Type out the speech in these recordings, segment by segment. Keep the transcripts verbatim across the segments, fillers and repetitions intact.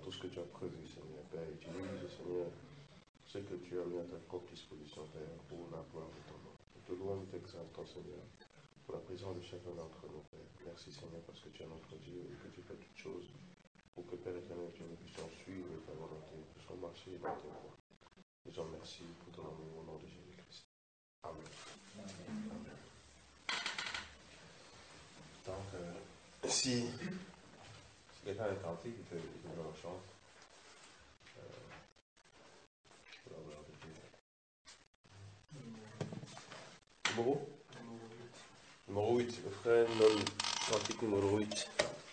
tout ce que tu as prévu, Seigneur, Père. Utilise, Seigneur, ce que tu as mis à ta propre disposition, Père, pour la gloire de ton nom. Nous te louons, nous t'exaltons, Seigneur, pour la présence de chacun d'entre nous, Père. Merci, Seigneur, parce que tu es notre Dieu et que tu fais toutes choses pour que, Père éternel, que nous puissions suivre ta volonté, que nous puissions marcher dans tes voies. Nous en remercions pour ton amour au nom de Jésus-Christ. Amen. Amen. Donc, euh, si, si quelqu'un est tenté, il peut nous en chanter. Euh, pour la gloire de Dieu. Numéro Numéro huit. Le frère nomme cantique numéro huit.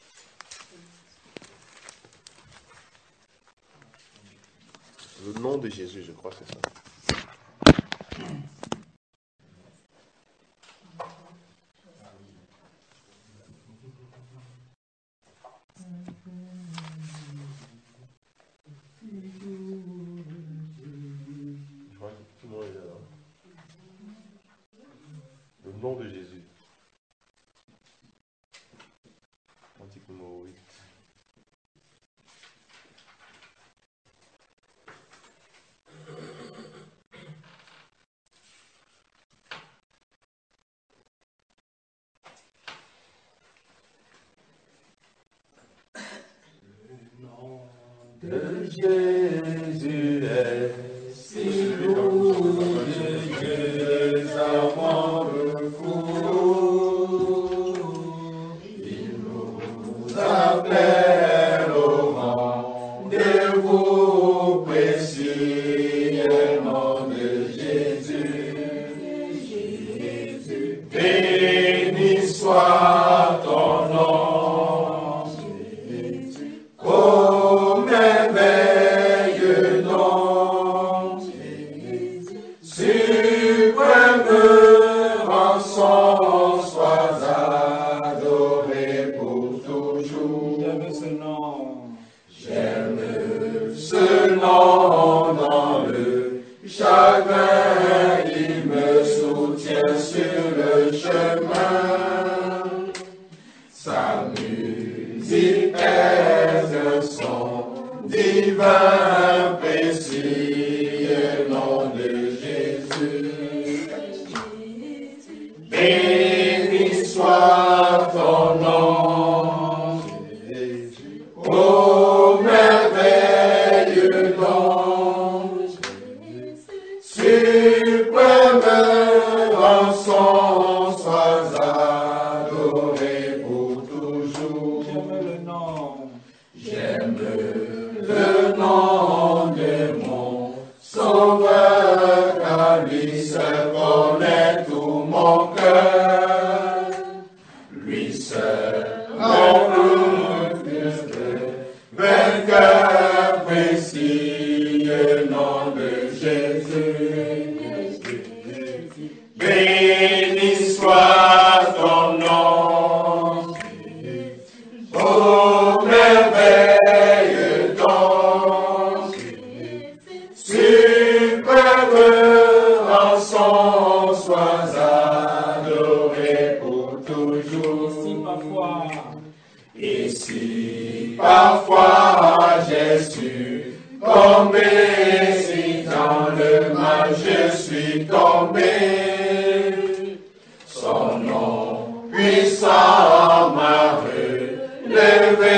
Le nom de Jésus, je crois que c'est ça. Je crois que tout le monde est là. Le nom de Jésus. Cantique numéro huit. De Jésus est si doux, de Dieu amour fou. Il nous appelle au rendez-vous précieux, nom de Jésus. Jésus, béni soit ton nom. Chacun, il me soutient sur le chemin. Sa musique est un son divin, précieux, nom de Jésus. Béni soit ton nom, Jésus. Ô merveilleux nom. Suprême rançon, sois adoré pour toujours. J'aime le nom, j'aime le nom de mon Sauveur, car lui seul connaît tout mon cœur. Lui seul mon vainqueur précieux, nom de Jésus. Béni soit ton nom, ô merveilleux don, suprême rançon, sois adoré pour toujours. Et si parfois j'ai su tomber, si dans le mal je suis tombé, son nom puissant m'a relevé,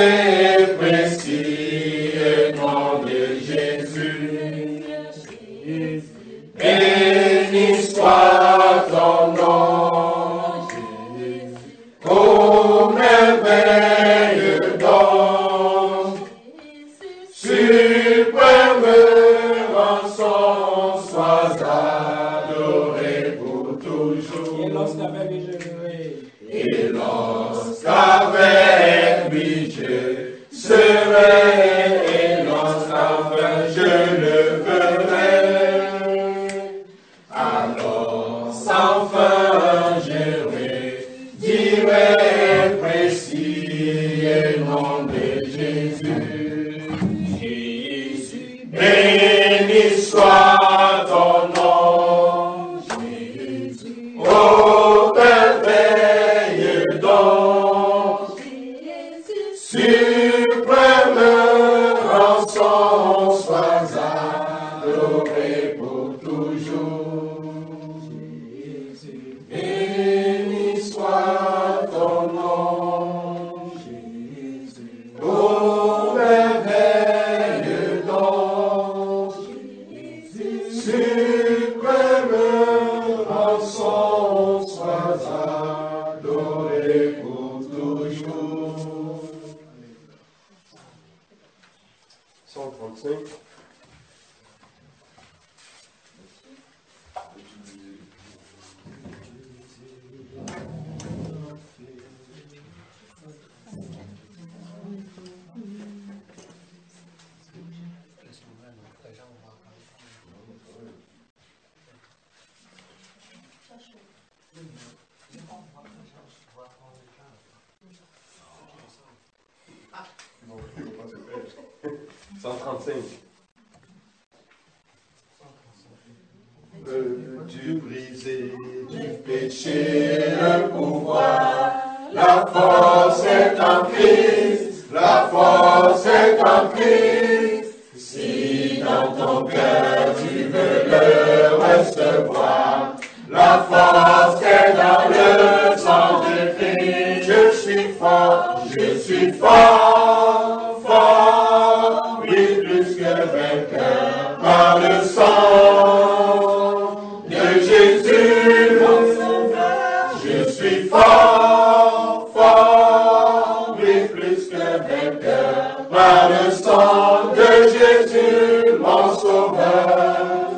précieux nom de Jésus. Béni soit ton nom, ô merveilleux don, suprême rançon, sois adoré pour toujours. Et lorsqu'avec lui je serai, et lorsqu'avec lui je serai, et lorsqu'avec je le verrai, alors sans fin je redirai, précieux nom de Jésus. Jésus, béni soit ton nom, Jésus. Ô merveilleux don, suprême sang sois adoré pour toujours. Jésus, béni soit ton nom, Jésus, ô merveilleux don, Jésus, suprême rançon sois adoré pour toujours. cent trente-cinq. cent trente-cinq. Peux-tu briser du péché le pouvoir? La force est en Christ, la force est en Christ. Si dans ton cœur tu veux le recevoir, la force est dans le sang de Christ. Je suis fort, je suis fort, fort, oui, plus que vainqueur par le sang de Jésus, mon sauveur. Je suis fort, fort, oui, plus que vainqueur par le sang de Jésus, mon sauveur.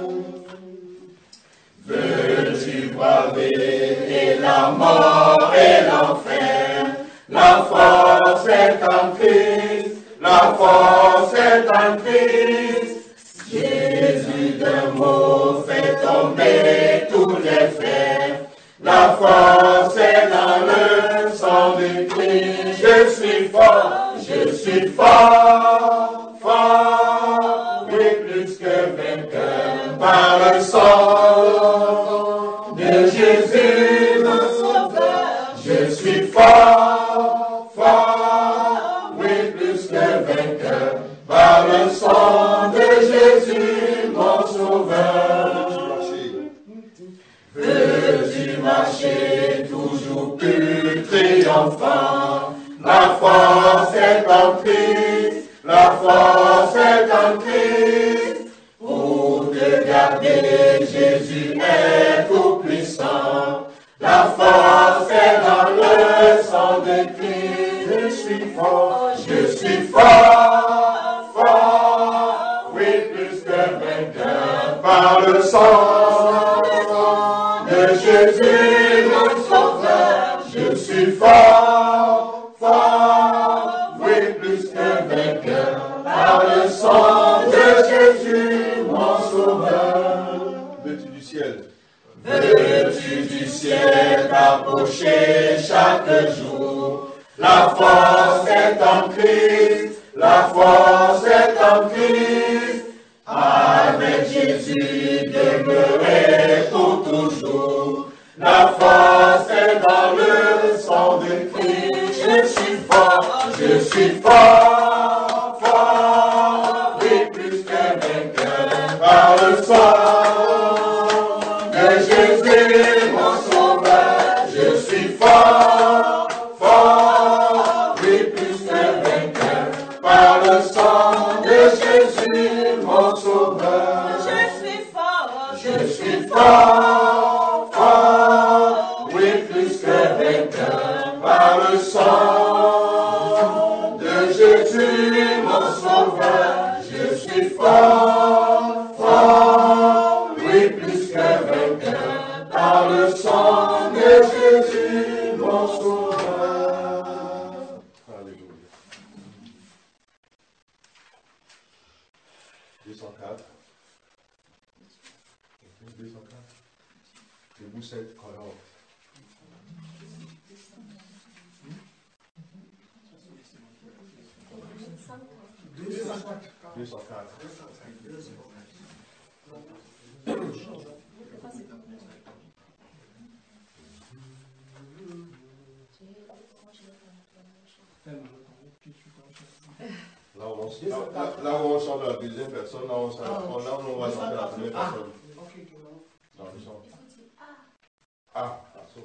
Veux-tu braver la mort et l'enfer? La force est en Christ, la force est en Christ. Jésus d'un mot fait tomber tous les fers. La force est dans le sang de Christ. Je suis fort, je suis fort, fort, oui, plus que vainqueur par le sang de Jésus, mon sauveur. Je suis fort, fort, oui, plus que vainqueur par le sang de Jésus, mon sauveur. Veux-tu marcher toujours plus triomphant? La force est en Christ, la force est en Christ. Pour te garder, Jésus est tout puissant. La force est dans le sang de Christ. Je suis fort, je suis fort, fort, oui, plus que vainqueur par le sang de Jésus, mon sauveur. Je suis fort, fort, oui, plus que vainqueur par le sang de Jésus, mon sauveur. Veux-tu du ciel? Veux-tu du ciel t'approcher chaque jour? La force est en Christ, la force est en Christ. Avec Jésus demeurer pour toujours. La force est dans le sang de Christ. Je suis fort, je suis fort, fort, oui, plus que vainqueur par le sang de Jésus, mon sauveur. Je suis fort, fort, oui, plus que vainqueur par le sang de Jésus, mon sauveur. Je suis fort, Je suis fort, fort, oui, plus que vainqueur par le sang de Jésus, mon sauveur. Je suis fort, fort, oui, plus que vainqueur par le sang de Jésus, mon sauveur. Alléluia. deux cent quatre. deux cent quatre. Debout cette colonne. deux cent quatre. Là où on, là, là, là où on chante la deuxième personne, là où on, ah, on, là où on va chanter la première ah. personne. Ok, dans le chant. Ah, ah, so.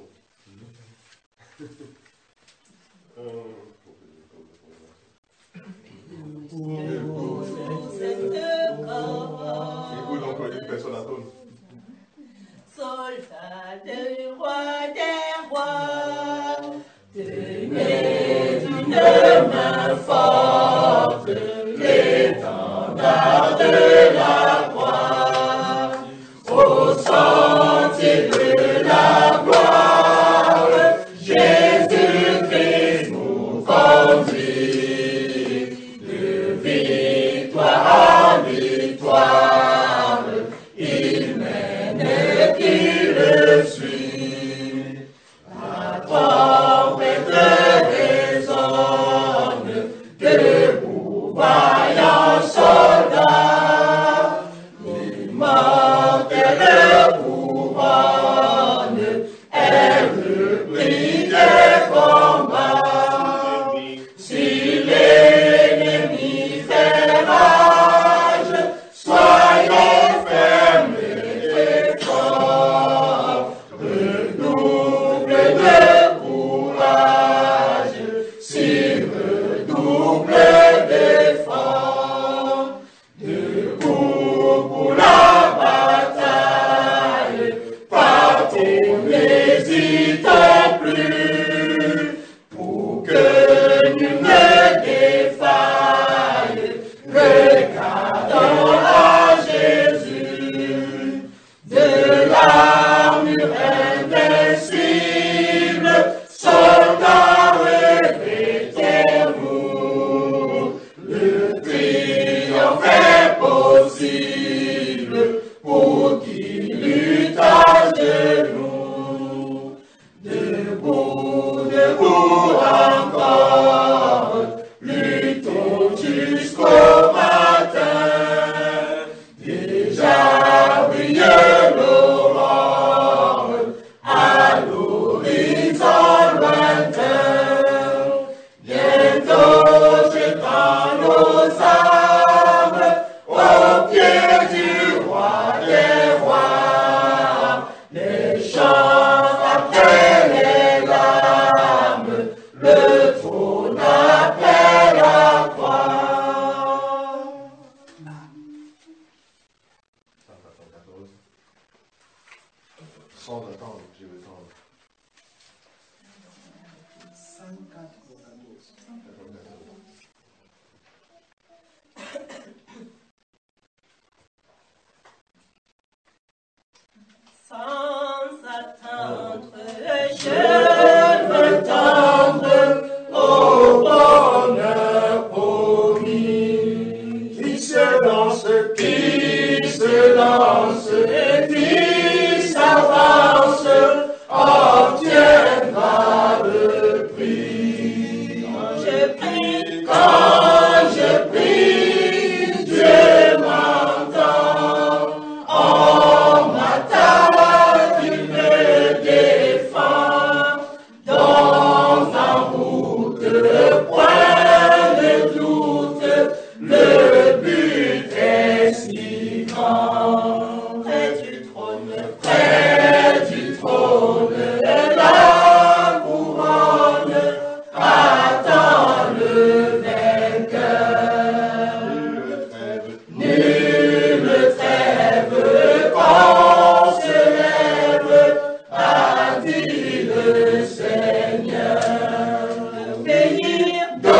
euh, Écoute donc une personne à tourne. Soldat du roi des rois, tenez d'une main forte l'étendard de la croix, au sentier de la gloire, Jésus-Christ nous conduit, de victoire en victoire, il mène qui le suit. La trompette résonne, debout vaillants soldats, l'immortelle couronne est le prix des combats. Si l'ennemi fait rage, soyez fermes et forts, redouble de courage, si redouble d'efforts, debout pour la bataille, partez, n'hésitons plus, pour que nul ne défaille, regardons à Jésus, de l'armure invincible, soldats revêtez-vous, le triomphe est possible pour qui lutte à genoux. Debout, debout encore, luttons jusqu'au matin, déjà brille l'aurore à l'horizon lointain, bientôt jetant nos armes au pied du roi des rois, les chants après les larmes, le trône après la croix. Sans attendre, je vais attendre. Sans attendre, je veux tendre au bonheur promis. Qui se lance, qui se lance, et qui s'avance, obtiendra le prix. Quand je prie, quand je prie, Dieu m'entend. En m'attaque, il me défend. Dans la route, point de doute, le but est si grand. Près du trône, près du trône, la couronne attend le vainqueur. Nulle trêve qu'on se lève, a dit le Seigneur. D'obéir,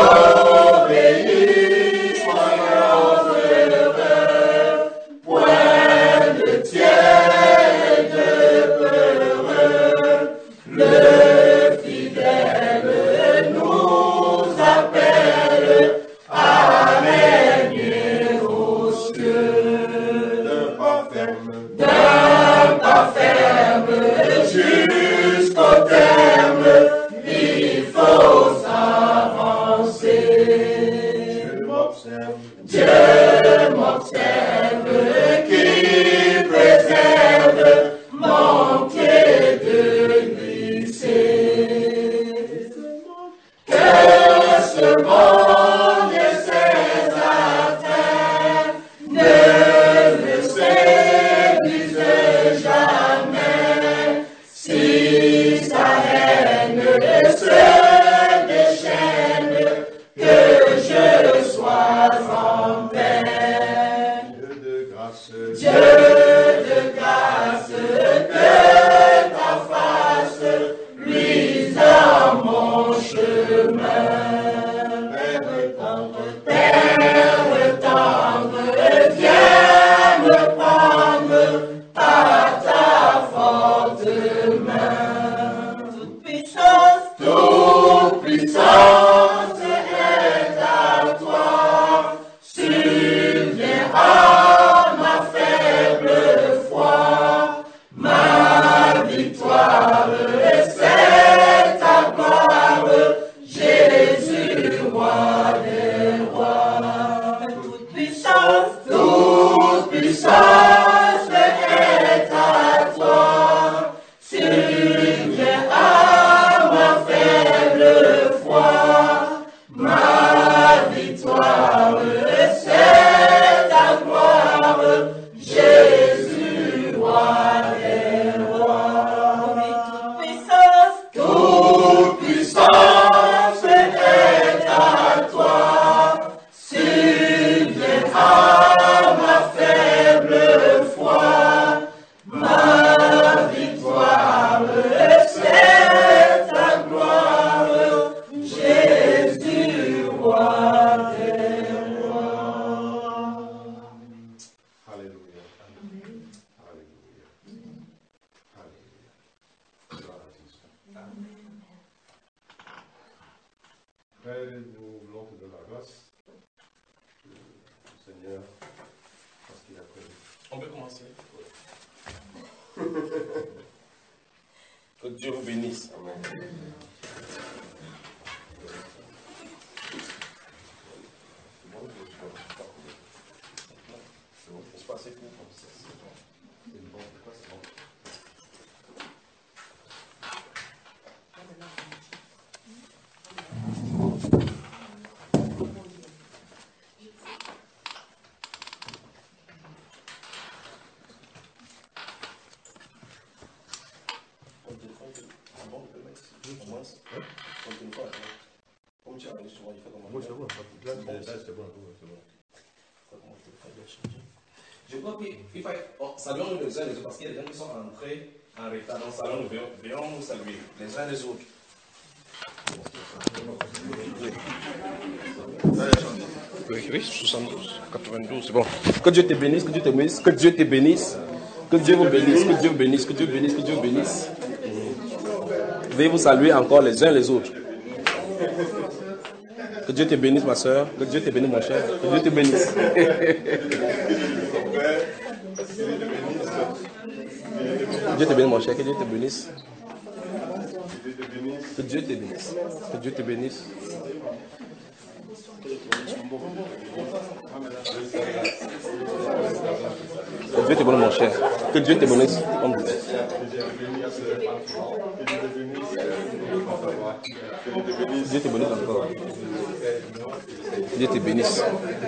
d'obéir, soyons heureux, point de tiède peureux. Le fidèle nous appelle à régner aux cieux. D'un pas ferme, D'un pas ferme jusqu'au terme, il faut s'avancer. je m'observe, Dieu m'observe, qui préserve mon pied de glisser. Que ce monde et ses gloire, c'est ta gloire, Jésus, roi des rois. Toute puissance est à toi, subviens à ma faible foi, ma victoire, c'est ta gloire, Jésus, roi des rois. Alléluia. Alléluia. Alléluia. Gloire à Jésus. Père, nous voulons te donner la grâce, le Seigneur, parce qu'il a prévu. On peut commencer. Que Dieu vous bénisse. Amen. C'est bon, je suis pas coupé. C'est bon, C'est pas assez court comme ça. c'est bon, c'est quoi, c'est bon. Ton téléphone, c'est bon, on peut le mettre. Au moins, ton téléphone, comme tu arrives souvent, il fait comment? Moi, c'est bon, là, c'est bon, c'est bon. Je crois qu'il faut oh, saluons les uns les autres parce qu'il y a des gens qui sont entrés en retard dans le salon. Nous venons, venons nous saluer les uns les autres. Oui, oui, soixante-douze, quatre-vingt-douze, c'est bon. Que Dieu te bénisse, que Dieu te bénisse, que Dieu te bénisse, que Dieu vous bénisse, que Dieu bénisse, que Dieu bénisse, que Dieu bénisse. Veuillez vous saluer encore les uns les autres. Que Dieu te bénisse, ma soeur. Que Dieu te bénisse, mon cher. Que Dieu te bénisse. Que Dieu te bénisse, mon cher. Que Dieu te bénisse. Que Dieu te bénisse. Que Dieu te bénisse. Que Dieu te bénisse, mon cher. Que Dieu te bénisse. Dieu te bénisse encore. Dieu te bénisse.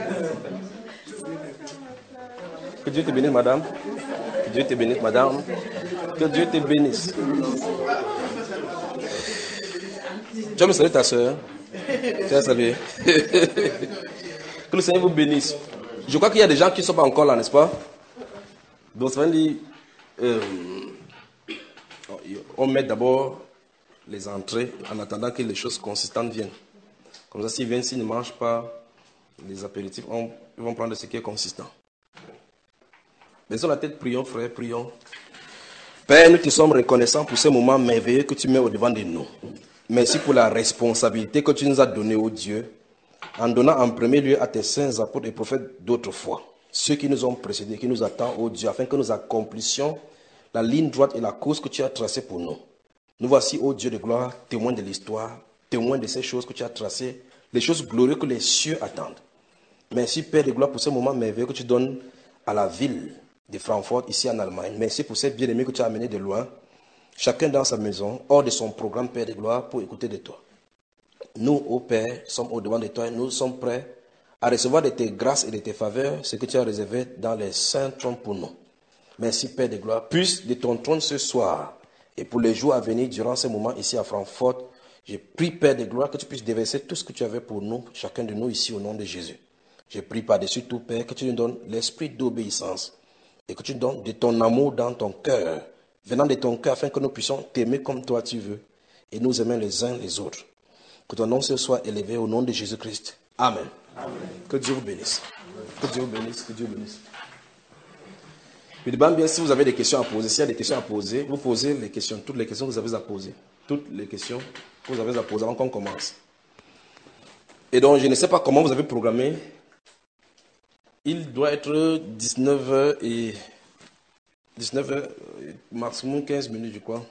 Que Dieu te bénisse, madame. Que Dieu te bénisse, madame. Que Dieu te bénisse. Tu vas me saluer ta soeur. Tu vas saluer. Que le Seigneur vous bénisse. Je crois qu'il y a des gens qui ne sont pas encore là, n'est-ce pas? Donc, ça veut dire, euh, on met d'abord les entrées en attendant que les choses consistantes viennent. Comme ça, s'ils viennent, s'ils ne mangent pas les apéritifs, on, ils vont prendre ce qui est consistant. Baissons la tête, prions, frère, prions. Père, nous te sommes reconnaissants pour ce moment merveilleux que tu mets au-devant de nous. Merci pour la responsabilité que tu nous as donnée, ô Dieu, en donnant en premier lieu à tes saints apôtres et prophètes d'autrefois, ceux qui nous ont précédés, qui nous attendent, ô Dieu, afin que nous accomplissions la ligne droite et la course que tu as tracée pour nous. Nous voici, ô Dieu de gloire, témoins de l'histoire, témoins de ces choses que tu as tracées, les choses glorieuses que les cieux attendent. Merci, Père de gloire, pour ce moment merveilleux que tu donnes à la ville de Francfort, ici en Allemagne. Merci pour ces bien-aimés que tu as amenés de loin, chacun dans sa maison, hors de son programme, Père de gloire, pour écouter de toi. Nous, ô Père, sommes au-devant de toi et nous sommes prêts à recevoir de tes grâces et de tes faveurs ce que tu as réservé dans les saints trônes pour nous. Merci, Père de gloire. Puisse de ton trône ce soir et pour les jours à venir, durant ces moments ici à Francfort, je prie, Père de gloire, que tu puisses déverser tout ce que tu avais pour nous, chacun de nous ici, au nom de Jésus. Je prie par-dessus tout, Père, que tu nous donnes l'esprit d'obéissance et que tu nous donnes de ton amour dans ton cœur, venant de ton cœur, afin que nous puissions t'aimer comme toi tu veux et nous aimer les uns les autres. Que ton nom soit élevé au nom de Jésus-Christ. Amen. Amen. Que Dieu vous bénisse. Que Dieu vous bénisse. Que Dieu vous bénisse. Je demande bien si vous avez des questions à poser. S'il y a des questions à poser, vous posez les questions, toutes les questions que vous avez à poser. Toutes les questions que vous avez à poser avant qu'on commence. Et donc, je ne sais pas comment vous avez programmé. Il doit être dix-neuf heures et dix-neuf heures, maximum quinze minutes, je crois.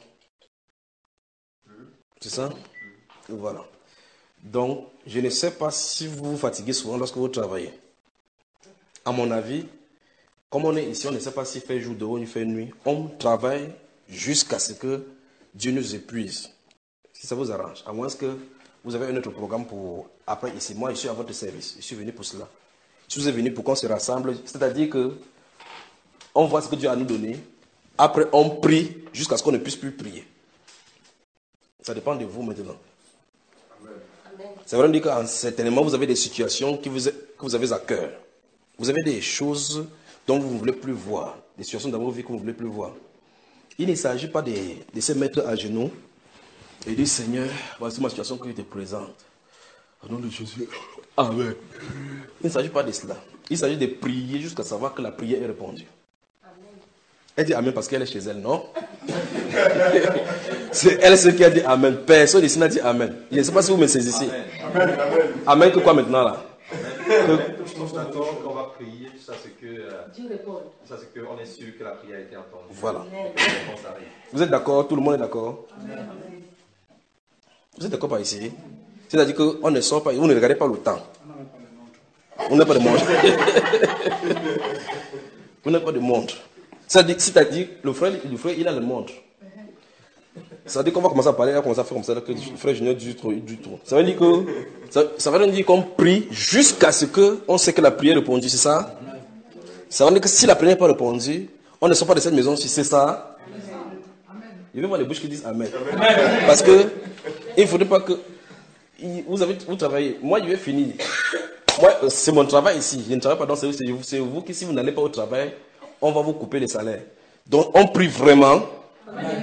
C'est ça? Voilà. Donc, je ne sais pas si vous vous fatiguez souvent lorsque vous travaillez. À mon avis, comme on est ici, on ne sait pas s'il fait jour dehors ou il fait nuit. On travaille jusqu'à ce que Dieu nous épuise. Si ça vous arrange. À moins que vous avez un autre programme pour après ici, moi je suis à votre service, je suis venu pour cela. Si vous êtes venu pour qu'on se rassemble, c'est-à-dire que on voit ce que Dieu a nous donné, après on prie jusqu'à ce qu'on ne puisse plus prier. Ça dépend de vous maintenant. C'est vrai dire qu'en certainement vous avez des situations qui vous, que vous avez à cœur. Vous avez des choses dont vous ne voulez plus voir, des situations dans vos vies que vous ne voulez plus voir. Il ne s'agit pas de, de se mettre à genoux et dire Seigneur, voici ma situation que je te présente. Au nom de Jésus. Amen. Il ne s'agit pas de cela. Il s'agit de prier jusqu'à savoir que la prière est répondue. Amen. Elle dit Amen parce qu'elle est chez elle, non? C'est elle ce qui a dit Amen. Personne ici n'a dit Amen. Je ne sais pas si vous me saisissez. Amen. Amen. Amen. Amen que quoi maintenant là? Je suis d'accord qu'on va prier jusqu'à ce que euh, Dieu réponde. Jusqu'à ce qu'on est sûr que la prière a été entendue. Voilà. Vous êtes d'accord? Tout le monde est d'accord? Amen. Vous êtes d'accord par ici? C'est-à-dire qu'on ne sort pas, vous ne regardez pas le temps. On n'a pas de montre. On n'a pas de montre. C'est-à-dire, le frère, le frère, il a le montre. Ça veut dire qu'on va commencer à parler, on va commencer à faire comme ça, que le frère Junior du tout, du tout. Ça veut dire que, ça, ça veut dire qu'on prie jusqu'à ce qu'on sait que la prière est répondue, c'est ça? Ça veut dire que si la prière n'est pas répondue, on ne sort pas de cette maison, si c'est ça. Je vais voir les bouches qui disent Amen. Amen. Parce que, il ne faudrait pas que, vous avez, vous travaillez, moi je vais finir. Moi, c'est mon travail ici, je ne travaille pas dans ce service, c'est vous qui, si vous n'allez pas au travail, on va vous couper les salaires. Donc, on prie vraiment. Amen.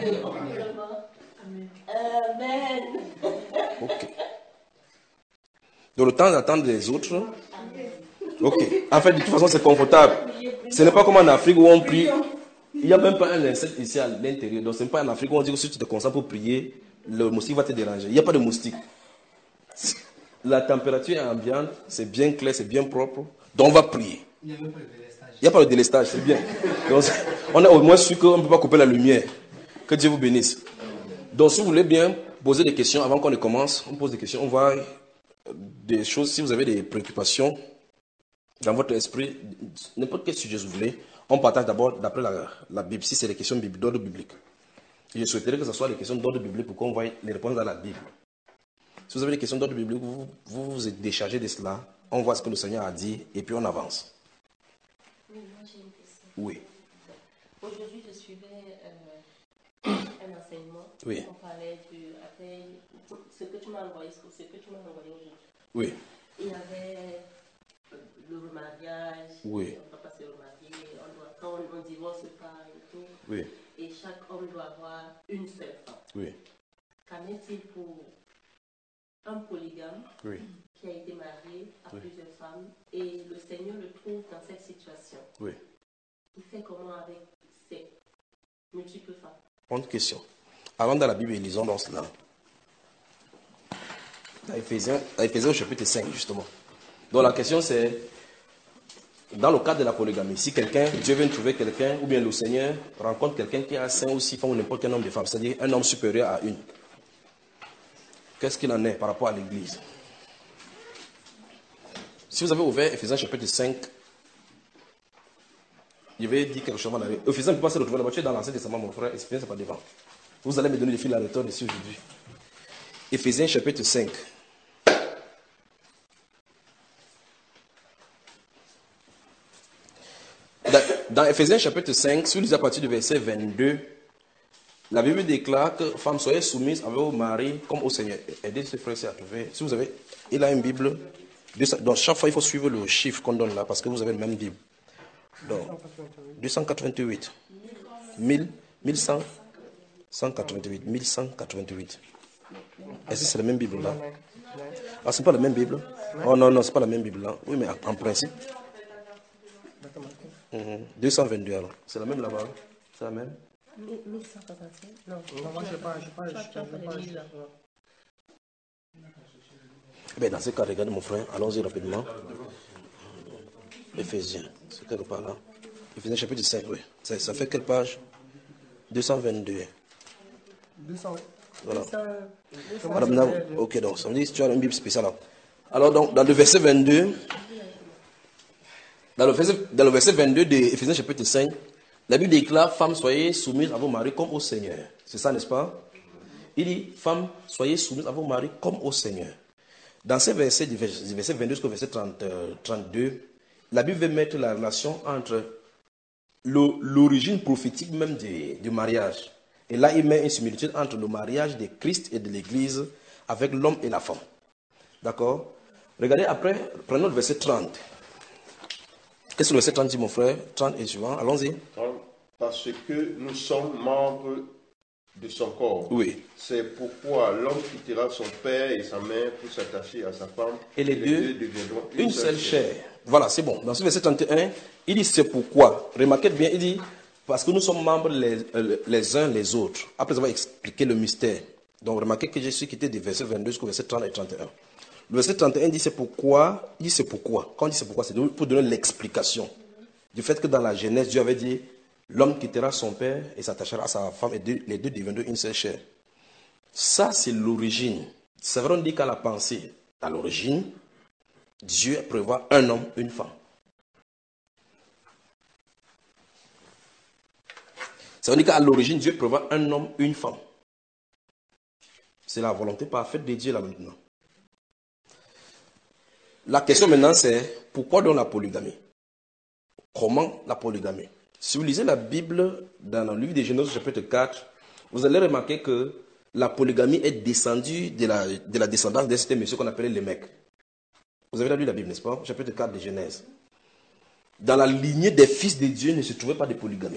Amen. Ok. Dans le temps d'attendre les autres. Ok. En fait, de toute façon, c'est confortable. Ce n'est pas comme en Afrique où on prie. Il n'y a même pas un insecte ici à l'intérieur. Donc, ce n'est pas en Afrique où on dit que si tu te concentres pour prier, le moustique va te déranger. Il n'y a pas de moustique. La température est ambiante, c'est bien clair, c'est bien propre. Donc, on va prier. Il n'y a pas de délestage. Il n'y a pas de délestage, c'est bien. Donc, on est au moins sûr qu'on ne peut pas couper la lumière. Que Dieu vous bénisse. Donc, si vous voulez bien poser des questions avant qu'on ne commence, on pose des questions, on voit des choses. Si vous avez des préoccupations dans votre esprit, n'importe quel sujet vous voulez, on partage d'abord d'après la, la Bible, si c'est des questions d'ordre biblique. Et je souhaiterais que ce soit des questions d'ordre biblique pour qu'on voie les réponses dans la Bible. Si vous avez des questions d'ordre biblique, vous, vous vous êtes déchargé de cela, on voit ce que le Seigneur a dit et puis on avance. Oui, moi j'ai une question. Oui. Aujourd'hui, je suivais euh, un enseignement. Oui. On parlait de après, ce que tu m'as envoyé, ce que tu m'as envoyé aujourd'hui. Oui. Il y avait le remariage. Oui. On doit passer au mariage. On doit, quand on ne divorce pas et tout. Oui. Et chaque homme doit avoir une seule femme. Oui. Qu'en est-il pour un polygame oui. qui a été marié à oui. plusieurs femmes et le Seigneur le trouve dans cette situation? Oui. Il fait comment avec ces multiples femmes? Bonne question. Allons dans la Bible et lisons dans cela. Dans Éphésiens, Éphésiens au chapitre cinq, justement. Donc la question c'est, dans le cadre de la polygamie, si quelqu'un, Dieu vient trouver quelqu'un, ou bien le Seigneur rencontre quelqu'un qui a cinq ou six femmes ou n'importe quel nombre de femmes, c'est-à-dire un homme supérieur à une. Qu'est-ce qu'il en est par rapport à l'Église? Si vous avez ouvert Éphésiens chapitre cinq, je vais dire quelque chose en arrière. Éphésiens ne peut pas se retrouver là-bas. Tu es dans l'Ancien Testament, mon frère, Éphésiens, c'est pas devant. Vous allez me donner le fil à retour ici aujourd'hui. Éphésiens chapitre cinq. Dans, dans Éphésiens chapitre cinq, si vous lisez à partir du verset vingt-deux, la Bible déclare que femmes, soyez soumises à vos maris comme au Seigneur. Aidez ce frère à trouver. Si vous avez, il a une Bible. Donc chaque fois, il faut suivre le chiffre qu'on donne là parce que vous avez la même Bible. Donc, deux cent quatre-vingt-huit. mille, mille cent, cent quatre-vingt-huit. mille cent quatre-vingt-huit. Est-ce que c'est la même Bible là? Ah, c'est pas la même Bible? Oh non, non, c'est pas la même Bible là. Oui, mais en principe. Mmh. deux cent vingt-deux alors. C'est la même là-bas? C'est la même? mille cent quarante-cinq? Non, moi je sais pas, je sais pas, je sais pas. Ben, dans ce cas, regardez mon frère, allons-y rapidement. Éphésiens, c'est quelque part là. Éphésiens chapitre cinq, oui. Ça, ça fait quelle page? deux cent vingt-deux. deux cents. Voilà. Madame Nav, ok, donc ça me dit que tu as une Bible spéciale là. Alors, donc, dans le verset vingt-deux, dans le verset, dans le verset vingt-deux de Éphésiens chapitre cinq, la Bible déclare, femmes, soyez soumises à vos maris comme au Seigneur. C'est ça, n'est-ce pas? Il dit, femmes, soyez soumises à vos maris comme au Seigneur. Dans ces versets, du verset vingt-deux jusqu'au verset trente, euh, trente-deux, la Bible veut mettre la relation entre l'origine prophétique même du, du mariage. Et là, il met une similitude entre le mariage de Christ et de l'Église avec l'homme et la femme. D'accord? Regardez après, prenons le verset trente. Qu'est-ce que le verset trente dit, mon frère? trente et suivant, allons-y. Parce que nous sommes membres de son corps. Oui. C'est pourquoi l'homme quittera son père et sa mère pour s'attacher à sa femme. Et les, les deux, deux deviendront une, une seule chair. chair. Voilà, c'est bon. Dans ce verset trente et un, il dit c'est pourquoi. Remarquez bien, il dit parce que nous sommes membres les, les uns les autres. Après avoir expliqué le mystère. Donc remarquez que je suis quitté du verset vingt-deux jusqu'au verset trente et trente et un. Le verset trente et un dit c'est pourquoi. Il dit c'est pourquoi. Quand il dit c'est pourquoi, c'est pour donner l'explication du fait que dans la Genèse, Dieu avait dit l'homme quittera son père et s'attachera à sa femme et deux, les deux deviendront une seule chair. Ça, c'est l'origine. C'est vrai, on dit qu'à la pensée, à l'origine, Dieu prévoit un homme, une femme. Ça veut dire qu'à l'origine, Dieu prévoit un homme, une femme. C'est la volonté parfaite de Dieu là maintenant. La question maintenant, c'est pourquoi donc la polygamie? Comment la polygamie? Si vous lisez la Bible dans le livre de Genèse chapitre quatre, vous allez remarquer que la polygamie est descendue de la, de la descendance de ce monsieur qu'on appelait les mecs. Vous avez lu la Bible, n'est-ce pas? Chapitre quatre de Genèse. Dans la lignée des fils de Dieu ne se trouvait pas de polygamie.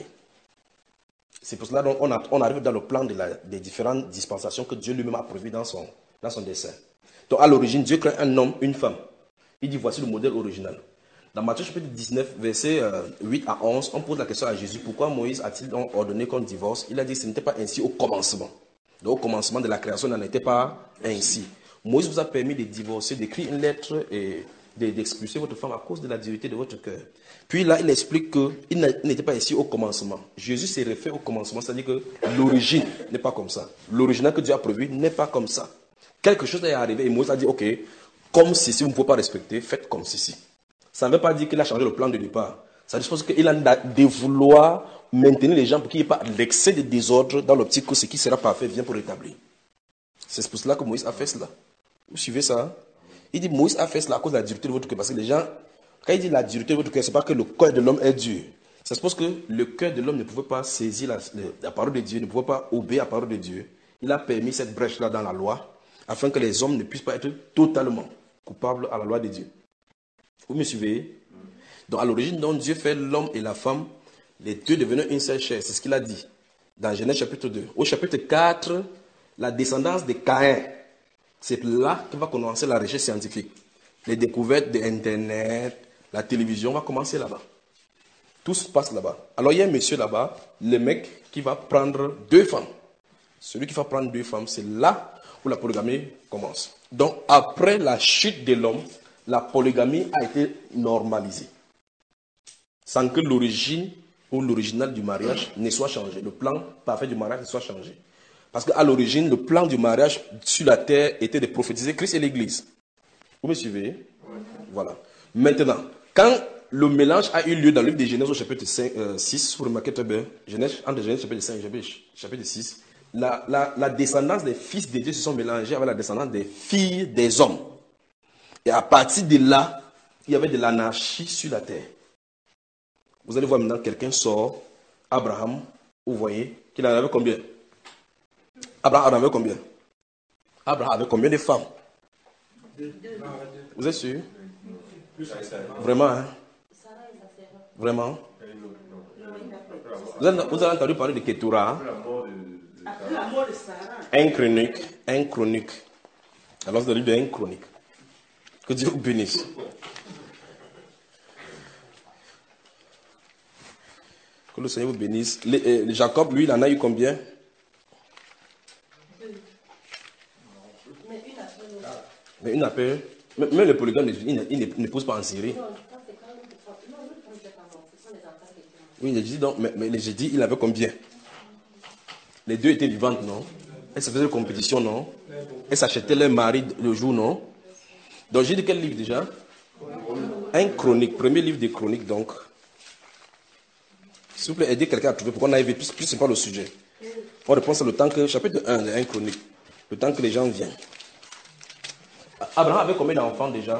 C'est pour cela qu'on on arrive dans le plan de la, des différentes dispensations que Dieu lui-même a prévues dans son, dans son dessein. Donc à l'origine, Dieu crée un homme, une femme. Il dit voici le modèle original. Dans Matthieu chapitre dix-neuf, versets huit à onze, on pose la question à Jésus, pourquoi Moïse a-t-il donc ordonné qu'on divorce? Il a dit que ce n'était pas ainsi au commencement. Donc au commencement de la création, ça n'était pas ainsi. Moïse vous a permis de divorcer, d'écrire une lettre et d'expulser votre femme à cause de la dureté de votre cœur. Puis là, il explique qu'il n'était pas ainsi au commencement. Jésus s'est référé au commencement, c'est-à-dire que l'origine n'est pas comme ça. L'original que Dieu a prévu n'est pas comme ça. Quelque chose est arrivé et Moïse a dit, ok, comme ceci, vous ne pouvez pas respecter, faites comme ceci. Ça ne veut pas dire qu'il a changé le plan de départ. Ça suppose qu'il a de vouloir maintenir les gens pour qu'il n'y ait pas l'excès de désordre dans l'optique que ce qui sera parfait vient pour rétablir. C'est pour cela que Moïse a fait cela. Vous suivez ça? Il dit Moïse a fait cela à cause de la dureté de votre cœur. Parce que les gens, quand il dit la dureté de votre cœur, ce n'est pas que le cœur de l'homme est dur. Ça suppose que le cœur de l'homme ne pouvait pas saisir la, la parole de Dieu, ne pouvait pas obéir à la parole de Dieu. Il a permis cette brèche-là dans la loi, afin que les hommes ne puissent pas être totalement coupables à la loi de Dieu. Vous me suivez? Donc à l'origine, donc, Dieu fait l'homme et la femme, les deux devenant une seule chair. C'est ce qu'il a dit dans Genèse chapitre deux. Au chapitre quatre, la descendance de Caïn. C'est là que va commencer la recherche scientifique. Les découvertes d'Internet, la télévision va commencer là-bas. Tout se passe là-bas. Alors il y a un monsieur là-bas, le mec qui va prendre deux femmes. Celui qui va prendre deux femmes, c'est là où la polygamie commence. Donc après la chute de l'homme, la polygamie a été normalisée. Sans que l'origine ou l'original du mariage ne soit changé. Le plan parfait du mariage ne soit changé. Parce qu'à l'origine, le plan du mariage sur la terre était de prophétiser Christ et l'Église. Vous me suivez? Oui. Voilà. Maintenant, quand le mélange a eu lieu dans le livre de Genèse au chapitre cinq, euh, six, vous remarquez très bien, Genèse, entre Genèse chapitre cinq et chapitre six, la, la, la descendance des fils de Dieu se sont mélangés avec la descendance des filles des hommes. Et à partir de là, il y avait de l'anarchie sur la terre. Vous allez voir maintenant, quelqu'un sort, Abraham, vous voyez, qu'il en avait combien? Abraham avait combien? Abraham avait combien de femmes? Vous êtes sûr? Vraiment, hein? Vraiment? Vous avez, vous avez entendu parler de Ketura? Hein? Un chronique. Un chronique. Alors c'est le livre de un chronique. Que Dieu vous bénisse. Que le Seigneur vous bénisse. Les, euh, Jacob, lui, il en a eu combien? Mais une après, même les polygames, ils n'épousent pas en Syrie. Oui, j'ai dit donc, mais, mais j'ai dit, il avait combien? Les deux étaient vivantes, non? Elles se faisaient une compétition, non? Elles s'achetaient leur mari le jour, non? Donc j'ai dit quel livre déjà? Un chronique, premier livre des chroniques, donc. S'il vous plaît, aidez quelqu'un à trouver, pour qu'on aille vite, plus, plus c'est pas le sujet. On reprend ça le temps que, chapitre un, un chronique, le temps que les gens viennent. Abraham avait combien d'enfants déjà?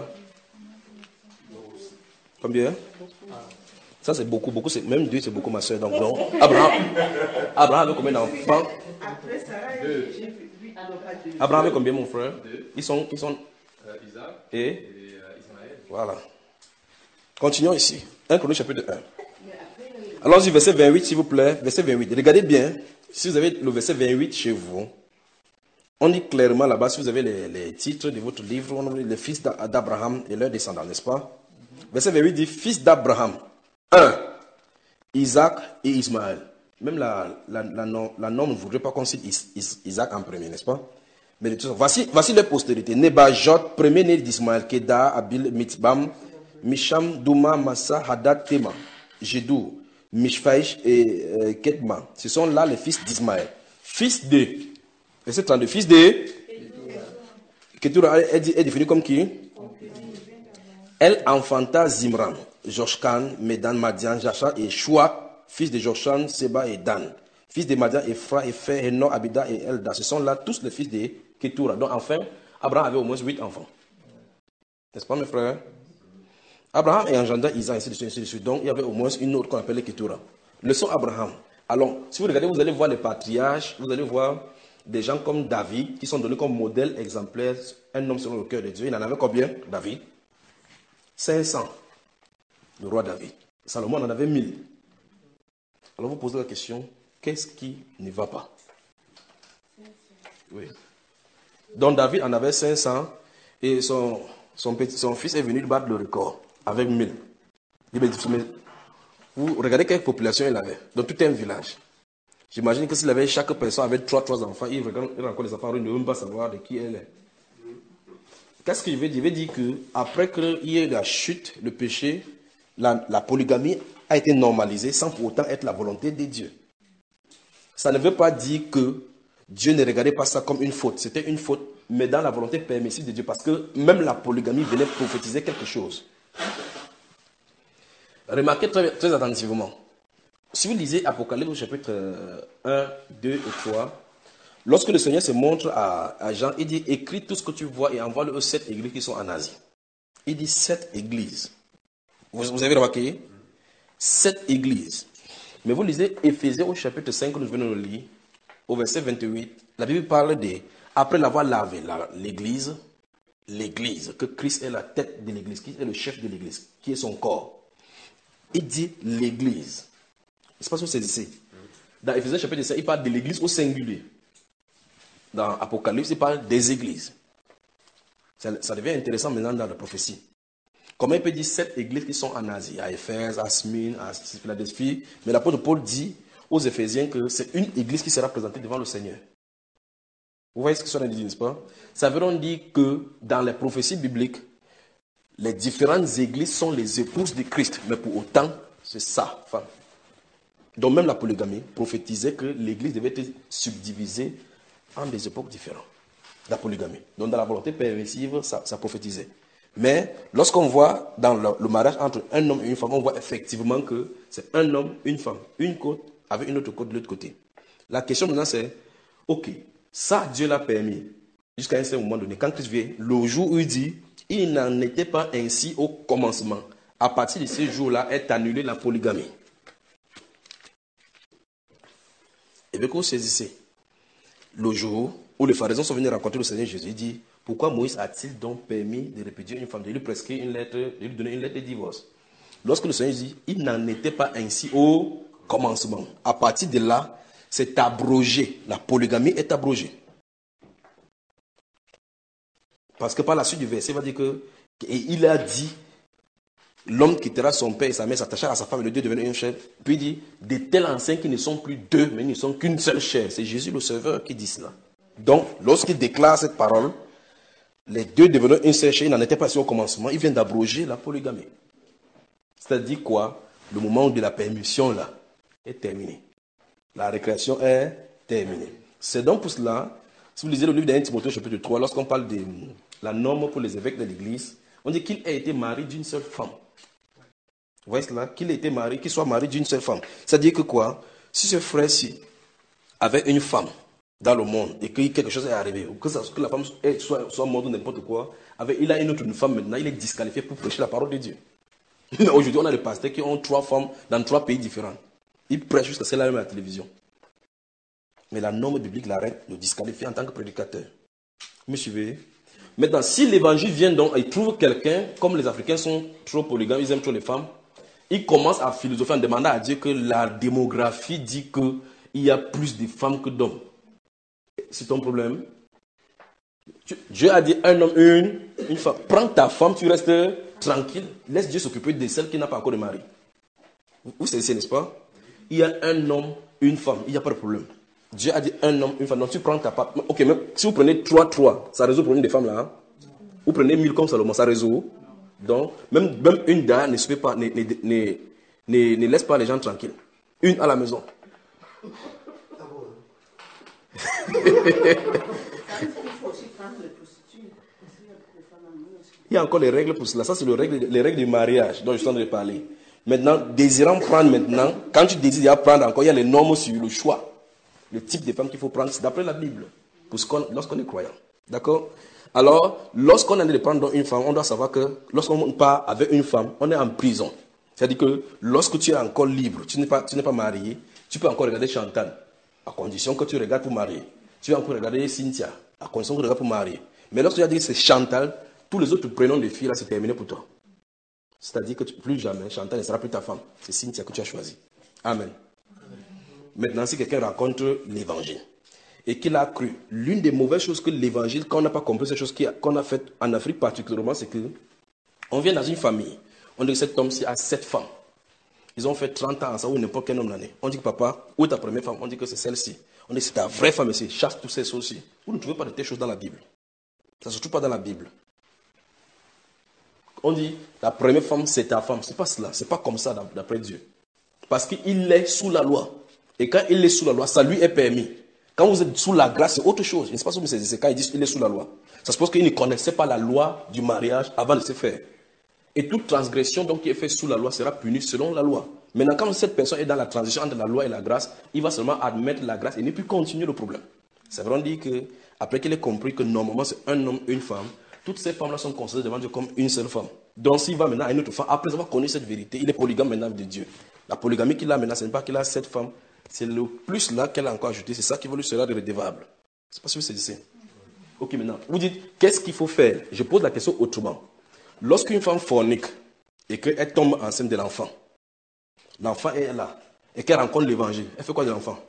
Combien? Ça c'est beaucoup, beaucoup, c'est, même deux c'est beaucoup ma soeur. Donc non, Abraham, Abraham avait combien d'enfants? Après Sarah, j'ai vu Abraham avait combien mon frère? Ils sont, ils sont euh, Isaac et, et euh, Ismaël. Voilà. Continuons ici. un Chronique chapitre un. Allons-y, verset vingt-huit, s'il vous plaît. Verset vingt-huit. Regardez bien. Si vous avez le verset vingt-huit chez vous, on dit clairement là-bas, si vous avez les, les titres de votre livre, on dit les fils d'Abraham et leurs descendants, n'est-ce pas? Verset vingt-huit dit fils d'Abraham. un. Isaac et Ismaël. Même la, la, la, norme, la norme ne voudrait pas qu'on cite Is, Is, Isaac en premier, n'est-ce pas? Mais de toute façon, voici, voici leur postérité. Nebajot, premier-né d'Ismaël, Kedar, Abil, Mitzbam, Misham, Douma, Massa, Hadad, Tema, Jedou, Mishfaïch et euh, Ketma. Ce sont là les fils d'Ismaël. Fils de. Verset trente-deux. Fils de. Ketura est, est défini comme qui? Elle enfanta Zimran, Joshkan, Medan, Madian, Jacha et Shua, fils de Joshan, Seba et Dan. Fils de Madian, Ephra, Epher, Henor, Abida et Elda. Ce sont là tous les fils de Ketura. Donc enfin, Abraham avait au moins huit enfants. N'est-ce pas mes frères? Abraham est engendré Isaac, ainsi de suite, ainsi de suite. Donc il y avait au moins une autre qu'on appelait Ketura. Leçon Abraham. Alors, si vous regardez, vous allez voir les patriarches, vous allez voir des gens comme David, qui sont donnés comme modèle exemplaire, un homme selon le cœur de Dieu. Il en avait combien, David? cinq cents. Le roi David. Salomon en avait mille. Alors vous posez la question, qu'est-ce qui ne va pas? Oui. Donc David en avait cinq cents et son, son, petit, son fils est venu battre le record avec mille. Vous regardez quelle population il avait dans tout un village. J'imagine que s'il avait chaque personne avec trois, trois enfants, il regarde, il rencontre les enfants, il ne veut même pas savoir de qui elle est. Qu'est-ce que je veux dire? Je veux dire qu'après qu'il y ait la chute, le péché, la, la polygamie a été normalisée sans pour autant être la volonté de Dieu. Ça ne veut pas dire que Dieu ne regardait pas ça comme une faute. C'était une faute, mais dans la volonté permissive de Dieu, parce que même la polygamie venait prophétiser quelque chose. Remarquez très, très attentivement. Si vous lisez Apocalypse chapitre un, deux et trois, lorsque le Seigneur se montre à, à Jean, il dit, écris tout ce que tu vois et envoie-le aux sept églises qui sont en Asie. Il dit sept églises. Vous, vous avez remarqué? Sept églises. Mais vous lisez Éphésiens au chapitre cinq que nous venons de lire, au verset vingt-huit, la Bible parle de, après l'avoir lavé, la, l'église, l'église, que Christ est la tête de l'église, qui est le chef de l'église, qui est son corps. Il dit l'église. C'est pas ce que c'est ici. Dans Éphésiens chapitre cinq, il parle de l'église au singulier. Dans Apocalypse, il parle des églises. Ça, ça devient intéressant maintenant dans la prophétie. Comment il peut dire sept églises qui sont en Asie, à Éphèse, à Smyrne, à Philadelphie, mais l'apôtre Paul dit aux Éphésiens que c'est une église qui sera présentée devant le Seigneur. Vous voyez ce que ça veut dire, n'est-ce pas? Ça veut dire que dans les prophéties bibliques, les différentes églises sont les épouses de Christ, mais pour autant, c'est sa femme. Donc même la polygamie prophétisait que l'église devait être subdivisée en des époques différentes. La polygamie. Donc dans la volonté permissive, ça, ça prophétisait. Mais lorsqu'on voit dans le, le mariage entre un homme et une femme, on voit effectivement que c'est un homme, une femme, une côte avec une autre côte de l'autre côté. La question maintenant c'est, ok, ça Dieu l'a permis jusqu'à un certain moment donné. Quand Christ vient, le jour où il dit, il n'en était pas ainsi au commencement. À partir de ce jour-là est annulée la polygamie. Et bien que vous saisissez, le jour où les pharisiens sont venus rencontrer le Seigneur Jésus, il dit, pourquoi Moïse a-t-il donc permis de répudier une femme, de lui prescrire une lettre, de lui donner une lettre de divorce? Lorsque le Seigneur dit, il n'en était pas ainsi au commencement. À partir de là, c'est abrogé. La polygamie est abrogée. Parce que par la suite du verset, il va dire que, et il a dit, l'homme quittera son père et sa mère, s'attachera à sa femme et les deux deviennent une chair. Puis il dit, de tels anciens qui ne sont plus deux, mais ils ne sont qu'une seule chair. C'est Jésus le Sauveur qui dit cela. Donc, lorsqu'il déclare cette parole, les deux devenaient une seule chair, il n'en était pas ainsi au commencement, il vient d'abroger la polygamie. C'est-à-dire quoi? Le moment de la permission là est terminé. La récréation est terminée. C'est donc pour cela, si vous lisez le livre d'Un Timothée chapitre trois, lorsqu'on parle de la norme pour les évêques de l'Église, on dit qu'il a été marié d'une seule femme. Vous voyez cela? Qu'il ait été marié, qu'il soit marié d'une seule femme. C'est-à-dire que quoi? Si ce frère-ci avait une femme, dans le monde et que quelque chose est arrivé, ou que, ça, que la femme soit, soit morte ou n'importe quoi, avec, il a une autre une femme maintenant, il est disqualifié pour prêcher la parole de Dieu. Mais aujourd'hui, on a des pasteurs qui ont trois femmes dans trois pays différents. Ils prêchent jusqu'à celle-là même à la télévision. Mais la norme biblique l'arrête, le disqualifie en tant que prédicateur. Vous me suivez? Maintenant, si l'évangile vient donc, il trouve quelqu'un, comme les Africains sont trop polygames, ils aiment trop les femmes, ils commencent à philosopher en demandant à Dieu que la démographie dit qu'il y a plus de femmes que d'hommes. C'est ton problème. Dieu a dit un homme, une, une femme. Prends ta femme, tu restes tranquille. Laisse Dieu s'occuper de celle qui n'a pas encore de mari. Vous savez, n'est-ce pas? Il y a un homme, une femme. Il n'y a pas de problème. Dieu a dit un homme, une femme. Donc tu prends ta femme. Ok, même si vous prenez trois, trois, ça résout le problème des femmes là. Hein? Vous prenez mille comme Salomon, ça résout. Donc, même, même une dame ne, pas, ne, ne, ne, ne, ne laisse pas les gens tranquilles. Une à la maison. Il y a encore les règles pour cela. Ça, c'est les règles, les règles du mariage dont je suis en train de parler. Maintenant, désirant prendre maintenant, quand tu désires prendre encore, il y a les normes sur le choix. Le type de femme qu'il faut prendre, c'est d'après la Bible. Pour ce qu'on, lorsqu'on est croyant. D'accord? Alors, lorsqu'on a de prendre une femme, on doit savoir que lorsqu'on part avec une femme, on est en prison. C'est-à-dire que lorsque tu es encore libre, tu n'es pas, tu n'es pas marié, tu peux encore regarder Chantal, à condition que tu regardes pour marier. Tu vas encore regarder Cynthia, à condition que tu regardes pour marier. Mais lorsque tu as dit que c'est Chantal, tous les autres prénoms de filles, là, c'est terminé pour toi. C'est-à-dire que tu, plus jamais, Chantal ne sera plus ta femme. C'est Cynthia que tu as choisi. Amen. Maintenant, si quelqu'un rencontre l'évangile et qu'il a cru, l'une des mauvaises choses que l'évangile, quand on n'a pas compris ces choses qu'on a faites en Afrique particulièrement, c'est que on vient dans une famille, on dit que cet homme-ci a sept femmes. Ils ont fait trente ans ensemble ou n'importe quel homme l'année. On dit que papa, où est ta première femme? On dit que c'est celle-ci. On dit que c'est ta vraie femme ici. Chasse toutes ces choses-ci. Vous ne trouvez pas de telles choses dans la Bible. Ça ne se trouve pas dans la Bible. On dit, la première femme, c'est ta femme. Ce n'est pas cela. Ce n'est pas comme ça d'après Dieu. Parce qu'il est sous la loi. Et quand il est sous la loi, ça lui est permis. Quand vous êtes sous la grâce, c'est autre chose. Je ne sais pas si vous savez, c'est quand il dit qu'il est sous la loi. Ça suppose qu'il ne connaissait pas la loi du mariage avant de se faire. Et toute transgression donc, qui est faite sous la loi sera punie selon la loi. Maintenant, quand cette personne est dans la transition entre la loi et la grâce, il va seulement admettre la grâce et ne plus continuer le problème. C'est vrai, on dit qu'après qu'il ait compris que normalement c'est un homme, une femme, toutes ces femmes-là sont considérées devant Dieu comme une seule femme. Donc s'il va maintenant à une autre femme, après avoir connu cette vérité, il est polygame maintenant de Dieu. La polygamie qu'il a maintenant, ce n'est pas qu'il a sept femmes, c'est le plus là qu'elle a encore ajouté, c'est ça qui va lui sera redevable. C'est pas ce que c'est ici. Ok, maintenant, vous dites, qu'est-ce qu'il faut faire? Je pose la question autrement. Lorsqu'une femme fornique et qu'elle tombe enceinte de l'enfant, l'enfant est là, et qu'elle rencontre l'évangile, elle fait quoi de l'enfant?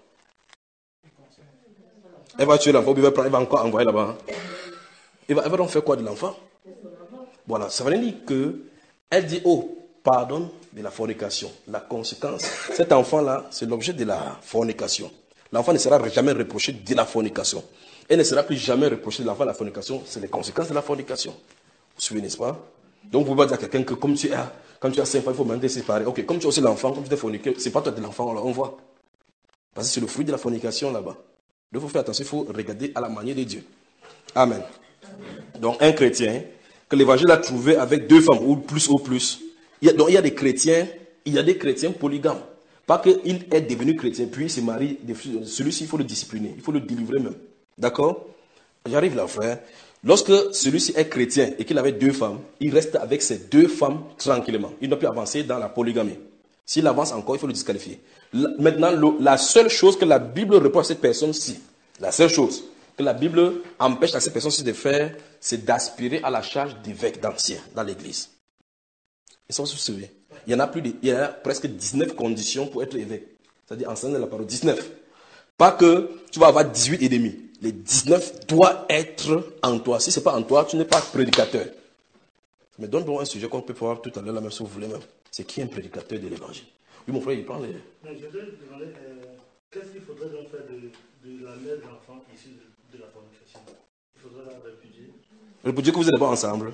Elle va tuer l'enfant, elle va, prendre, elle va encore envoyer là-bas. Hein? Elle, va, elle va donc faire quoi de l'enfant? Voilà, ça veut dire qu'elle dit, oh, pardon de la fornication. La conséquence, cet enfant-là, c'est l'objet de la fornication. L'enfant ne sera jamais reproché de la fornication. Elle ne sera plus jamais reproché de l'enfant de la fornication, c'est les conséquences de la fornication. Vous suivez, n'est-ce pas? Donc vous ne pouvez pas dire à quelqu'un que comme tu as, quand tu as cinq fois, il faut maintenant te séparer. Ok, comme tu as aussi l'enfant, comme tu t'es forniqué, c'est pas toi de l'enfant, on voit. Parce que c'est le fruit de la fornication là-bas. Donc il faut faire attention, il faut regarder à la manière de Dieu. Amen. Donc un chrétien, que l'évangile a trouvé avec deux femmes, ou plus ou plus. Il y a, donc il y a des chrétiens, il y a des chrétiens polygames. Pas qu'il est devenu chrétien, puis il se marie, celui-ci, il faut le discipliner, il faut le délivrer même. D'accord? J'arrive là, frère. Lorsque celui-ci est chrétien et qu'il avait deux femmes, il reste avec ces deux femmes tranquillement. Il ne peut plus avancer dans la polygamie. S'il avance encore, il faut le disqualifier. La, maintenant, le, la seule chose que la Bible reproche à cette personne-ci, la seule chose que la Bible empêche à cette personne-ci de faire, c'est d'aspirer à la charge d'évêque d'ancien dans l'église. Et ça, vous vous souvenez, il y en a plus de, il y a presque dix-neuf conditions pour être évêque. C'est-à-dire enseigner la parole. dix-neuf. Pas que tu vas avoir dix-huit et demi. Les dix-neuf doivent être en toi. Si ce n'est pas en toi, tu n'es pas prédicateur. Mais donne-moi un sujet qu'on peut voir tout à l'heure, là même si vous voulez même. C'est qui est un prédicateur de l'évangile? Oui, mon frère, il parle. Je voudrais demander, euh, qu'est-ce qu'il faudrait donc faire de, de la mère de l'enfant issu de, de la fornication? Il faudrait la répudier. Répudier que vous n'êtes pas ensemble.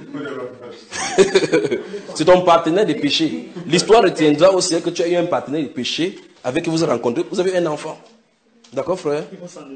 C'est ton partenaire de péché. L'histoire retiendra aussi que tu as eu un partenaire de péché avec qui vous avez rencontré. Vous avez eu un enfant. D'accord, frère?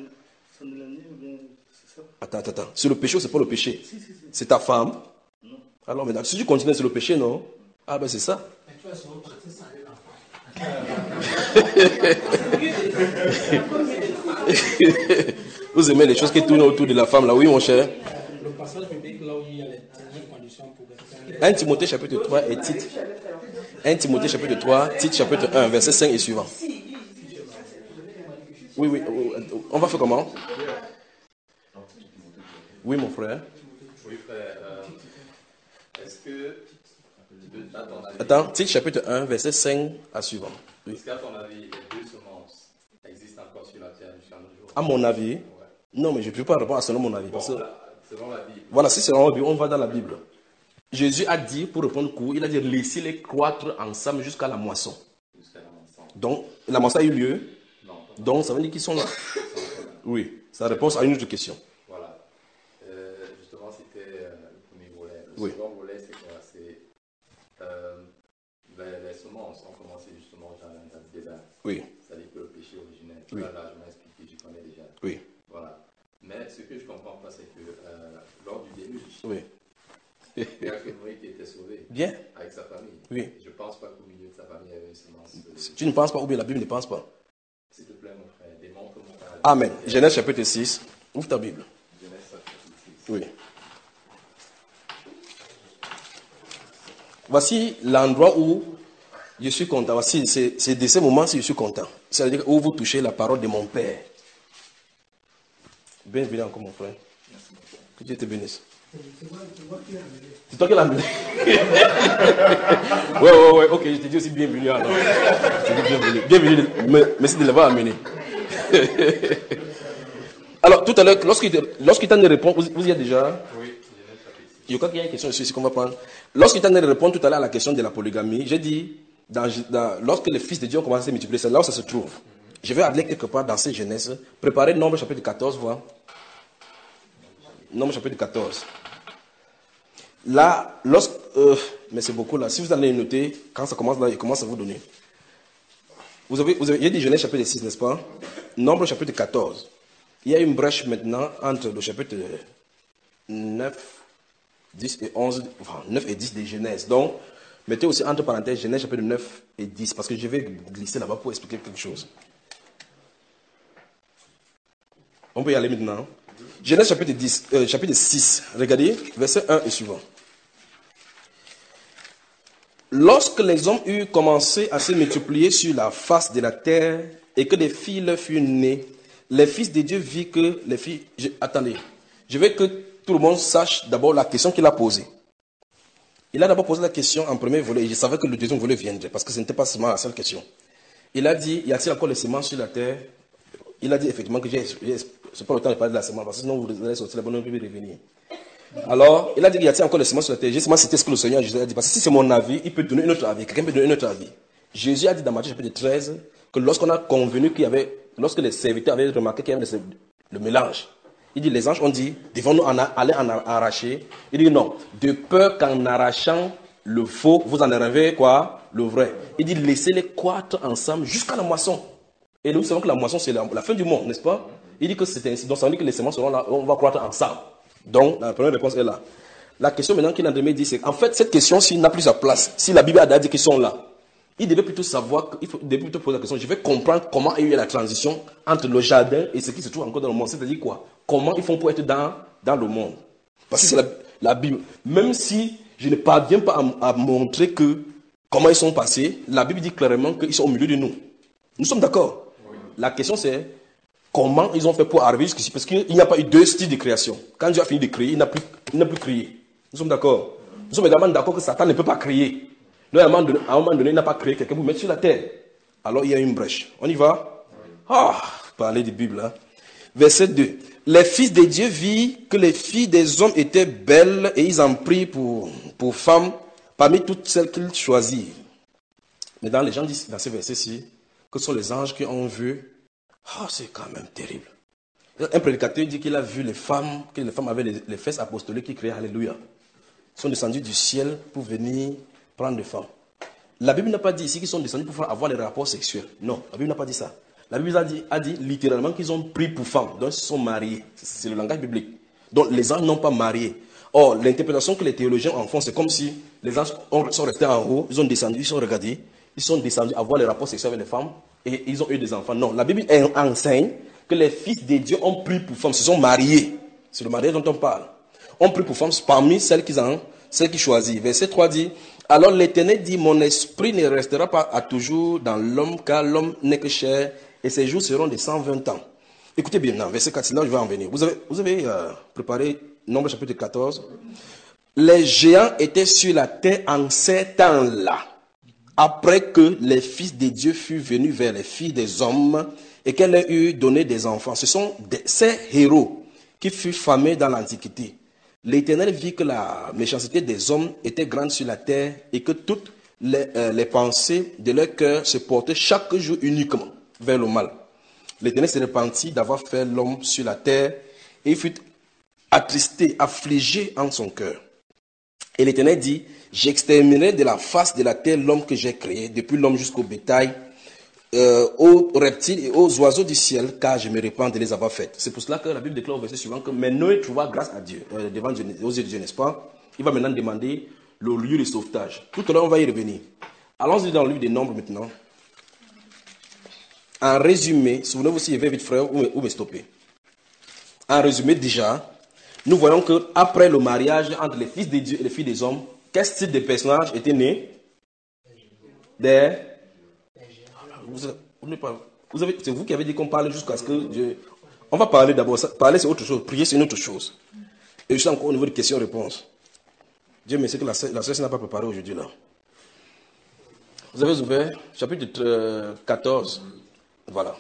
Attends, attends, attends. C'est le péché ou c'est pas le péché? Si, si, si. C'est ta femme? Non. Alors maintenant, si tu continues, c'est le péché, non? Ah ben c'est ça. Mais tu as souvent prêté ça avec l'enfant. Vous aimez les choses qui tournent autour de la femme là, oui mon cher. Le passage biblique là où il y a les dernières conditions pour quelqu'un. un Timothée chapitre trois et Tite. un Timothée chapitre trois, Tite chapitre un, verset cinq et suivant. Oui, oui, on va faire comment? Oui, mon frère. Oui, frère. Euh, est-ce que... Attends, Tite chapitre un, verset cinq à suivant. Oui. Est-ce qu'à ton avis, les deux semences existent encore sur la terre jusqu'à nos jours? À mon avis? Ouais. Non, mais je ne peux pas répondre à selon mon avis. Bon, parce que, là, selon la Bible. Voilà, si c'est selon la Bible, on va dans la Bible. Jésus a dit, pour répondre court, il a dit laissez-les croître ensemble jusqu'à la moisson. Jusqu'à la moisson. Donc, la moisson a eu lieu. Non. Donc, ça veut dire qu'ils sont là. Oui, c'est la réponse à une autre question. Voilà. Euh, justement, c'était euh, le premier volet. Le Oui. second volet, c'est quoi? C'est euh, les, les semences ont commencé justement dans le débat. Oui. C'est-à-dire que le péché originel. Oui. Là, là, je m'ai expliqué, je connais déjà. Oui. Voilà. Mais ce que je ne comprends pas, c'est que euh, lors du déluge, Oui. il y a que Noé qui était sauvé. Bien. Avec sa famille. Oui. Je ne pense pas qu'au milieu de sa famille, il y avait une semence. De... Tu ne penses pas ou bien la Bible ne pense pas? S'il te plaît, mon frère, démontre-moi. Amen. Genèse chapitre six. Ouvre ta Bible. Genèse chapitre six. Oui. Voici l'endroit où je suis content. Voici, c'est, c'est de ce moment que je suis content. C'est-à-dire où vous touchez la parole de mon Père. Bienvenue encore, mon frère. Que Dieu te bénisse. C'est toi qui l'as amené. Ouais, ouais, ouais. Ok, je te dis aussi bienvenue alors. Je te dis bienvenue. Bienvenue. Merci de l'avoir amené. Alors, tout à l'heure, lorsqu'il lorsqu'il t'a donné réponse, vous, vous y êtes déjà? Oui. Je crois qu'il y a une question ici qu'on va prendre. Lorsqu'il t'a donné répondre tout à l'heure à la question de la polygamie, j'ai dit, dans, dans, lorsque les fils de Dieu ont commencé à se multiplier, c'est là où ça se trouve. Je vais aller quelque part dans cette Genèse. Préparez Nombre chapitre quatorze, voir. Nombre chapitre quatorze. Là, lorsque... Euh, mais c'est beaucoup là. Si vous allez noter, quand ça commence là, il commence à vous donner. Vous avez, vous avez, j'ai dit Genèse chapitre six, n'est-ce pas? Nombre chapitre quatorze. Il y a une brèche maintenant entre le chapitre neuf, dix et onze, enfin neuf et dix de Genèse. Donc, mettez aussi entre parenthèses Genèse chapitre neuf et dix, parce que je vais glisser là-bas pour expliquer quelque chose. On peut y aller maintenant. Genèse chapitre, dix, euh, chapitre six, regardez, verset un et suivant. Lorsque les hommes eurent commencé à se multiplier sur la face de la terre et que des filles leur furent nées, les fils de Dieu virent que les filles... Je, attendez, je veux que tout le monde sache d'abord la question qu'il a posée. Il a d'abord posé la question en premier volet et je savais que le deuxième volet viendrait parce que ce n'était pas seulement la seule question. Il a dit, y a-t-il encore les semences sur la terre? Il a dit effectivement que j'ai... C'est pas le temps de parler de la semence parce que sinon vous allez sortir la bonne et revenir. Alors, il a dit qu'il y a encore les semences sur la terre. J'ai seulement cité ce que le Seigneur Jésus a dit. Parce que si c'est mon avis, il peut donner un autre avis. Quelqu'un peut donner un autre avis. Jésus a dit dans Matthieu chapitre treize que lorsqu'on a convenu qu'il y avait, lorsque les serviteurs avaient remarqué qu'il y avait le, le mélange, il dit, les anges ont dit, devons-nous en aller en arracher? Il dit non, de peur qu'en arrachant le faux, vous en enlevez quoi? Le vrai. Il dit, laissez-les croître ensemble jusqu'à la moisson. Et nous savons que la moisson, c'est la, la fin du monde, n'est-ce pas? Il dit que c'est ainsi. Donc ça veut dire que les semences seront là, on va croître ensemble. Donc, la première réponse est là. La question maintenant qu'il a demandé dit, c'est en fait, cette question, s'il n'a plus sa place, si la Bible a dit qu'ils sont là, il devait plutôt savoir, il faut, devait plutôt poser la question, je vais comprendre comment il y a eu la transition entre le jardin et ce qui se trouve encore dans le monde. C'est-à-dire quoi? Comment ils font pour être dans, dans le monde? Parce que c'est la, la Bible. Même si je ne parviens pas à, à montrer que, comment ils sont passés, la Bible dit clairement qu'ils sont au milieu de nous. Nous sommes d'accord? Oui. La question c'est, comment ils ont fait pour arriver jusqu'ici? Parce qu'il n'y a pas eu deux styles de création. Quand Dieu a fini de créer, il n'a plus, il n'a plus créé. Nous sommes d'accord. Nous sommes également d'accord que Satan ne peut pas créer. Donc, à un moment donné, à un moment donné il n'a pas créé quelqu'un pour mettre sur la terre. Alors il y a une brèche. On y va? Ah, parler de Bible. Hein? Verset deux. Les fils de Dieu virent que les filles des hommes étaient belles et ils en prirent pour, pour femmes parmi toutes celles qu'ils choisirent. Mais dans les gens disent dans ce verset-ci que ce sont les anges qui ont vu. Ah, oh, c'est quand même terrible. Un prédicateur dit qu'il a vu les femmes, que les femmes avaient les, les fesses apostoliques qui criaient Alléluia. Ils sont descendus du ciel pour venir prendre des femmes. La Bible n'a pas dit ici qu'ils sont descendus pour avoir des rapports sexuels. Non, la Bible n'a pas dit ça. La Bible a dit, a dit littéralement qu'ils ont pris pour femmes, donc ils se sont mariés. C'est le langage biblique. Donc les anges n'ont pas marié. Or, l'interprétation que les théologiens en font, c'est comme si les anges sont restés en haut, ils ont descendu, ils sont regardés, ils sont descendus avoir les rapports sexuels avec les femmes. et ils ont eu des enfants. Non, la Bible enseigne que les fils de Dieu ont pris pour femmes, se sont mariés. C'est le mariage dont on parle. Ont pris pour femmes parmi celles qu'ils ont, celles qu'ils choisissent. Verset trois dit, alors l'Éternel dit, mon esprit ne restera pas à toujours dans l'homme, car l'homme n'est que chair, et ses jours seront de cent vingt ans. Écoutez bien, non, verset quatre, là je vais en venir. Vous avez, vous avez euh, préparé Nombre chapitre quatorze. Les géants étaient sur la terre en ces temps-là, après que les fils de Dieu furent venus vers les filles des hommes et qu'elle ait eu donné des enfants. Ce sont des, ces héros qui furent famés dans l'Antiquité. L'Éternel vit que la méchanceté des hommes était grande sur la terre et que toutes les, euh, les pensées de leur cœur se portaient chaque jour uniquement vers le mal. L'Éternel se repentit d'avoir fait l'homme sur la terre et il fut attristé, affligé en son cœur. Et l'Éternel dit, j'exterminerai de la face de la terre l'homme que j'ai créé, depuis l'homme jusqu'au bétail, euh, aux reptiles et aux oiseaux du ciel, car je me répands de les avoir faites. C'est pour cela que la Bible déclare au verset suivant que mais Noé trouva grâce à Dieu, euh, devant Dieu, aux yeux de Dieu, n'est-ce pas? Il va maintenant demander le lieu de sauvetage. Tout à l'heure, on va y revenir. Allons-y dans le livre des Nombres maintenant. En résumé, souvenez-vous si je vais vite frère, ou me, ou me stopper. En résumé déjà, nous voyons qu'après le mariage entre les fils de Dieu et les filles des hommes, quel type de personnages étaient nés? Des... Vous, vous avez, c'est vous qui avez dit qu'on parle jusqu'à ce que je... On va parler d'abord. Parler c'est autre chose. Prier c'est une autre chose. Et je suis encore au niveau de questions-réponses. Dieu merci que la sœur n'a pas préparé aujourd'hui là. Vous avez ouvert chapitre quatorze. Voilà.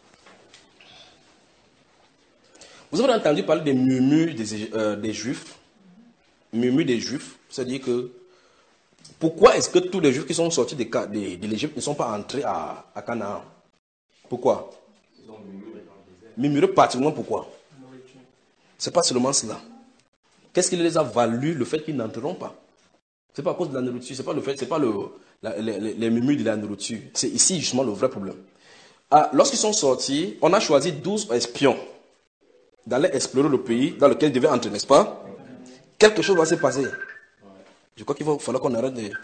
Vous avez entendu parler des murmures des, euh, des Juifs. Murmures des Juifs. C'est-à-dire que pourquoi est-ce que tous les Juifs qui sont sortis de, de, de l'Égypte ne sont pas entrés à, à Canaan? Pourquoi? Ils ont murmuré. Murmuré particulièrement pourquoi? C'est pas seulement cela. Qu'est-ce qui les a valu le fait qu'ils n'entreront pas? C'est pas à cause de la nourriture, c'est pas le fait, c'est pas le, la, les, les murmures de la nourriture. C'est ici justement le vrai problème. Ah, lorsqu'ils sont sortis, on a choisi douze espions d'aller explorer le pays dans lequel ils devaient entrer, n'est-ce pas? Quelque chose va se passer. Je crois qu'il va falloir qu'on arrête de...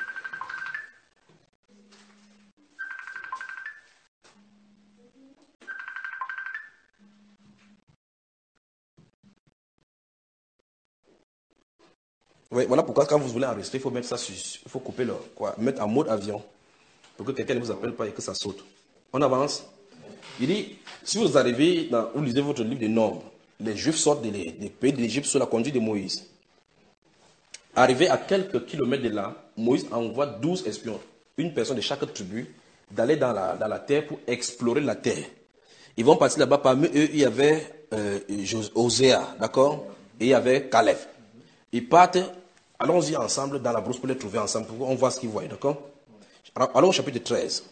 Oui, voilà pourquoi quand vous voulez enregistrer, il faut mettre ça sur... Il faut couper le... quoi, mettre en mode avion pour que quelqu'un ne vous appelle pas et que ça saute. On avance. Il dit, si vous arrivez, dans, vous lisez votre livre de Nombres, les Juifs sortent des, des pays de l'Égypte sous la conduite de Moïse. Arrivé à quelques kilomètres de là, Moïse envoie douze espions, une personne de chaque tribu, d'aller dans la, dans la terre pour explorer la terre. Ils vont partir là-bas, parmi eux, il y avait euh, Oséa, d'accord? Et il y avait Caleb. Ils partent, allons-y ensemble dans la brousse pour les trouver ensemble, pour qu'on voit ce qu'ils voient, d'accord? Alors, allons au chapitre treize.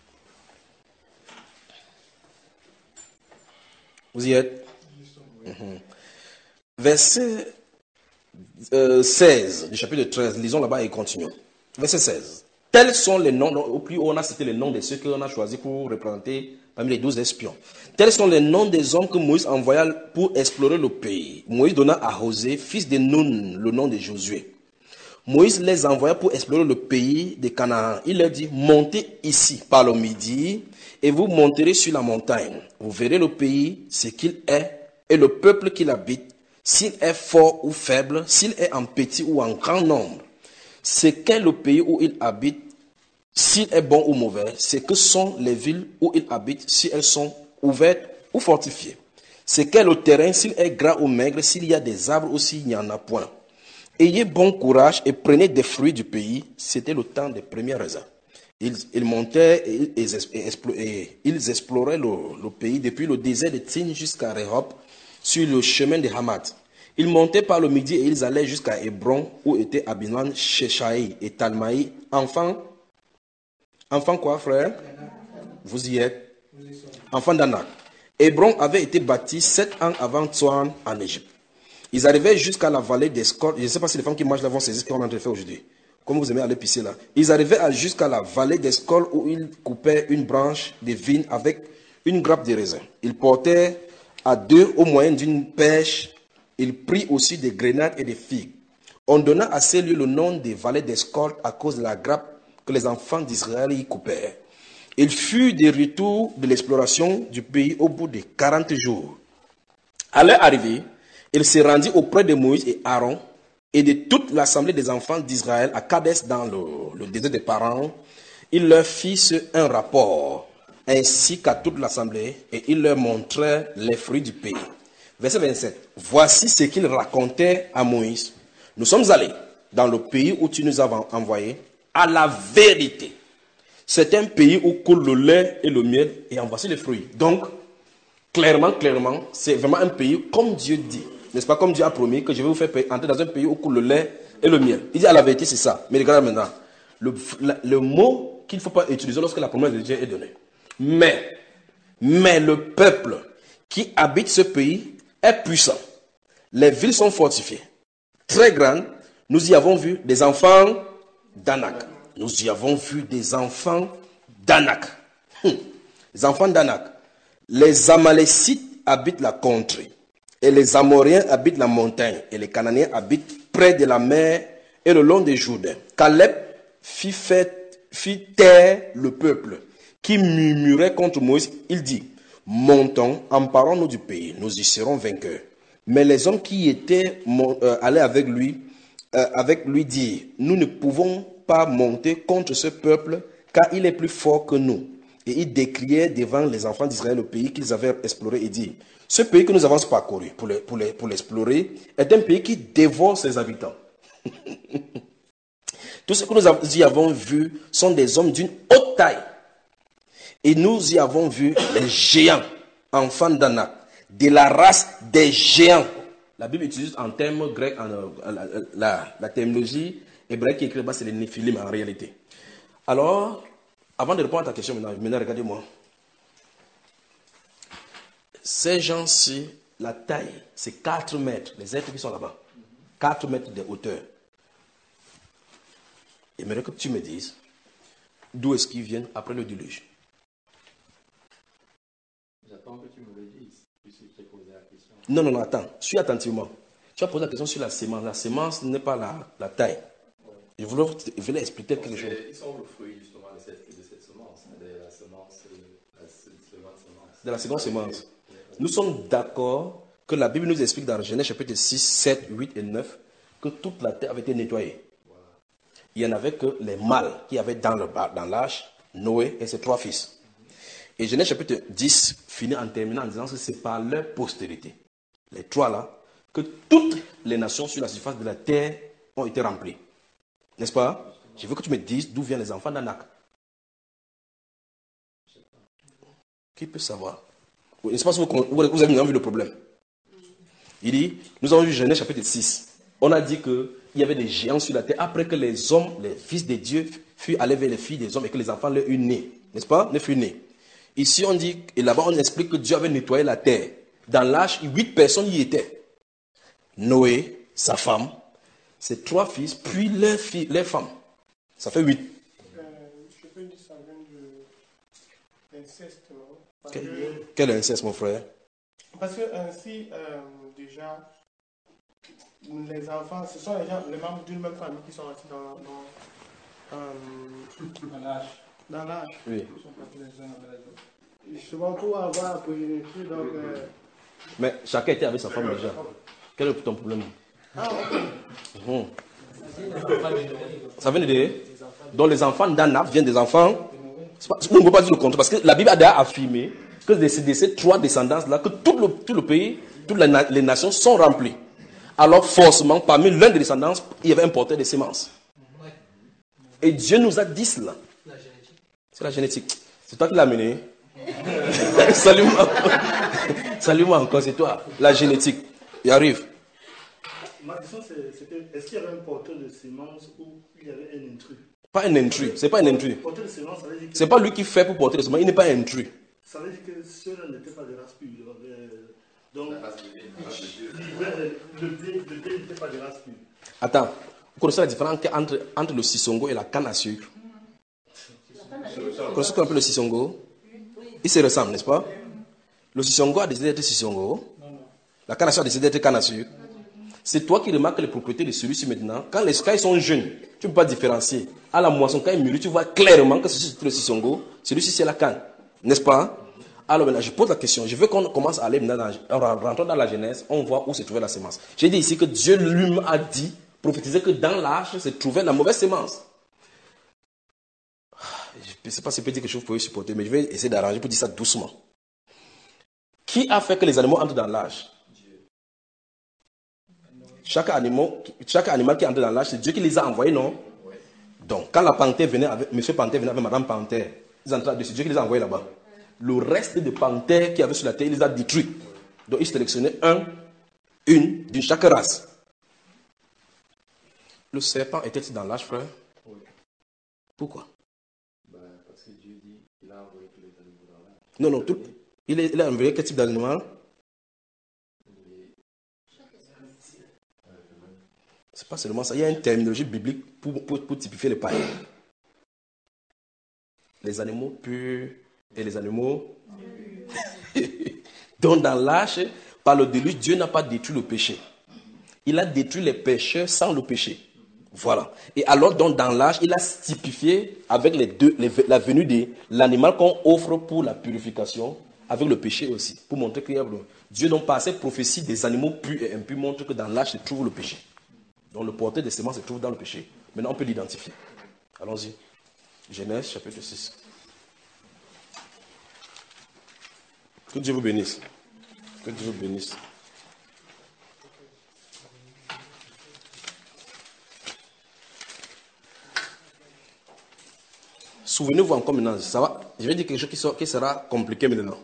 Vous y êtes? Mm-hmm. Verset euh, seize du chapitre treize, lisons là-bas et continuons. Verset seize. Tels sont les noms, au plus haut on a cité les noms de ceux qu'on a choisis pour représenter parmi les douze espions. Tels sont les noms des hommes que Moïse envoya pour explorer le pays. Moïse donna à José, fils de Nun, le nom de Josué. Moïse les envoya pour explorer le pays de Canaan. Il leur dit, montez ici par le midi et vous monterez sur la montagne. Vous verrez le pays, ce qu'il est, et le peuple qui l'habite, s'il est fort ou faible, s'il est en petit ou en grand nombre. Ce qu'est le pays où il habite, s'il est bon ou mauvais, ce que sont les villes où il habite, si elles sont ouvertes ou fortifiées. Ce qu'est le terrain, s'il est gras ou maigre, s'il y a des arbres ou s'il n'y en a point. Ayez bon courage et prenez des fruits du pays. C'était le temps des premiers raisins. Ils, ils montaient et ils, et ils exploraient le, le pays depuis le désert de Tin jusqu'à Rehob, sur le chemin de Hamath. Ils montaient par le midi et ils allaient jusqu'à Hébron, où étaient Abinan, Sheshaï et Talmaï. Enfants, enfants quoi, frère? Vous y êtes? Enfants d'Anak. Hébron avait été bâti sept ans avant Tsoan en Égypte. Ils arrivaient jusqu'à la vallée d'Escol. Je ne sais pas si les femmes qui mangent là vont saisir ce qu'on est en train de faire aujourd'hui. Comme vous aimez aller pisser là. Ils arrivaient jusqu'à la vallée d'Escol où ils coupaient une branche de vigne avec une grappe de raisin. Ils portaient à deux au moyen d'une pêche. Ils prirent aussi des grenades et des figues. On donna à ces lieux le nom des vallées d'Escol à cause de la grappe que les enfants d'Israël y coupèrent. Il fut de retour de l'exploration du pays au bout de quarante jours. À leur arrivée, il se rendit auprès de Moïse et Aaron et de toute l'assemblée des enfants d'Israël à Kadès dans le, le désert des Paran. Il leur fit un rapport, ainsi qu'à toute l'assemblée, et il leur montrait les fruits du pays. Verset vingt-sept. Voici ce qu'il racontait à Moïse. Nous sommes allés dans le pays où tu nous as envoyés à la vérité. C'est un pays où coule le lait et le miel, et en voici les fruits. Donc, clairement, clairement, c'est vraiment un pays comme Dieu dit. N'est-ce pas, comme Dieu a promis que je vais vous faire entrer dans un pays où coule le lait et le miel. Il dit à la vérité, c'est ça. Mais regardez maintenant, le, la, le mot qu'il ne faut pas utiliser lorsque la promesse de Dieu est donnée. Mais, mais le peuple qui habite ce pays est puissant. Les villes sont fortifiées, très grandes. Nous y avons vu des enfants d'Anak. Nous y avons vu des enfants d'Anak. Hum. Les enfants d'Anak. Les Amalécites habitent la contrée. Et les Amoréens habitent la montagne. Et les Cananéens habitent près de la mer et le long des Jourdains. Caleb fit, fait, fit taire le peuple qui murmurait contre Moïse. Il dit, montons, emparons-nous du pays, nous y serons vainqueurs. Mais les hommes qui étaient euh, allés avec lui, euh, avec lui dirent, nous ne pouvons pas monter contre ce peuple, car il est plus fort que nous. Et ils décriaient devant les enfants d'Israël le pays qu'ils avaient exploré et dit, ce pays que nous avons parcouru pour, le, pour, le, pour l'explorer est un pays qui dévore ses habitants. Tout ce que nous y avons vu sont des hommes d'une haute taille. Et nous y avons vu les géants, enfants d'Anak, de la race des géants. La Bible utilise en termes grecs, en, la, la, la terminologie hébraïque qui est écrite là-bas, c'est les Néphilim en réalité. Alors, avant de répondre à ta question, maintenant, maintenant regardez-moi. Ces gens-ci, la taille, c'est quatre mètres, les êtres qui sont là-bas. quatre mètres de hauteur. J'aimerais que tu me dises, d'où est-ce qu'ils viennent après le déluge? J'attends que tu me le dises, puisque je t'ai posé la question. Non, non, non, attends, suis attentivement. Tu as posé la question sur la sémence. La sémence n'est pas la, la taille. Ouais. Je, voulais, je voulais expliquer quelque chose. Ils sont le fruit justement de cette, de cette semence, de la semence, la seconde semence. De la seconde semence. Nous sommes d'accord que la Bible nous explique dans Genèse chapitre six, sept, huit et neuf que toute la terre avait été nettoyée. Voilà. Il n'y en avait que les mâles qui avaient dans, le, dans l'âge Noé et ses trois fils. Mm-hmm. Et Genèse chapitre dix finit en terminant en disant que c'est par leur postérité, les trois là, que toutes les nations sur la surface de la terre ont été remplies. N'est-ce pas? Je veux que tu me dises d'où viennent les enfants d'Anak. Qui peut savoir? N'est-ce pas que vous avez vu le problème? Il dit, nous avons vu Genèse chapitre six. On a dit qu'il y avait des géants sur la terre après que les hommes, les fils de Dieu, furent allés vers les filles des hommes et que les enfants leur eurent nés. N'est-ce pas? Ne furent nés. Ici, on dit, et là-bas, on explique que Dieu avait nettoyé la terre. Dans l'âge, huit personnes y étaient. Noé, sa femme, ses trois fils, puis leurs filles, leurs femmes. Ça fait huit. Euh, je peux dire ça vient de l'inceste, non? Quel, que, quel inceste, mon frère? Parce que ainsi, euh, déjà, les enfants, ce sont les, gens, les membres d'une même famille qui sont restés dans, dans, euh, dans l'âge. Dans l'âge. Oui. Ils sont pas les uns avec les autres. Souvent, pour avoir la progéniture, donc... Euh, mais chacun était avec sa femme déjà. Quel est ton problème? Ah, ok. Mmh. Ça vient de... Donc les enfants d'Anak viennent des enfants... Pas, on ne peut pas dire le contraire, parce que la Bible a déjà affirmé que de ces, de ces trois descendances-là, que tout le, tout le pays, toutes les, les nations sont remplies. Alors forcément, parmi l'un des descendants, il y avait un porteur de sémences. Et Dieu nous a dit cela. C'est la génétique. C'est toi qui l'as amené. Salut-moi. Salut-moi encore, c'est toi. La génétique. Il arrive. Ma question, c'était, est-ce qu'il y avait un porteur de sémences ou il y avait un intrus? Pas un intrus, c'est pas un intrus. Que... C'est pas lui qui fait pour porter les semences, il n'est pas un intrus. Ça veut dire que ceux-là n'étaient pas de race pure. Donc, le blé n'était pas de race pure. Attends, vous connaissez la différence entre, entre le sisongo et la canne à sucre? Vous connaissez ce qu'on appelle le sisongo? Ils se ressemblent, n'est-ce pas? Le sisongo a décidé d'être sisongo. La canne à sucre a décidé d'être canne à sucre. C'est toi qui remarques les propriétés de celui-ci maintenant. Quand les cas sont jeunes, tu ne peux pas différencier. À la moisson, quand il mûrit, tu vois clairement que ceci c'est le sissongo, celui-ci c'est la canne. N'est-ce pas? Alors maintenant, je pose la question. Je veux qu'on commence à aller maintenant, dans, rentrons dans la Genèse, on voit où se trouvait la sémence. J'ai dit ici que Dieu lui-même a dit, prophétisé que dans l'arche se trouvait la mauvaise sémence. Je ne sais pas si c'est quelque chose que vous pouvez supporter, mais je vais essayer d'arranger pour dire ça doucement. Qui a fait que les animaux entrent dans l'arche? Chaque animal, chaque animal qui entre dans l'arche, c'est Dieu qui les a envoyés, non? Donc, quand la panthère venait avec, monsieur Panthère venait avec madame Panthère, ils entraient dessus, Dieu qui les a envoyés là-bas. Le reste de panthères qu'il y avait sur la terre, il les a détruits. Donc, il sélectionnait un, une, d'une chaque race. Le serpent était-il dans l'arche, frère? Oui. Pourquoi? Ben, parce que Dieu dit qu'il a envoyé tous les animaux dans l'arche. Non, non, tout, il, est, il a envoyé quel type d'animal? C'est pas seulement ça, il y a une terminologie biblique pour, pour, pour typifier les païens. Les animaux purs et les animaux. Donc dans l'arche, par le déluge, Dieu n'a pas détruit le péché. Il a détruit les pécheurs sans le péché. Voilà. Et alors donc dans l'arche, il a typifié avec les deux, les, la venue de l'animal qu'on offre pour la purification, avec le péché aussi, pour montrer que Dieu, donc par cette prophétie des animaux purs et impurs, montre que dans l'arche se trouve le péché. Donc le porteur des semences se trouve dans le péché. Maintenant on peut l'identifier. Allons-y. Genèse chapitre six. Que Dieu vous bénisse. Que Dieu vous bénisse. Souvenez-vous encore maintenant, ça va, je vais dire quelque chose qui sera, qui sera compliqué maintenant.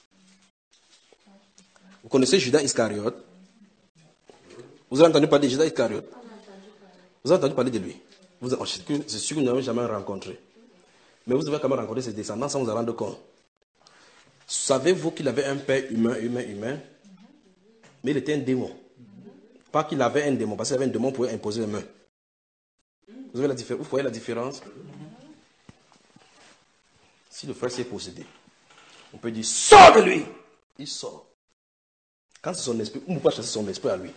Vous connaissez Judas Iscariote? Vous avez entendu parler de Judas Iscariote? Vous avez entendu parler de lui? C'est sûr que vous n'avez jamais rencontré. Mais vous avez quand même rencontré ses descendants sans vous en rendre compte. Savez-vous qu'il avait un père humain, humain, humain? Mais il était un démon. Pas qu'il avait un démon, parce qu'il avait un démon pour imposer les mains. Vous, avez la diffé- vous voyez la différence? Si le frère s'est possédé, on peut dire, sors de lui! Il sort. Quand c'est son esprit, on ne peut pas chasser son esprit à lui.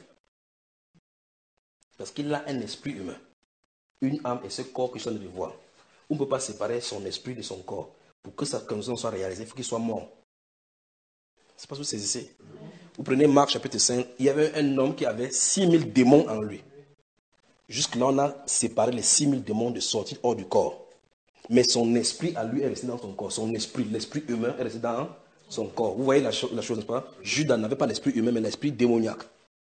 Parce qu'il a un esprit humain. Une âme et ce corps que je viens de voir. On ne peut pas séparer son esprit de son corps. Pour que sa condition soit réalisée, il faut qu'il soit mort. C'est pas ce que vous saisissez. Vous prenez Marc chapitre cinq, il y avait un homme qui avait six mille démons en lui. Jusque-là, on a séparé les six mille démons de sortir hors du corps. Mais son esprit à lui est resté dans son corps. Son esprit, l'esprit humain est resté dans son corps. Vous voyez la, cho- la chose, n'est-ce pas? Judas n'avait pas l'esprit humain, mais l'esprit démoniaque.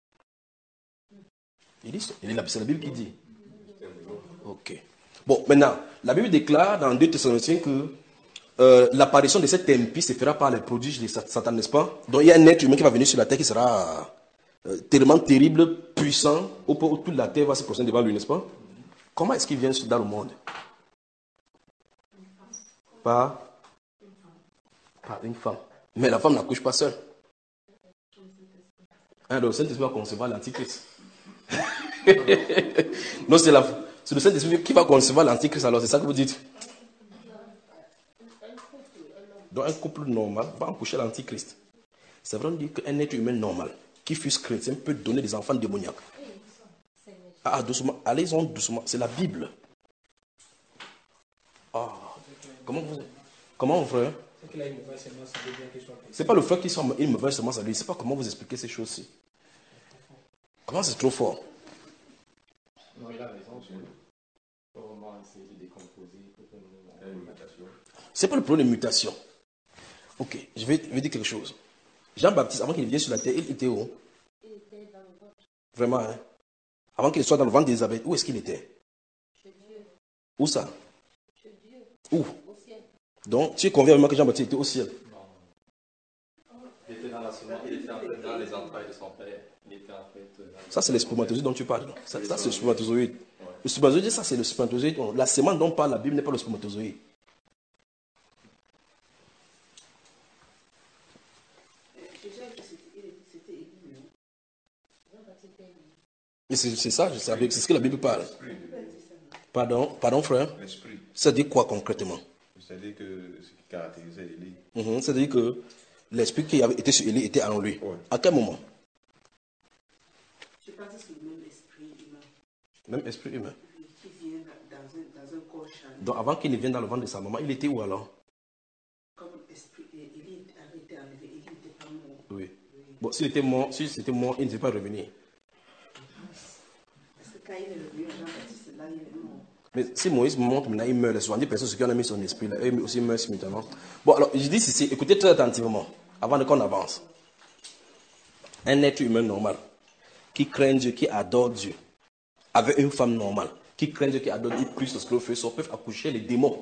Il dit, il dit, c'est la Bible qui dit. Ok. Bon, maintenant, la Bible déclare dans deux Thessaloniciens que euh, l'apparition de cet impie se fera par les prodiges de Satan, n'est-ce pas? Donc il y a un être humain qui va venir sur la terre qui sera euh, tellement terrible, puissant, où, où toute la terre va se prosterner devant lui, n'est-ce pas? Comment est-ce qu'il vient dans le monde? Par, par une femme. Mais la femme n'accouche pas seule. Hein, donc le Saint-Esprit va concevoir l'Antichrist. Non, c'est, la, c'est le Saint-Esprit qui va concevoir l'Antichrist, alors c'est ça que vous dites. Donc un couple normal va accoucher l'Antichrist. C'est vrai de dire qu'un être humain normal, qui fût chrétien, peut donner des enfants démoniaques. Ah, doucement, allez-y doucement, c'est la Bible. Ah, comment vous... Comment, frère? C'est pas le frère qui soit une mauvaise semence à lui. C'est pas comment vous expliquer ces choses-ci. Comment c'est trop fort? Non, il a raison. Il faut vraiment essayer de décomposer. C'est pas le problème de mutation. Ok, je vais, je vais dire quelque chose. Jean-Baptiste, avant qu'il vienne sur la terre, il était où? Il était dans le ventre. Vraiment, hein? Avant qu'il soit dans le ventre d'Élisabeth, où est-ce qu'il était? Chez Dieu. Où ça? Chez Dieu. Où? Au ciel. Donc, tu es convaincu vraiment que Jean-Baptiste était au ciel? Non. Il était dans la semence, il était en fait dans les entrailles de son père. Il était en fait. Ça, c'est le spermatozoïde dont tu parles. Ça, ça c'est le spermatozoïde. Ouais. Le spermatozoïde, ça, c'est le spermatozoïde. La sémence dont parle la Bible n'est pas le spermatozoïde. Et c'est, c'est ça, je savais, c'est ce que la Bible parle. Pardon, pardon frère. L'esprit. Ça dit quoi concrètement? C'est-à-dire que ce qui caractérisait Élie. Mm-hmm. C'est-à-dire que l'esprit qui avait été sur Élie était en lui. Ouais. À quel moment? passe sur le même esprit humain. Même esprit humain. Qui vient dans un, dans un corps charnel. Donc avant qu'il ne vienne dans le ventre de sa maman, il était où alors? Comme esprit, il avait été enlevé, il n'était pas mort. Oui. Bon, s'il était mort, si c'était mort, il ne devait pas revenir. Parce que quand il est revenu, Jean-Baptiste, là, il est mort. Mais si Moïse monte, maintenant il meurt. Les soixante-dix personnes qui ont mis son esprit, là, eux aussi meurent simultanément. Bon, alors, je dis ceci, écoutez très attentivement, avant qu'on avance. Un être humain normal, qui craint Dieu, qui adore Dieu, avec une femme normale, qui craint Dieu, qui adore Dieu, plus lorsque le feu sort, peuvent accoucher les démons.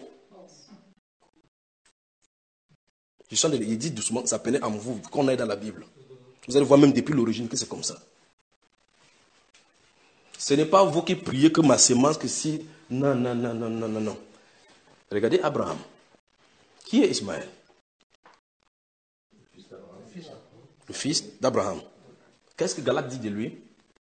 Je sens, il dit doucement, ça pénètre en vous, qu'on est dans la Bible. Vous allez voir même depuis l'origine que c'est comme ça. Ce n'est pas vous qui priez que ma sémence, que si... Non, non, non, non, non, non, non. Regardez Abraham. Qui est Ismaël? Le fils d'Abraham. Qu'est-ce que Galate dit de lui?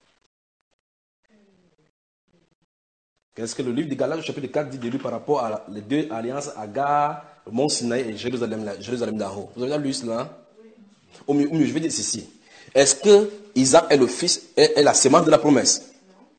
Qu'est-ce que le livre de Galates, chapitre quatre, dit de lui par rapport à les deux alliances, Agar, le mont Sinaï et Jérusalem, Jérusalem d'en haut? Vous avez lu cela? Au mieux, au mieux, je vais dire ceci. Est-ce que Isaac est le fils, est, est la sémence de la promesse?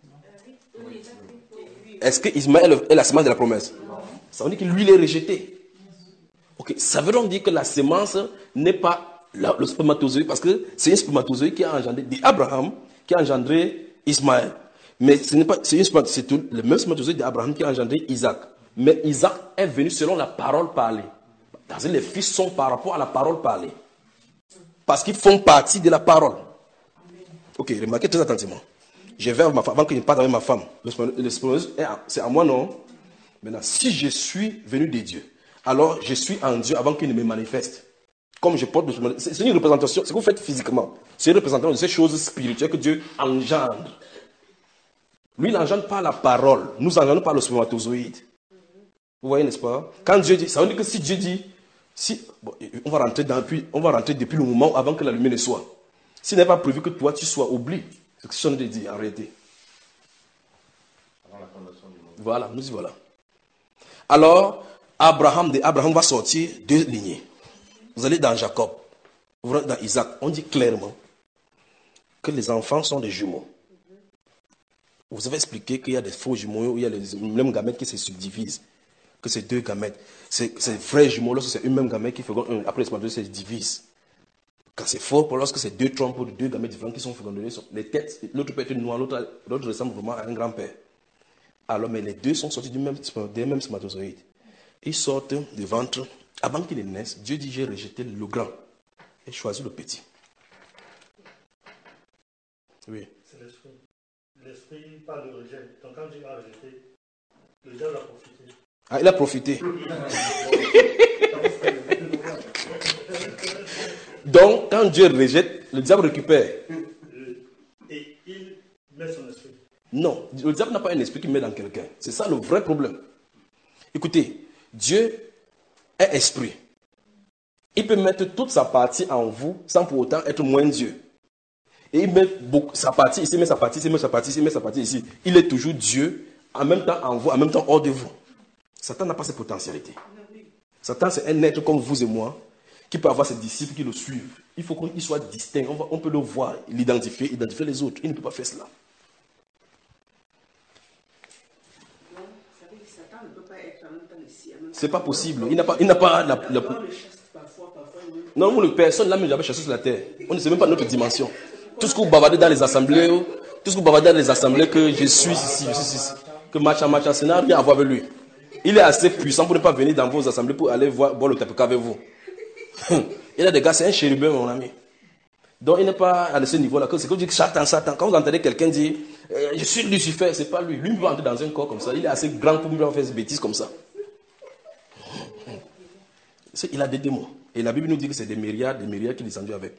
Est-ce que Ismaël est la sémence de la promesse? Ça veut dire que lui, il est rejeté. Ok, ça veut donc dire que la sémence n'est pas la, le spermatozoïde, parce que c'est un spermatozoïde qui a engendré Abraham, qui a engendré Ismaël. Mais ce n'est pas, c'est, c'est tout, le même spermatozoïde d'Abraham qui a engendré Isaac. Mais Isaac est venu selon la parole parlée. Parce que les fils sont par rapport à la parole parlée. Parce qu'ils font partie de la parole. Ok, remarquez très attentivement. Je vais ma femme, avant que je ne parte avec ma femme. Le spermatozoïde, c'est à moi, non? Maintenant, si je suis venu de Dieu, alors je suis en Dieu avant qu'il ne me manifeste. Comme je porte le spermatozoïde. C'est une représentation, c'est ce que vous faites physiquement. C'est une représentation de ces choses spirituelles que Dieu engendre. Lui, il n'engendre pas la parole. Nous engendrons pas le spermatozoïde. Vous voyez, n'est-ce pas? Quand Dieu dit, ça veut dire que si Dieu dit, si, bon, on va rentrer dans, puis, on va rentrer depuis le moment avant que la lumière ne soit. S'il n'est pas prévu que toi tu sois, oublie. C'est ce que je suis en train de dire, en réalité. Avant la fondation du monde. Voilà, nous y voilà. Alors, Abraham, de Abraham va sortir deux lignées. Vous allez dans Jacob, vous allez dans Isaac. On dit clairement que les enfants sont des jumeaux. Vous avez expliqué qu'il y a des faux jumeaux, il y a les mêmes gamètes qui se subdivisent. Que c'est deux gamètes. C'est, c'est vrais jumeaux, lorsque c'est une même gamète qui féconde un, après les spermatozoïdes se divisent. Quand c'est faux, lorsque c'est deux trompes de deux gamètes différents qui sont fécondés, les têtes, l'autre peut être noir, l'autre, l'autre ressemble vraiment à un grand-père. Alors, mais les deux sont sortis du même, des mêmes spermatozoïdes. Ils sortent du ventre. Avant qu'ils ne naissent, Dieu dit, j'ai rejeté le grand et choisi le petit. Oui. C'est l'esprit. L'esprit parle de rejet. Donc quand Dieu a rejeté, le diable a profité. Ah, il a profité. Donc, quand Dieu rejette, le diable récupère. Et il met son esprit. Non, le diable n'a pas un esprit qui met dans quelqu'un. C'est ça le vrai problème. Écoutez, Dieu est esprit. Il peut mettre toute sa partie en vous sans pour autant être moins Dieu. Et il met beaucoup, sa partie ici, il met sa partie ici, il met sa partie ici, il met sa partie ici. Il est toujours Dieu, en même temps en vous, en même temps hors de vous. Satan n'a pas cette potentialité. Satan, c'est un être comme vous et moi, qui peut avoir ses disciples qui le suivent. Il faut qu'il soit distinct. On, va, on peut le voir, l'identifier, identifier les autres. Il ne peut pas faire cela. Donc, ça veut dire que Satan ne peut pas être en même temps ici. C'est pas possible. Il n'a pas, il n'a pas la, la... Non, nous, personne n'a même jamais chassé sur la terre. On ne sait même pas notre dimension. Tout ce que vous bavardez dans les assemblées, tout ce que vous bavardez dans les assemblées, que je suis ici, je suis ici, que Macha Macha, ça n'a rien à voir avec lui. Il est assez puissant pour ne pas venir dans vos assemblées pour aller voir, boire le tapika avec vous. Il a des gars, c'est un chérubin, mon ami. Donc il n'est pas à ce niveau-là. C'est comme dire Satan, Satan. Quand vous entendez quelqu'un dire euh, je suis Lucifer, c'est pas lui. Lui, il peut entrer dans un corps comme ça. Il est assez grand pour pouvoir faire des bêtises comme ça. C'est, il a des démons. Et la Bible nous dit que c'est des myriades, des myriades qui descendent avec.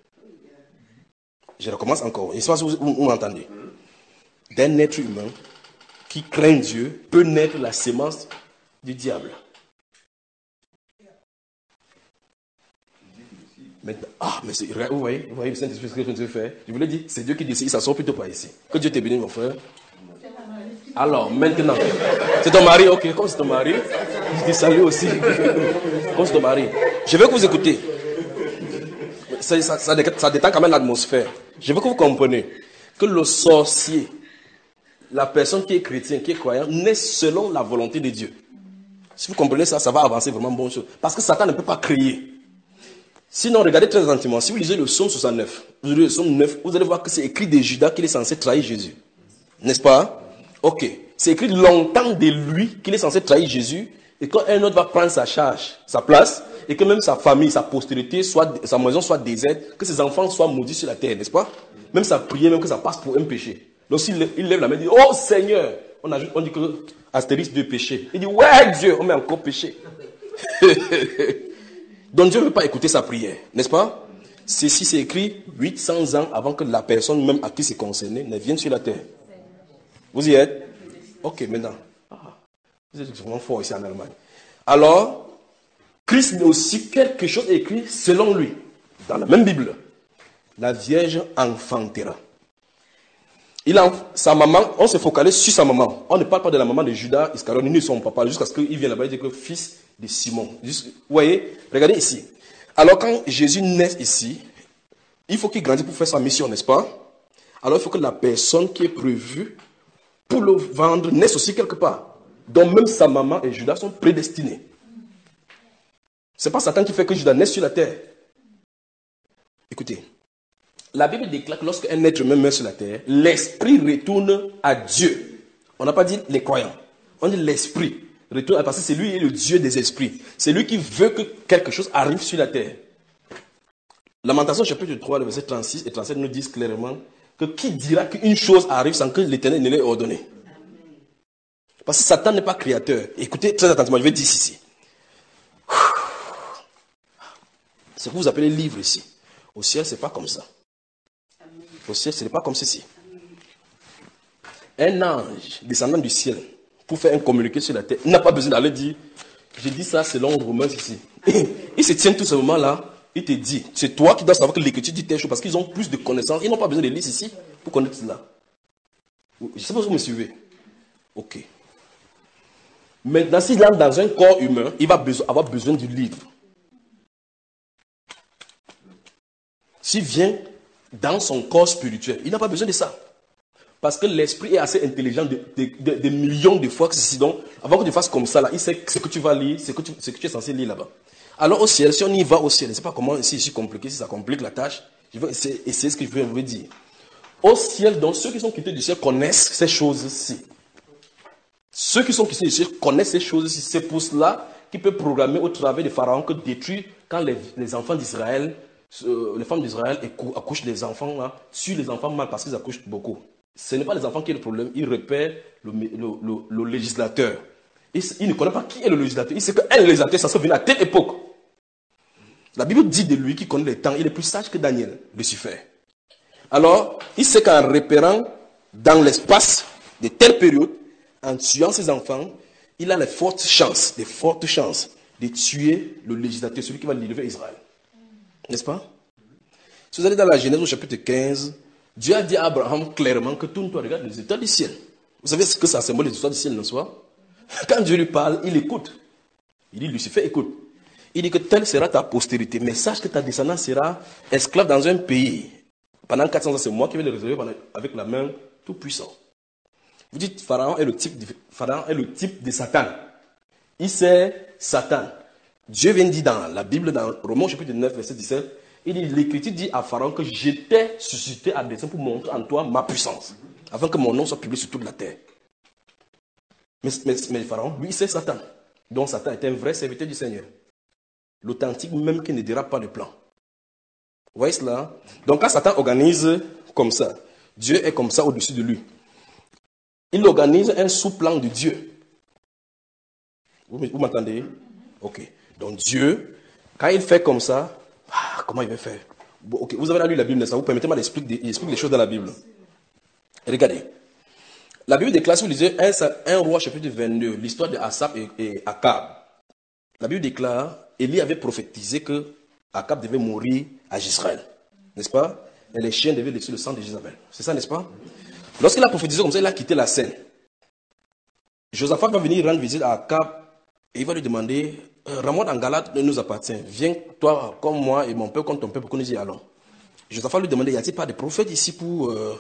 Je recommence encore. Je ne sais pas si vous, vous, vous m'entendez. D'un être humain qui craint Dieu peut naître la sémence du diable. Maintenant, ah, mais c'est, vous voyez, vous voyez le Saint-Esprit, ce que Dieu fait. Je vous l'ai dit, c'est Dieu qui décide, il s'en sort plutôt pas ici. Que Dieu te bénisse, mon frère. Alors, maintenant, c'est ton mari, ok, comme c'est ton mari, je dis salut aussi. Comme c'est ton mari. Je veux que vous écoutez. Ça, ça, ça, ça détend quand même l'atmosphère. Je veux que vous compreniez que le sorcier, la personne qui est chrétienne, qui est croyant, naît selon la volonté de Dieu. Si vous comprenez ça, ça va avancer vraiment bonne chose. Parce que Satan ne peut pas créer. Sinon, regardez très attentivement. Si vous lisez le psaume soixante-neuf, vous lisez le psaume neuf, vous allez voir que c'est écrit de Judas qu'il est censé trahir Jésus. N'est-ce pas? Ok. C'est écrit longtemps de lui qu'il est censé trahir Jésus. Et quand un autre va prendre sa charge, sa place, et que même sa famille, sa postérité, soit, sa maison soit déserte, que ses enfants soient maudits sur la terre, n'est-ce pas? Même sa prière, même que ça passe pour un péché. Donc s'il lève la main et dit, oh Seigneur, on, ajoute, on dit que astérisque de péché. Il dit, ouais Dieu, on met encore péché. Donc Dieu ne veut pas écouter sa prière, n'est-ce pas? Ceci c'est écrit huit cents ans avant que la personne même à qui c'est concerné ne vienne sur la terre. Vous y êtes? Ok, maintenant. Ah, vous êtes vraiment fort ici en Allemagne. Alors, Christ met aussi quelque chose écrit selon lui, dans la même Bible. La Vierge enfantera. Il a, sa maman, on se focalise sur sa maman. On ne parle pas de la maman de Judas Iscariote, ni de son papa, jusqu'à ce qu'il vienne là-bas et dit que fils de Simon. Juste, vous voyez, regardez ici. Alors quand Jésus naît ici, il faut qu'il grandisse pour faire sa mission, n'est-ce pas? Alors il faut que la personne qui est prévue pour le vendre naisse aussi quelque part. Donc même sa maman et Judas sont prédestinés. Ce n'est pas Satan qui fait que Judas naisse sur la terre. Écoutez. La Bible déclare que lorsqu'un être humain meurt sur la terre, l'esprit retourne à Dieu. On n'a pas dit les croyants. On dit l'esprit retourne, parce que c'est lui qui est le Dieu des esprits. C'est lui qui veut que quelque chose arrive sur la terre. Lamentation chapitre trois, le verset trente-six et trente-sept nous disent clairement que qui dira qu'une chose arrive sans que l'Éternel ne l'ait ordonné? Parce que Satan n'est pas créateur. Écoutez très attentivement, je vais dire ici. Ce que vous appelez livre ici. Au ciel, ce n'est pas comme ça. Au ciel, ce n'est pas comme ceci. Un ange descendant du ciel pour faire un communiqué sur la terre, il n'a pas besoin d'aller dire, j'ai dit ça selon Romains ici. Il se tient tout ce moment-là, il te dit, c'est toi qui dois savoir que l'écriture dit telle chose, parce qu'ils ont plus de connaissances, ils n'ont pas besoin de lire ici pour connaître cela. Je ne sais pas si vous me suivez. Ok. Maintenant, s'il entre dans un corps humain, il va avoir besoin du livre. S'il vient dans son corps spirituel, il n'a pas besoin de ça. Parce que l'esprit est assez intelligent de, de, de, de millions de fois que ceci. Donc, avant que tu fasses comme ça, là, il sait ce que tu vas lire, ce que tu, ce que tu es censé lire là-bas. Alors au ciel, si on y va au ciel, je ne sais pas comment, si c'est compliqué, si ça complique la tâche, je vais essayer, essayer ce que je vais vous dire. Au ciel, donc, ceux qui sont quittés du ciel connaissent ces choses-ci. Ceux qui sont quittés du ciel connaissent ces choses-ci. C'est pour cela qu'il peut programmer au travers de Pharaon que détruire quand les, les enfants d'Israël, euh, les femmes d'Israël accouchent les enfants là, sur les enfants mâles parce qu'ils accouchent beaucoup. Ce n'est pas les enfants qui ont le problème, ils repèrent le, le, le, le législateur. Il, il ne connaît pas qui est le législateur. Il sait qu'un législateur, ça se vient à telle époque. La Bible dit de lui qu'il connaît les temps, il est plus sage que Daniel, Lucifer. Alors, il sait qu'en repérant dans l'espace de telle période, en tuant ses enfants, il a les fortes chances, les fortes chances de tuer le législateur, celui qui va délivrer Israël. N'est-ce pas? Si vous allez dans la Genèse au chapitre quinze, Dieu a dit à Abraham clairement que tourne-toi, regarde les étoiles du ciel. Vous savez ce que ça symbole, les étoiles du ciel, non soit? Quand Dieu lui parle, il écoute. Il dit, Lucifer, écoute. Il dit que telle sera ta postérité. Mais sache que ta descendance sera esclave dans un pays. Pendant quatre cents ans, c'est moi qui vais le réserver avec la main tout puissant. Vous dites, Pharaon est le type de, Pharaon est le type de Satan. Il sait Satan. Dieu vient dire dans la Bible, dans Romains chapitre neuf, verset dix-sept, il dit, l'Écriture dit à Pharaon que j'étais suscité à dessein pour montrer en toi ma puissance, afin que mon nom soit publié sur toute la terre. Mais, mais, mais Pharaon, lui, c'est Satan. Donc Satan est un vrai serviteur du Seigneur. L'authentique même qui ne dérape pas le plan. Vous voyez cela? Donc quand Satan organise comme ça, Dieu est comme ça au-dessus de lui. Il organise un sous-plan de Dieu. Vous, vous m'entendez? Ok. Donc Dieu, quand il fait comme ça, ah, comment il va faire? Bon, okay. Vous avez lu la Bible, ça vous permettez-moi d'expliquer les choses dans la Bible. Regardez. La Bible déclare, si vous lisez un roi chapitre vingt-deux, l'histoire de Asaph et, et Akab. La Bible déclare, Élie avait prophétisé que Akab devait mourir à Jezreel. N'est-ce pas? Et les chiens devaient laisser le sang de Jézabel. C'est ça, n'est-ce pas? Lorsqu'il a prophétisé comme ça, il a quitté la scène. Josaphat va venir rendre visite à Akab et il va lui demander, Ramoth en Galate nous appartient. Viens, toi comme moi et mon peuple, comme ton peuple, que nous y allons. Josaphat lui demandait, y a-t-il pas de prophète ici pour euh,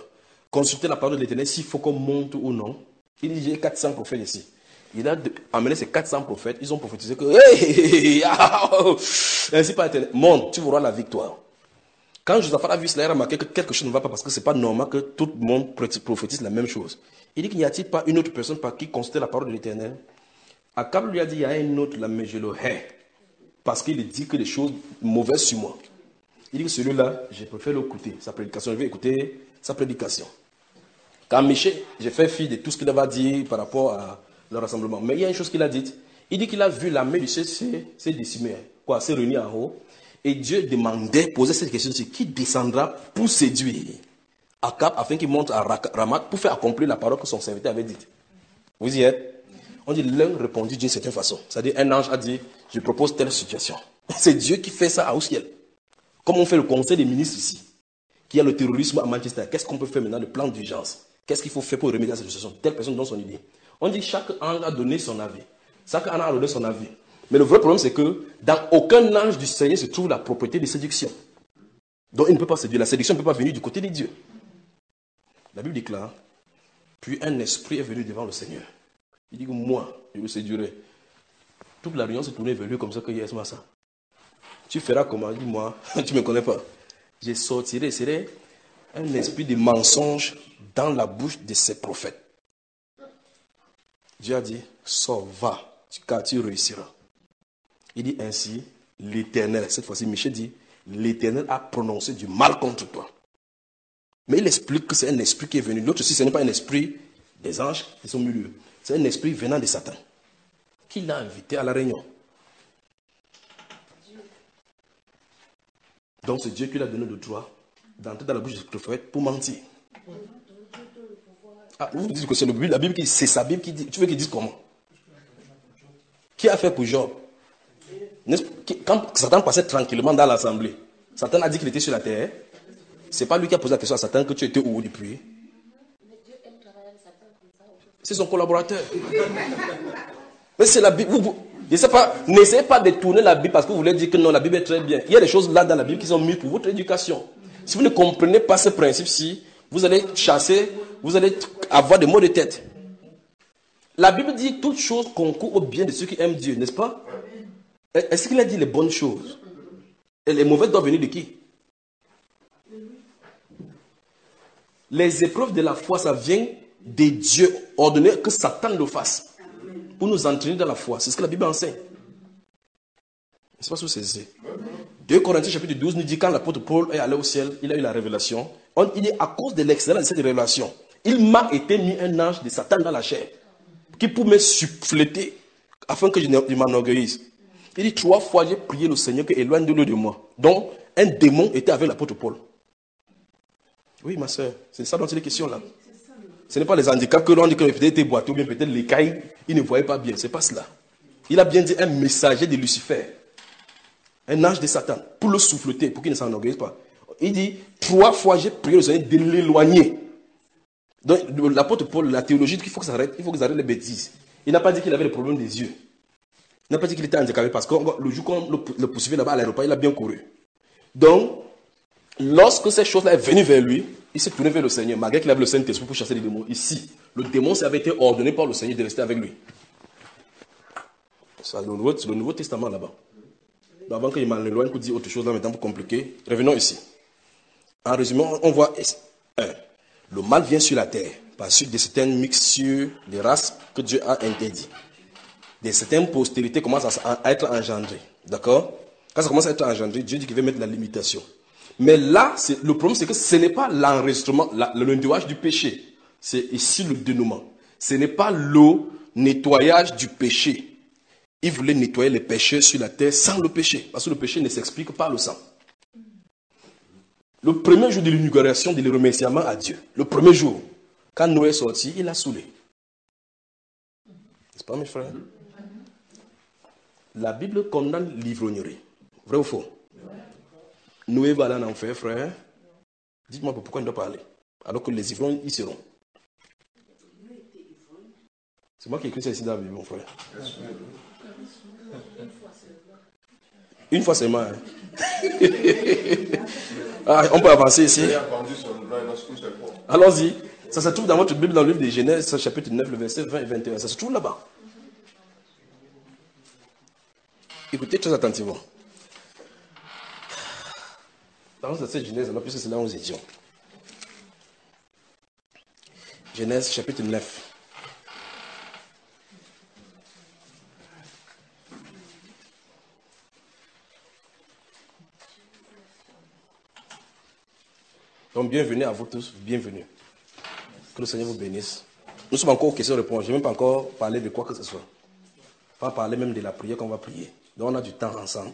consulter la parole de l'Éternel s'il faut qu'on monte ou non. Il dit, j'ai quatre cents prophètes ici. Il a amené ces quatre cents prophètes, ils ont prophétisé que, hey, ainsi par l'Éternel, monte, tu verras la victoire. Quand Josaphat a vu cela, il a remarqué que quelque chose ne va pas parce que ce n'est pas normal que tout le monde prophétise la même chose. Il dit qu'il n'y a-t-il pas une autre personne par qui consulter la parole de l'Éternel? Akab lui a dit, il y a un autre là, mais je le hais. Parce qu'il dit que des choses mauvaises sur moi. Il dit que celui-là, je préfère l'écouter, sa prédication. Je vais écouter sa prédication. Quand Michel, j'ai fait fi de tout ce qu'il va dire par rapport à le rassemblement. Mais il y a une chose qu'il a dite. Il dit qu'il a vu l'armée de Dieu s'est décimée, quoi, s'est réunie en haut. Et Dieu demandait, posait cette question, c'est qui descendra pour séduire Akab afin qu'il monte à Ramat pour faire accomplir la parole que son serviteur avait dite. Vous y êtes? On dit l'un répondit d'une certaine façon. C'est-à-dire un ange a dit, je propose telle situation. C'est Dieu qui fait ça au ciel. Comme on fait le conseil des ministres ici, qui a le terrorisme à Manchester, qu'est-ce qu'on peut faire maintenant, le plan d'urgence? Qu'est-ce qu'il faut faire pour remédier à cette situation? Telle personne donne son idée. On dit chaque ange a donné son avis. Chaque ange a donné son avis. Mais le vrai problème, c'est que dans aucun ange du Seigneur se trouve la propriété de séduction. Donc il ne peut pas séduire. La séduction ne peut pas venir du côté de Dieu. La Bible déclare, puis un esprit est venu devant le Seigneur. Il dit que moi, je le séduirai. Toute la réunion se tournait vers lui comme ça que yes, ça. Tu feras comment? Il dit, moi, tu ne me connais pas. Je sortirai, serai un esprit de mensonge dans la bouche de ces prophètes. Dieu a dit, sors, va, car tu réussiras. Il dit ainsi, l'Éternel, cette fois-ci, Michel dit, l'Éternel a prononcé du mal contre toi. Mais il explique que c'est un esprit qui est venu. L'autre aussi, ce n'est pas un esprit des anges qui sont au milieu. C'est un esprit venant de Satan. Qui l'a invité à la réunion. Donc c'est Dieu qui lui a donné le droit d'entrer dans la bouche du prophète pour mentir. Ah, vous dites que c'est la Bible qui dit, c'est sa Bible qui dit. Tu veux qu'il dise comment? Qui a fait pour Job? Quand Satan passait tranquillement dans l'assemblée, Satan a dit qu'il était sur la terre. C'est pas lui qui a posé la question à Satan que tu étais où depuis. C'est son collaborateur. Mais c'est la Bible. Vous, vous, je sais pas, n'essayez pas de tourner la Bible parce que vous voulez dire que non, la Bible est très bien. Il y a des choses là dans la Bible qui sont mises pour votre éducation. Si vous ne comprenez pas ce principe-ci, vous allez chasser, vous allez avoir des maux de tête. La Bible dit toute chose concourt au bien de ceux qui aiment Dieu, n'est-ce pas? Est-ce qu'il a dit les bonnes choses? Et les mauvaises doivent venir de qui? Les épreuves de la foi, ça vient de Dieu, ordonné que Satan le fasse. Pour nous entraîner dans la foi. C'est ce que la Bible enseigne. Je ne sais pas si vous saisissez. deux Corinthiens chapitre douze nous dit quand l'apôtre Paul est allé au ciel, il a eu la révélation. On, il dit à cause de l'excellence de cette révélation, il m'a été mis un ange de Satan dans la chair qui pour me suffléter afin que je m'enorgueillisse. Il dit trois fois j'ai prié le Seigneur qu'il éloigne de l'eau de moi. Donc un démon était avec l'apôtre Paul. Oui ma soeur, c'est ça dont il est question là. Ce n'est pas les handicaps que l'on dit que peut-être était boiteux ou bien peut-être les cailles, il ne voyait pas bien. Ce n'est pas cela. Il a bien dit un messager de Lucifer. Un ange de Satan. Pour le souffleter, pour qu'il ne s'enorgueillisse pas. Il dit, trois fois j'ai prié le Seigneur de l'éloigner. Donc l'apôtre Paul, la théologie dit qu'il faut que ça arrête, il faut qu'ils arrêtent les bêtises. Il n'a pas dit qu'il avait le problème des yeux. Il n'a pas dit qu'il était handicapé parce que le jour qu'on le poursuivait là-bas à l'aéroport, il a bien couru. Donc, lorsque ces choses-là sont venues vers lui, il s'est tourné vers le Seigneur, malgré qu'il avait le Saint-Esprit pour chasser les démons. Ici, le démon avait été ordonné par le Seigneur de rester avec lui. C'est le Nouveau, le Nouveau Testament là-bas. Donc avant qu'il m'en éloigne pour dire autre chose là maintenant pour compliquer, revenons ici. En résumé, on voit un, le mal vient sur la terre par suite de certaines mixtures de races que Dieu a interdites. De certaines postérités commencent à être engendrées. D'accord? Quand ça commence à être engendré, Dieu dit qu'il va mettre la limitation. Mais là, le problème, c'est que ce n'est pas l'enregistrement, le nettoyage du péché. C'est ici le dénouement. Ce n'est pas le nettoyage du péché. Il voulait nettoyer les péchés sur la terre sans le péché. Parce que le péché ne s'explique pas par le sang. Le premier jour de l'inauguration, de le remerciement à Dieu. Le premier jour, quand Noé est sorti, il a saoulé. N'est-ce pas, mes frères? La Bible condamne l'ivrognerie. Vrai ou faux? Noé va aller en enfer, frère. Dites-moi pourquoi il ne doit pas aller. Alors que les ivrognes, ils seront. C'est moi qui ai écrit ça ici dans la Bible, mon frère. Une fois seulement. Hein. Ah, on peut avancer ici. Allons-y. Ça se trouve dans votre Bible, dans le livre de Genèse, chapitre neuf, le verset vingt et vingt et un. Ça se trouve là-bas. Écoutez très attentivement. Dans cette Genèse, puisque c'est là où nous étions. Genèse, chapitre neuf. Donc, bienvenue à vous tous, bienvenue. Que le Seigneur vous bénisse. Nous sommes encore aux questions-réponses. Je n'ai même pas encore parlé de quoi que ce soit. Pas parler même de la prière qu'on va prier. Donc, on a du temps ensemble.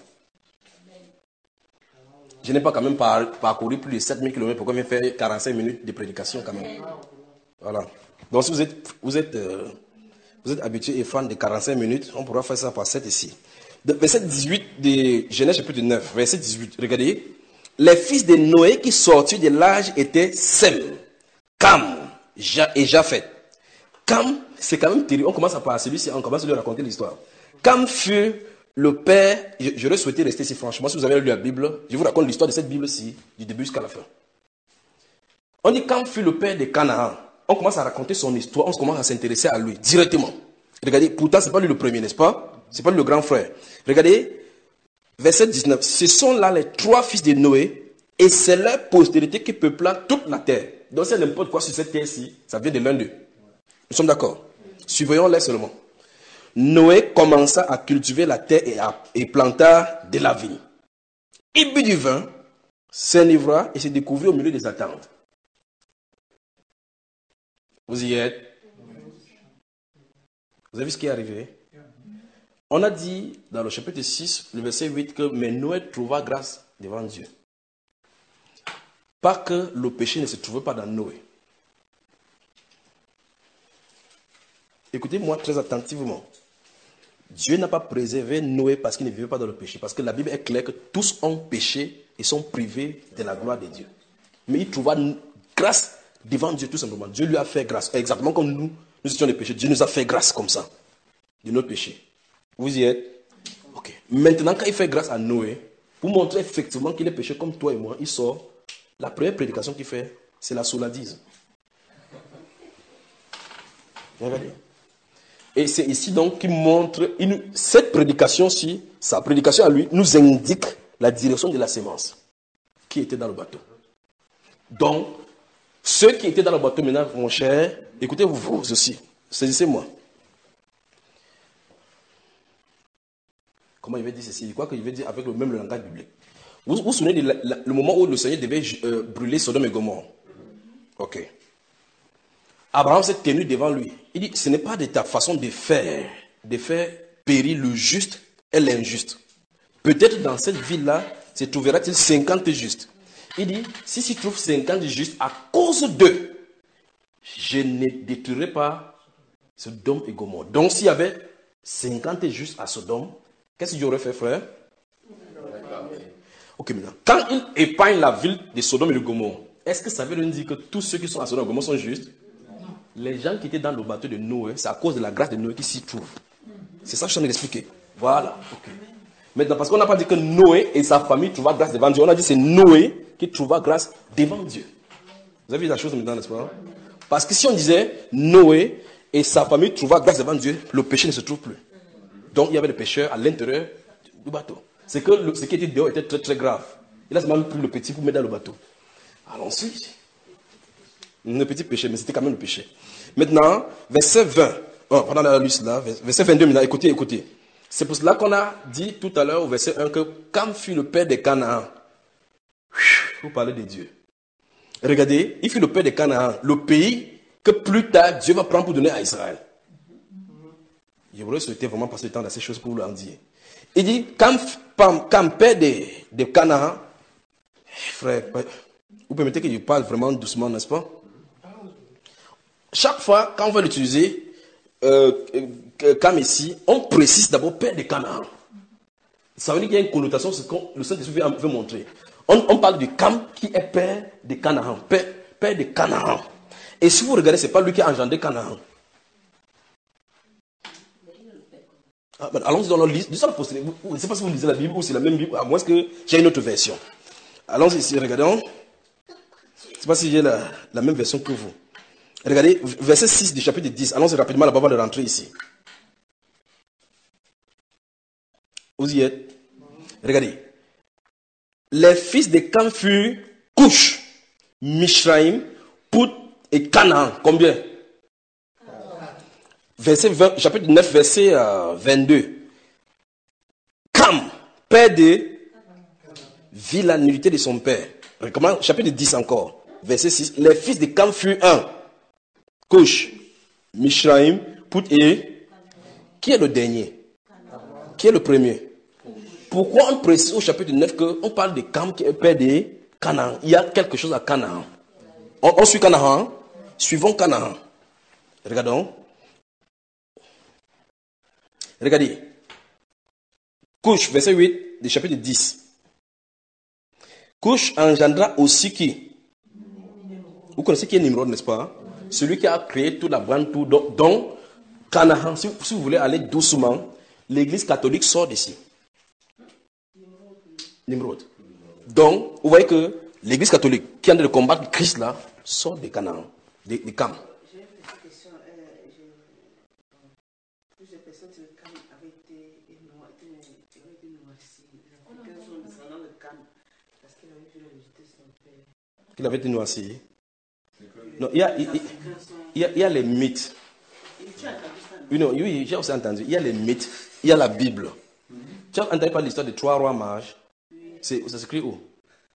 Je n'ai pas quand même par, parcouru plus de sept mille kilomètres pour qu'on vienne faire quarante-cinq minutes de prédication quand même. Voilà. Donc, si vous êtes, vous êtes, euh, vous êtes habitué et fan de quarante-cinq minutes, on pourra faire ça par sept ici. De, verset dix-huit de Genèse chapitre neuf, verset dix-huit. Regardez. Les fils de Noé qui sortirent de l'âge étaient Sem, Cam et Japheth. Cam, c'est quand même terrible. On commence à parler celui-ci, on commence à lui raconter l'histoire. Cam fut le père. J'aurais souhaité rester ici, franchement. Si vous avez lu la Bible, je vous raconte l'histoire de cette Bible-ci, du début jusqu'à la fin. On dit Cam fut le père de Canaan. On commence à raconter son histoire, on commence à s'intéresser à lui directement. Regardez, pourtant, ce n'est pas lui le premier, n'est-ce pas? Ce n'est pas lui le grand frère. Regardez. Verset dix-neuf. Ce sont là les trois fils de Noé et c'est leur postérité qui peupla toute la terre. Donc c'est n'importe quoi sur cette terre-ci, ça vient de l'un d'eux. Nous sommes d'accord? Surveillons-les seulement. Noé commença à cultiver la terre et, à, et planta de la vigne. Il but du vin, s'enivra et se découvrit au milieu des attentes. Vous y êtes? Vous avez vu ce qui est arrivé? On a dit dans le chapitre six, le verset huit, que mais Noé trouva grâce devant Dieu. Pas que le péché ne se trouvait pas dans Noé. Écoutez-moi très attentivement. Dieu n'a pas préservé Noé parce qu'il ne vivait pas dans le péché. Parce que la Bible est claire que tous ont péché et sont privés de la gloire de Dieu. Mais il trouva grâce devant Dieu tout simplement. Dieu lui a fait grâce. Exactement comme nous, nous étions des péchés. Dieu nous a fait grâce comme ça, de notre péché. Vous y êtes? Ok. Maintenant, quand il fait grâce à Noé, pour montrer effectivement qu'il est péché comme toi et moi, il sort. La première prédication qu'il fait, c'est la soladise. Regardez. Et c'est ici donc qu'il montre, il, cette prédication-ci, sa prédication à lui, nous indique la direction de la sémence qui était dans le bateau. Donc, ceux qui étaient dans le bateau maintenant, mon cher, écoutez-vous vous aussi, saisissez-moi. Comment il va dire ceci? Je crois qu'il va dire avec le même langage biblique. Vous vous souvenez du moment où le Seigneur devait euh, brûler Sodome et Gomorrhe? Ok. Abraham s'est tenu devant lui. Il dit, ce n'est pas de ta façon de faire, de faire périr le juste et l'injuste. Peut-être dans cette ville-là, se trouvera-t-il cinquante justes. Il dit, si s'y trouve cinquante justes, à cause d'eux, je ne détruirai pas Sodome et Gomorrhe. Donc s'il y avait cinquante justes à Sodome, qu'est-ce que Dieu aurait fait, frère? Ok, maintenant. Quand il épargne la ville de Sodome et de Gomorrhe, est-ce que ça veut dire que tous ceux qui sont à Sodome et Gomorrhe sont justes? Les gens qui étaient dans le bateau de Noé, c'est à cause de la grâce de Noé qui s'y trouvent. C'est ça que je suis en train d'expliquer. Voilà. Okay. Maintenant, parce qu'on n'a pas dit que Noé et sa famille trouvaient grâce devant Dieu, on a dit que c'est Noé qui trouva grâce devant Dieu. Vous avez vu la chose maintenant, n'est-ce pas? Parce que si on disait Noé et sa famille trouvaient grâce devant Dieu, le péché ne se trouve plus. Donc il y avait des pécheurs à l'intérieur du bateau. C'est que le, ce qui était dehors était très très grave. Il a seulement pris le petit pour mettre dans le bateau. Allons-y. Le petit péché, mais c'était quand même le péché. Maintenant, verset vingt. Oh, pendant la liste là, verset vingt-deux, maintenant, écoutez, écoutez. C'est pour cela qu'on a dit tout à l'heure au verset un que Cam fut le père de Canaan. Vous parlez de Dieu. Regardez, il fut le père de Canaan, le pays que plus tard Dieu va prendre pour donner à Israël. Je voudrais souhaiter vraiment passer le temps dans ces choses pour vous le dire. Il dit, Cam, Cam père de, de Canaan, frère, vous permettez que je parle vraiment doucement, n'est-ce pas? Chaque fois, quand on va l'utiliser, euh, Cam ici, on précise d'abord père de Canaan. Ça veut dire qu'il y a une connotation, c'est ce que le Saint-Esprit veut, veut montrer. On, on parle de Cam qui est père de Canaan, père, père de Canaan. Et si vous regardez, ce n'est pas lui qui a engendré Canaan. Ah, ben, allons-y dans la liste. Je ne sais pas si vous lisez la Bible ou c'est la même Bible, à moins que j'ai une autre version. Allons-y ici, regardons. sais pas si j'ai la, la même version que vous. Regardez, verset six du chapitre dix. Allons-y rapidement là-bas avant de rentrer ici. Vous y êtes? Regardez. Les fils de Cam furent Couche, Mishraïm, Pout et Canaan. Combien? Verset vingt, chapitre neuf, verset euh, vingt-deux. Cam, père de, vit la nullité de son père. Comment? Chapitre dix encore. Verset six. Les fils de Cam furent un. Couche, Mishraïm, Pout et... Qui est le dernier? Qui est le premier? Pourquoi on précise au chapitre neuf qu'on parle de Cam qui est père de Canaan? Il y a quelque chose à Canaan. On, on suit Canaan. Suivons Canaan. Regardons. Regardez. Couche, verset huit du chapitre dix. Couche engendra aussi qui? Vous connaissez qui est Nimrod, n'est-ce pas? Celui qui a créé toute la grande tour dont Canaan, si, si vous voulez aller doucement, l'église catholique sort d'ici. Nimrod. Donc, vous voyez que l'église catholique qui est en train de combattre Christ là, sort de Canaan, de, de Cam. J'ai une petite question. Euh, je... Plusieurs personnes sur le Cam avaient été noircies. Les Africains sont descendants de Cam parce qu'il avait vu la nudité de son père. Qu'il avait été noirci. Non, il y a, il, il, y a, il y a les mythes. Oui, non, oui, j'ai aussi entendu. Il y a les mythes, il y a la Bible. Tu as entendu parler de l'histoire des trois rois mages? C'est, ça s'écrit où?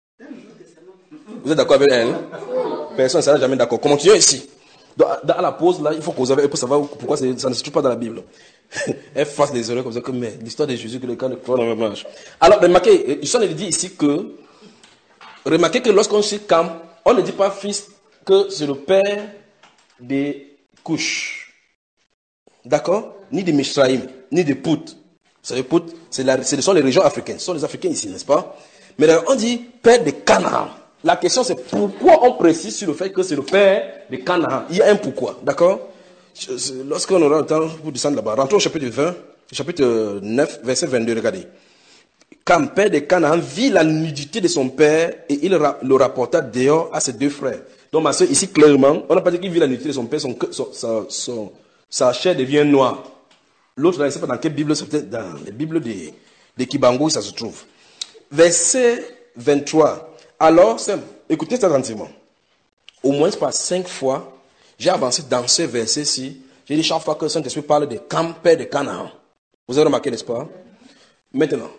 Vous êtes d'accord avec elle? Personne ne sera jamais d'accord. Continuons ici. Dans, dans la pause, là, il faut que vous avez, pour savoir pourquoi ça ne se trouve pas dans la Bible. Elle fasse des erreurs comme ça, comme mais l'histoire de Jésus, que le cas de trois rois mages. Alors, remarquez, il s'en dit ici que, remarquez que lorsqu'on cite Cam, on ne dit pas fils que c'est le père des Couches. D'accord? Ni de Mishraïm, ni de Pout. Vous savez, Pout, c'est la, ce sont les régions africaines. Ce sont les Africains ici, n'est-ce pas? Mais on dit père de Canaan. La question c'est pourquoi on précise sur le fait que c'est le père de Canaan. Il y a un pourquoi. D'accord? Lorsqu'on aura le temps pour descendre là-bas, rentrons au chapitre vingt, chapitre neuf, verset vingt-deux, regardez. Cam, père de Canaan, vit la nudité de son père et il le rapporta dehors à ses deux frères. Donc, ma soeur, ici, clairement, on n'a pas dit qu'il vit la nudité de son père, son, son, son, son, sa chair devient noire. L'autre, je ne sais pas dans quelle Bible, c'est peut-être dans les Bibles de, de Kibango, ça se trouve. Verset vingt-trois. Alors, écoutez ça attentivement. Au moins par cinq fois, j'ai avancé dans ce verset-ci. J'ai dit chaque fois que le Saint-Esprit parle de Cam, père de Canaan. Vous avez remarqué, n'est-ce pas? Maintenant,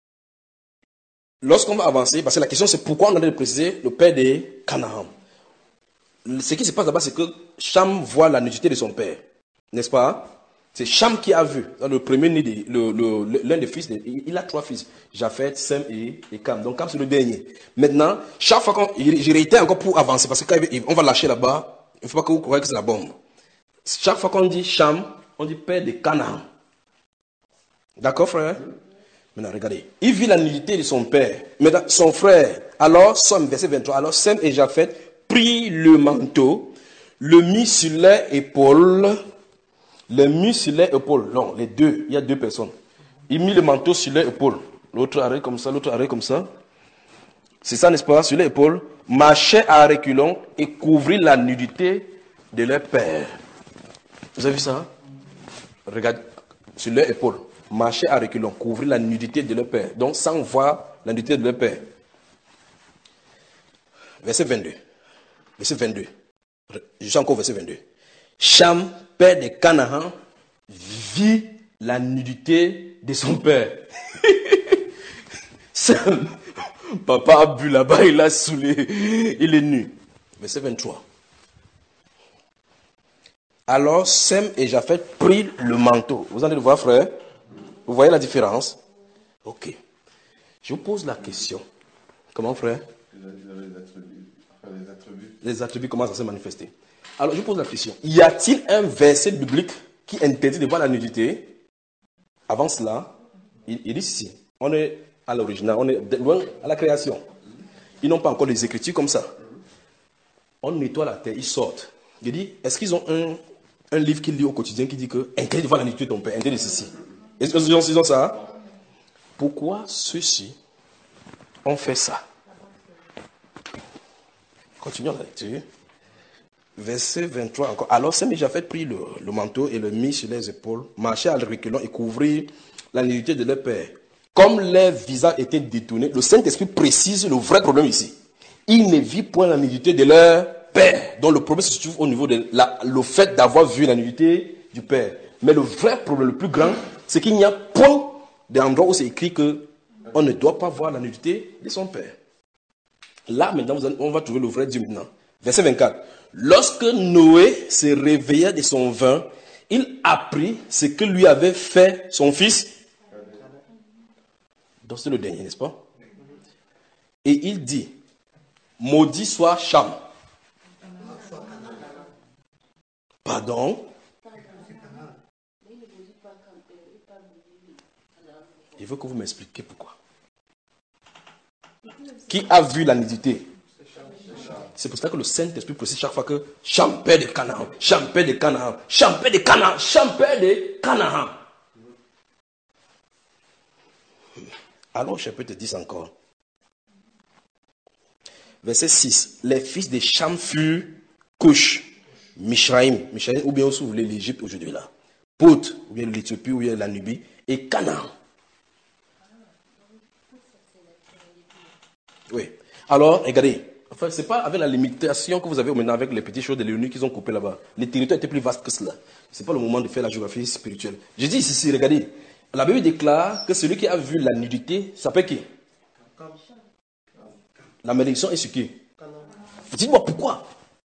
lorsqu'on va avancer, parce que la question c'est pourquoi on a de préciser le père de Canaan. Ce qui se passe là-bas, c'est que Cham voit la nudité de son père. N'est-ce pas? C'est Cham qui a vu. Le premier né, de, le, le, l'un des fils, de, il a trois fils. Japheth, Sem et, et Cam. Donc Cam c'est le dernier. Maintenant, chaque fois qu'on... J'ai réitéré encore pour avancer, parce qu'on va lâcher là-bas, il ne faut pas que vous croyez que c'est la bombe. Chaque fois qu'on dit Cham, on dit père de Canaan. D'accord, frère? Maintenant, regardez. Il vit la nudité de son père. Maintenant, son frère. Alors, Somme, verset vingt-trois. Alors, Sem et Japheth prit le manteau, le mit sur les épaules, le mit sur les épaules. Non, les deux. Il y a deux personnes. Il mit le manteau sur les épaules. L'autre arrête comme ça, l'autre arrête comme ça. C'est ça, n'est-ce pas? Sur les épaules. Marchait à reculons et couvrit la nudité de leur père. Vous avez vu ça? Regarde, sur les épaules. Marcher à reculons, couvrir la nudité de leur père. Donc, sans voir la nudité de leur père. Verset vingt-deux. Verset vingt-deux. Je suis encore verset vingt-deux. Cham, père de Canaan, vit la nudité de son père. Sam, papa a bu là-bas, il a saoulé, il est nu. Verset vingt-trois. Alors, Sem et Japheth prirent le manteau. Vous allez le voir, frère? Vous voyez la différence? Ok. Je vous pose la question. Comment, frère? Les attributs. Les attributs. Les attributs commencent à se manifester. Alors, je vous pose la question. Y a-t-il un verset biblique qui interdit de voir la nudité? Avant cela, il, il dit ici, on est à l'original, on est loin à la création. Ils n'ont pas encore les écritures comme ça. On nettoie la terre, ils sortent. Il dit, est-ce qu'ils ont un, un livre qu'ils lisent au quotidien qui dit que interdit de voir la nudité de ton père, interdit de ceci? Ils ont ça. Pourquoi ceux-ci ont fait ça? Continuons la lecture. Verset vingt-trois encore. Alors Samuel Japheth prit le, le manteau et le mit sur les épaules, marchait à reculons et couvrit la nudité de leur père. Comme leur visage était détourné, le Saint-Esprit précise le vrai problème ici. Ils ne vit point la nudité de leur père. Donc le problème se trouve au niveau de la, le fait d'avoir vu la nudité du père. Mais le vrai problème, le plus grand, c'est qu'il n'y a point d'endroit où c'est écrit que on ne doit pas voir la nudité de son père. Là, maintenant, on va trouver le vrai Dieu maintenant. Verset vingt-quatre. Lorsque Noé se réveilla de son vin, il apprit ce que lui avait fait son fils. Donc c'est le dernier, n'est-ce pas? Et il dit, maudit soit Cham. Pardon? Je veux que vous m'expliquiez pourquoi. Qui a vu la nudité? C'est pour ça que le Saint-Esprit précise chaque fois que Cham, père de Canaan, Cham, père de Canaan, Cham, père de Canaan, Cham, père de Canaan. Alors, chapitre dix encore. Verset six. Les fils de Cham furent Cush, Mishraïm, Mishraïm, ou bien aussi vous voulez l'Égypte aujourd'hui là, Pout, ou bien l'Éthiopie, ou bien la Nubie, et Canaan. Oui. Alors, regardez. Enfin, ce n'est pas avec la limitation que vous avez maintenant avec les petites choses de l'U qu'ils ont coupé là-bas. Les territoires étaient plus vastes que cela. Ce n'est pas le moment de faire la géographie spirituelle. Je dis ici, regardez. La Bible déclare que celui qui a vu la nudité s'appelle qui? La malédiction est sur qui? Dites-moi pourquoi.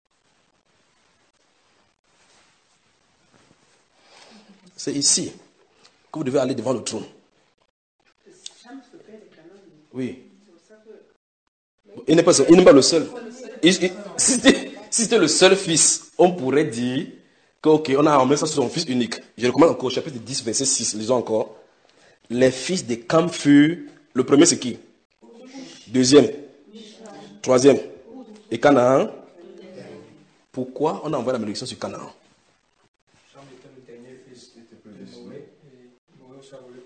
C'est ici que vous devez aller devant le trône. Oui. Il n'est pas, il n'est pas le seul. Il, il, si c'était si c'était le seul fils, on pourrait dire que, ok, on a emmené ça sur son fils unique. Je recommande encore, chapitre dix, verset six, lisons encore. Les fils de Cam furent, le premier c'est qui? Deuxième. Troisième. Et Canaan. Pourquoi on a envoyé la malédiction sur Canaan? Cham était le dernier fils de Noé, et Noé aussi a voulu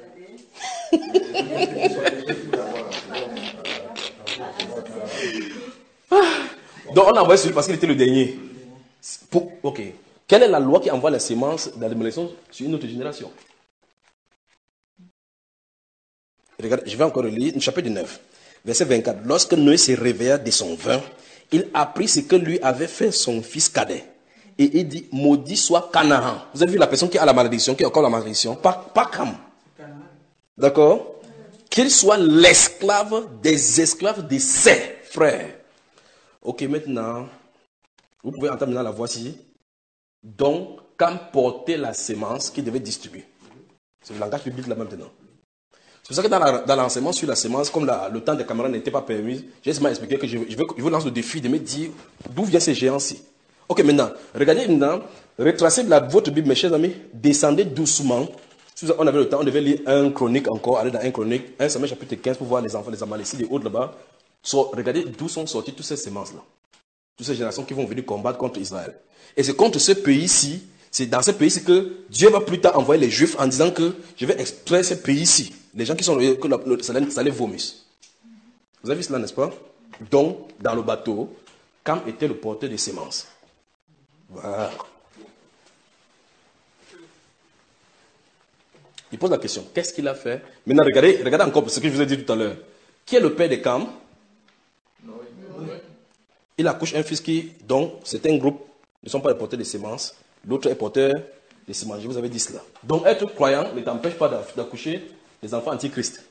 Donc on a envoyé celui parce qu'il était le dernier. Pour, ok. Quelle est la loi qui envoie les semences de la malédiction sur une autre génération? Regarde, je vais encore lire, chapitre neuf, verset vingt-quatre. Lorsque Noé se réveilla de son vin, il apprit ce que lui avait fait son fils cadet. Et il dit, maudit soit Canaan. Vous avez vu la personne qui a la malédiction, qui a encore la malédiction? Pas, pas Cam. D'accord? Qu'il soit l'esclave des esclaves de ses frères. Ok, maintenant, vous pouvez entendre maintenant la voici. Donc, Cam portait la sémence qu'il devait distribuer. C'est le langage public là maintenant. C'est pour ça que dans, la, dans l'enseignement sur la sémence, comme la, le temps des camarades n'était pas permis, j'ai essayé d'expliquer que je, je, veux, je veux lancer le défi de me dire d'où viennent ces géants-ci. Ok, maintenant, regardez maintenant, retracez la, votre Bible, mes chers amis, descendez doucement. Si on avait le temps, on devait lire un chronique encore, aller dans un chronique, un Samuel chapitre quinze pour voir les enfants, les Amalécites, les autres là-bas. So, regardez d'où sont sorties toutes ces semences-là. Toutes ces générations qui vont venir combattre contre Israël. Et c'est contre ce pays-ci, c'est dans ce pays-ci que Dieu va plus tard envoyer les Juifs en disant que je vais extraire ce pays-ci. Les gens qui sont que le, le, ça, les, ça les vomisse. Vous avez vu cela, n'est-ce pas? Donc, dans le bateau, Cam était le porteur des semences. Voilà. Il pose la question, qu'est-ce qu'il a fait? Maintenant, regardez, regardez encore ce que je vous ai dit tout à l'heure. Qui est le père de Cam? Il accouche un fils qui, donc, c'est un groupe, ne sont pas les porteurs de semences. L'autre est porteur de semences. Je vous avais dit cela. Donc, être croyant ne t'empêche pas d'accoucher des enfants antichrist.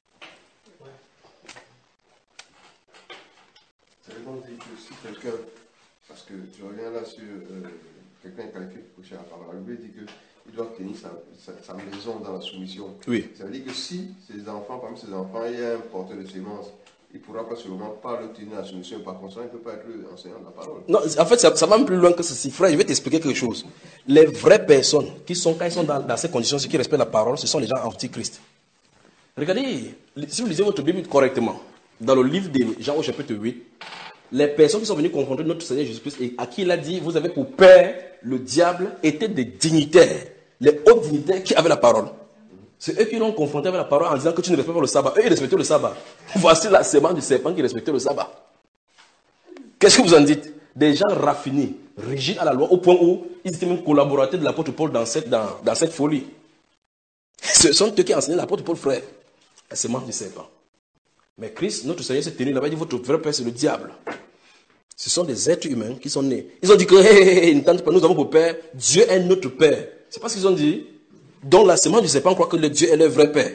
Ça veut donc dire que si quelqu'un, parce que je reviens là sur euh, quelqu'un qualifié pour coucher à la parole, la Bible dit qu'il doit tenir sa, sa, sa maison dans la soumission. Oui. Ça veut dire que si ses enfants, parmi ses enfants, il y a un porteur de semences, il ne pourra pas seulement pas le tenir dans la soumission, par contre, il ne peut pas être enseignant de la parole. Non, en fait, ça, ça va même plus loin que ceci. Frère, je vais t'expliquer quelque chose. Les vraies personnes qui sont, quand ils sont dans, dans ces conditions, ceux qui respectent la parole, ce sont les gens antichrist. Regardez, si vous lisez votre Bible correctement, dans le livre de Jean au chapitre huit, les personnes qui sont venues confronter notre Seigneur Jésus-Christ et à qui il a dit, vous avez pour père le diable, étaient des dignitaires, les hauts dignitaires qui avaient la parole. C'est eux qui l'ont confronté avec la parole en disant que tu ne respectes pas le sabbat. Eux, ils respectaient le sabbat. Voici la sémence du serpent qui respectait le sabbat. Qu'est-ce que vous en dites? Des gens raffinés, rigides à la loi, au point où ils étaient même collaborateurs de l'apôtre Paul dans cette, dans, dans cette folie. Ce sont eux qui enseignaient l'apôtre Paul, frère. La semence du serpent. Mais Christ, notre Seigneur, s'est tenu là-bas, il dit, votre vrai père, c'est le diable. Ce sont des êtres humains qui sont nés. Ils ont dit que, hé, hé, hé, ne tente pas, nous avons pour père, Dieu est notre père. C'est pas ce qu'ils ont dit. Donc la semence du serpent croit que le Dieu est le vrai père.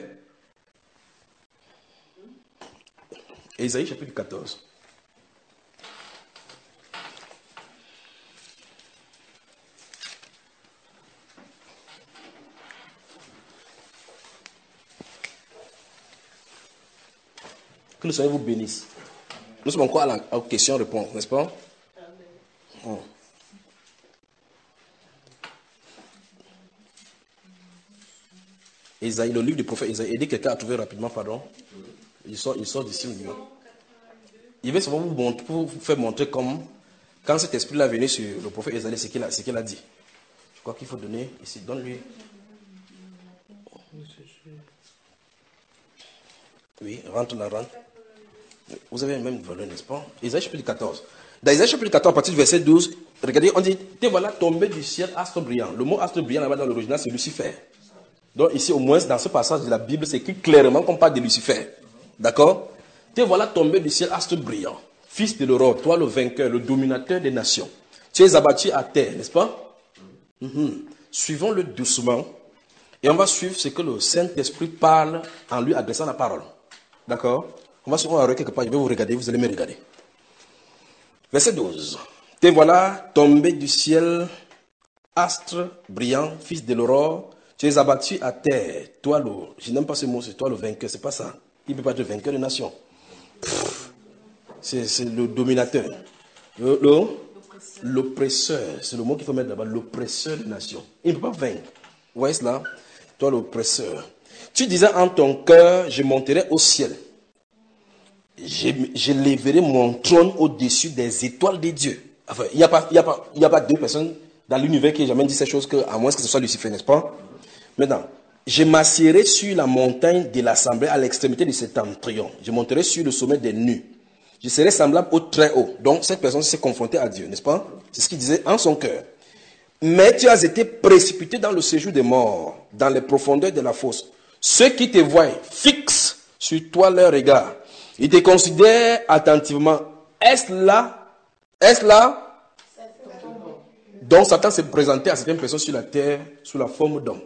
Ésaïe chapitre quatorze. Que le Seigneur vous bénisse. Nous sommes encore à la question-réponse, n'est-ce pas? Hum. Ésaïe, le livre du prophète Ésaïe. Aidez quelqu'un à trouver rapidement, pardon. Il sort, il sort d'ici. Il va souvent vous, montrer, vous faire montrer comme, quand cet esprit-là venu sur le prophète Ésaïe, ce qu'il a, ce qu'il a dit. Je crois qu'il faut donner ici. Donne-lui. Oui, rentre là, rentre. Vous avez le même valeur, n'est-ce pas? Ésaïe chapitre quatorze. Dans Ésaïe chapitre quatorze, à partir du verset douze, regardez, on dit, te voilà tombé du ciel, astre brillant. Le mot astre brillant, là-bas dans l'original, c'est Lucifer. Donc ici, au moins, dans ce passage de la Bible, c'est écrit clairement qu'on parle de Lucifer. D'accord? Te voilà tombé du ciel, astre brillant. Fils de l'aurore, toi le vainqueur, le dominateur des nations. Tu es abattu à terre, n'est-ce pas? Mm-hmm. Suivons-le doucement. Et on va suivre ce que le Saint-Esprit parle en lui adressant la parole. D'accord? On va suivre quelque part, je vais vous regarder, vous allez me regarder. Verset douze. Te voilà tombé du ciel, astre brillant, fils de l'aurore. Tu es abattu à terre. Toi, le, je n'aime pas ce mot, c'est toi le vainqueur, c'est pas ça. Il ne peut pas être vainqueur de nation. C'est, c'est le dominateur. Le, le, l'oppresseur, c'est le mot qu'il faut mettre là-bas, l'oppresseur de nation. Il ne peut pas vaincre. Vous voyez cela? Toi, l'oppresseur. Tu disais en ton cœur, je monterai au ciel. Je, je lèverai mon trône au-dessus des étoiles des dieux. Enfin, il n'y a pas, il y a pas, il y a pas deux personnes dans l'univers qui aient jamais dit ces choses, que, à moins que ce soit Lucifer, n'est-ce pas? Maintenant, je m'assierai sur la montagne de l'assemblée à l'extrémité de septentrion. Je monterai sur le sommet des nues. Je serai semblable au très haut. Donc, cette personne s'est confrontée à Dieu, n'est-ce pas? C'est ce qu'il disait en son cœur. Mais tu as été précipité dans le séjour des morts, dans les profondeurs de la fosse. Ceux qui te voient fixent sur toi leur regard. Ils te considèrent attentivement. Est-ce là? Est-ce là? Donc, Satan s'est présenté à certaines personnes sur la terre sous la forme d'homme.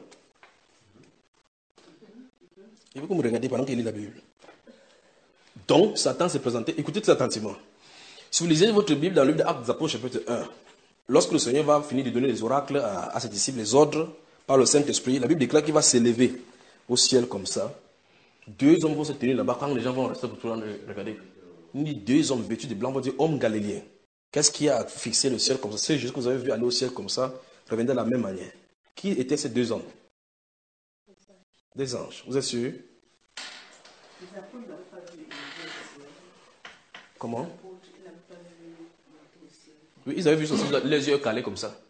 Il veut que vous me regardiez pendant qu'il lit la Bible. Donc, Satan s'est présenté. Écoutez tout attentivement. Si vous lisez votre Bible dans le livre d'Actes des Apôtres, chapitre un, lorsque le Seigneur va finir de donner les oracles à, à ses disciples, les ordres par le Saint-Esprit, la Bible déclare qu'il va s'élever au ciel comme ça. Deux hommes vont se tenir là-bas. Quand les gens vont rester pour tout le monde, regardez. Il dit deux hommes vêtus de blanc vont dire hommes galiléens. Qu'est-ce qui a fixé le ciel comme ça? C'est juste que vous avez vu aller au ciel comme ça, revenir de la même manière. Qui étaient ces deux hommes? Des anges. Vous êtes sûr? Comment? Oui, ils avaient vu aussi les yeux calés comme ça.